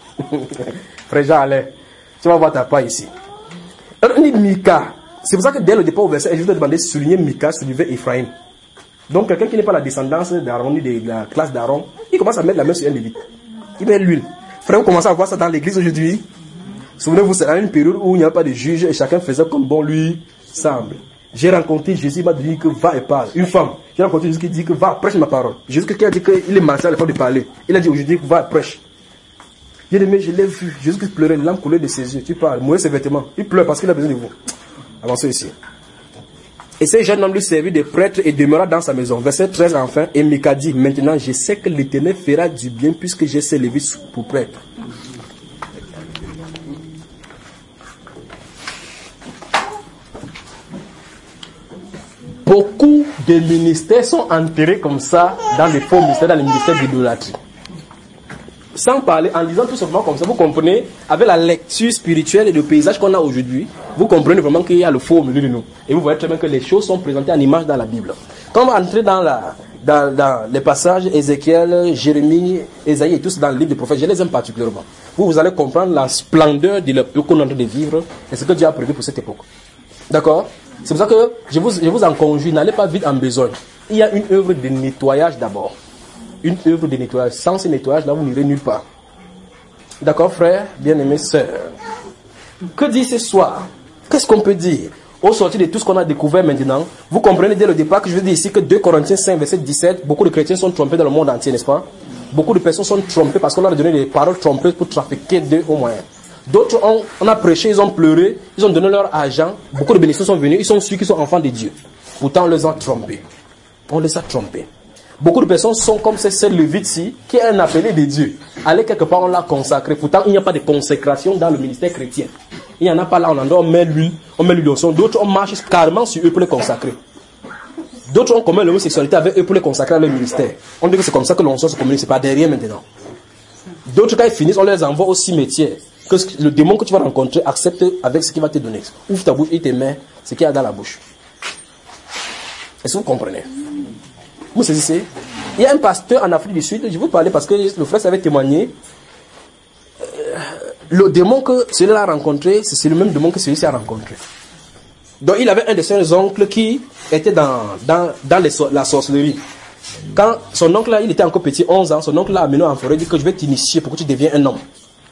Frère Jean-Alain, tu vas voir ta part ici. Alors, on dit Mika. C'est pour ça que dès le départ au verset, je vous ai demandé de souligner Mika, souligner Ephraim. Donc quelqu'un qui n'est pas la descendance d'Aaron, ni de la classe d'Aaron, il commence à mettre la main sur un lévite. Il met l'huile. Frère, vous commencez à voir ça dans l'église aujourd'hui. Souvenez-vous, c'est à une période où il n'y a pas de juge et chacun faisait comme bon lui semble. J'ai rencontré Jésus, il m'a dit que va et parle. Une femme. J'ai rencontré Jésus qui dit que va, prêche ma parole. Jésus qui a dit qu'il est marché à l'époque de parler. Il a dit aujourd'hui, va, prêche. Bien aimé, je l'ai vu. Jésus-Christ pleurait, les larmes coulaient de ses yeux. Tu parles, mouiller ses vêtements. Il pleure parce qu'il a besoin de vous. Avancez ici. Et ce jeune homme lui servit de prêtre et demeura dans sa maison. Verset treize enfin. Et Mika dit, maintenant je sais que l'Éternel fera du bien puisque j'ai ces Lévites pour prêtre. Beaucoup de ministères sont enterrés comme ça dans les faux ministères, dans les ministères d'idolâtrie. Sans parler, en lisant tout simplement comme ça, vous comprenez, avec la lecture spirituelle et le paysage qu'on a aujourd'hui, vous comprenez vraiment qu'il y a le faux au milieu de nous. Et vous voyez très bien que les choses sont présentées en image dans la Bible. Quand on va entrer dans, la, dans, dans les passages Ézéchiel, Jérémie, Ésaïe et tous dans le livre des prophètes, je les aime particulièrement. Vous, vous allez comprendre la splendeur de l'époque qu'on est en train de vivre et ce que Dieu a prévu pour cette époque. D'accord? C'est pour ça que je vous, je vous en conjure, n'allez pas vite en besogne. Il y a une œuvre de nettoyage d'abord. Une œuvre de nettoyage. Sans ce nettoyage, là, vous n'irez nulle part. D'accord, frère, bien-aimés, sœurs. Que dit ce soir? Qu'est-ce qu'on peut dire? Au sortir de tout ce qu'on a découvert maintenant, vous comprenez dès le départ que je veux dire ici que deux Corinthiens cinq, verset dix-sept, beaucoup de chrétiens sont trompés dans le monde entier, n'est-ce pas? Beaucoup de personnes sont trompées parce qu'on leur a donné des paroles trompeuses pour trafiquer d'eux au moyen. D'autres, ont, on a prêché, ils ont pleuré, ils ont donné leur argent. Beaucoup de bénéficiaires sont venus, ils sont sûrs qu'ils sont enfants de Dieu. Pourtant, on les a trompés. On les a trompés. Beaucoup de personnes sont comme ces seul Lévite-ci, qui est un appelé de Dieu. Aller quelque part, on l'a consacré. Pourtant, il n'y a pas de consécration dans le ministère chrétien. Il n'y en a pas là, on en on met l'huile, on met l'huile au son. D'autres, on marche carrément sur eux pour les consacrer. D'autres ont commis l'homosexualité avec eux pour les consacrer à leur ministère. On dit que c'est comme ça que l'onction se communique, c'est pas derrière maintenant. D'autres, quand ils finissent, on les envoie au cimetière. Que le démon que tu vas rencontrer accepte avec ce qu'il va te donner. Ouvre ta bouche et te met ce qu'il y a dans la bouche. Est-ce que vous comprenez? Vous saisissez? Il y a un pasteur en Afrique du Sud, je vous parlais parce que le frère savait témoigner. Euh, le démon que celui-là a rencontré, c'est le même démon que celui-ci a rencontré. Donc il avait un de ses oncles qui était dans, dans, dans les, la sorcellerie. Quand son oncle là, il était encore petit, onze ans, son oncle l'a amené en forêt, il dit que je vais t'initier pour que tu deviennes un homme.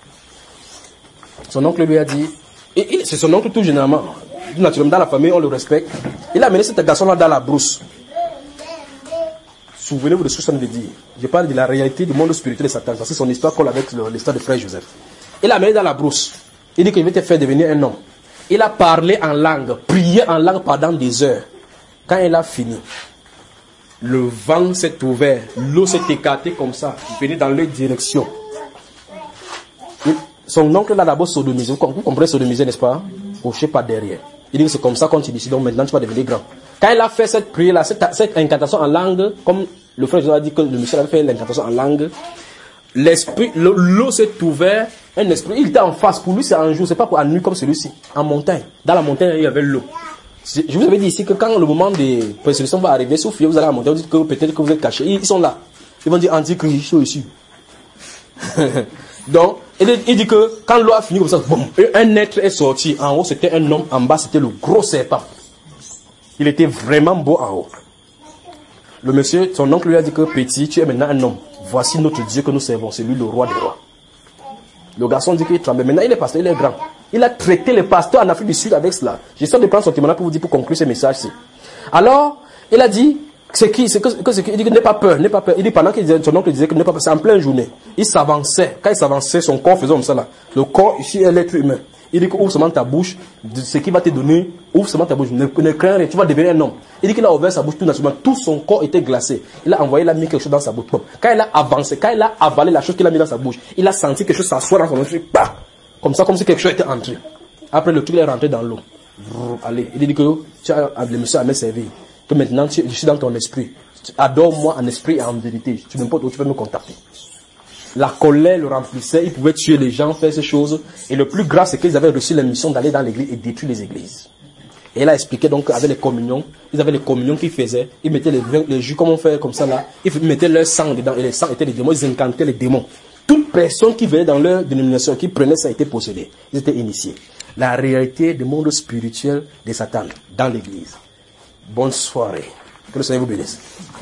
Son oncle lui a dit, et c'est son oncle tout généralement, naturellement dans la famille on le respecte, il a amené cet garçon là dans la brousse. Souvenez-vous de ce que je viens de dire. Je parle de la réalité du monde spirituel de Satan, parce que son histoire colle avec l'histoire de frère Joseph. Il l'a amené dans la brousse, il dit qu'il veut te faire devenir un homme. Il a parlé en langue, prié en langue pendant des heures. Quand il a fini, le vent s'est ouvert, l'eau s'est écartée comme ça, venait dans leur direction. Son oncle l'a d'abord sodomisé. Vous comprenez sodomisé, n'est-ce pas? Couché par derrière. Il dit que c'est comme ça qu'on t'initie. Donc maintenant tu vas devenir grand. Quand il a fait cette prière-là, cette, cette incantation en langue, comme le frère Joseph a dit que le monsieur avait fait l'incantation en langue, l'esprit, l'eau s'est ouverte, un esprit, il était en face. Pour lui, c'est en jour, c'est pas pour en nuit comme celui-ci. En montagne. Dans la montagne, il y avait l'eau. Je vous avais dit ici que quand le moment des persécutions va arriver, sauf que vous allez à la montagne, vous dites que peut-être que vous êtes cachés. Ils sont là. Ils vont dire anti-Christ, ils sont ici. Donc, il dit que quand l'eau a fini comme ça, boum, un être est sorti. En haut, c'était un homme. En bas, c'était le gros serpent. Il était vraiment beau en haut. Le monsieur, son oncle lui a dit que petit, tu es maintenant un homme. Voici notre Dieu que nous servons. C'est lui le roi des rois. Le garçon dit qu'il tremblait. Maintenant, il est pasteur, il est grand. Il a traité les pasteurs en Afrique du Sud avec cela. J'essaie de prendre son témoignage pour vous dire, pour conclure ce message-ci. Alors, il a dit, c'est qui, c'est que, que, que, il dit que n'aie pas peur, n'aie pas peur. Il dit pendant qu'il disait, son oncle disait que n'aie pas peur, c'est en pleine journée. Il s'avançait. Quand il s'avançait, son corps faisait comme ça là. Le corps ici est l'être humain. Il dit que ouvre seulement ta bouche, ce qui va te donner, ouvre seulement ta bouche, ne, ne crains rien, tu vas devenir un homme. Il dit qu'il a ouvert sa bouche tout naturellement, tout son corps était glacé. Il a envoyé, il a mis quelque chose dans sa bouche. Quand il a avancé, quand il a avalé la chose qu'il a mis dans sa bouche, il a senti quelque chose s'asseoir dans son bouche, bah, comme ça, comme si quelque chose était entré. Après le truc, il est rentré dans l'eau. Allez, il dit que tu as, le monsieur a me servi, que maintenant tu, je suis dans ton esprit. Adore-moi en esprit et en vérité. Tu n'importe où tu peux me contacter. La colère le remplissait, il pouvait tuer les gens, faire ces choses. Et le plus grave, c'est qu'ils avaient reçu la mission d'aller dans l'église et détruire les églises. Et il a expliqué donc avec les communions, ils avaient les communions qu'ils faisaient, ils mettaient les, les jus comme on fait comme ça là, ils mettaient leur sang dedans et les sang étaient les démons, ils incantaient les démons. Toute personne qui venait dans leur dénomination, qui prenait ça, était possédée. Ils étaient initiés. La réalité du monde spirituel de Satan dans l'église. Bonne soirée. Que le Seigneur vous bénisse.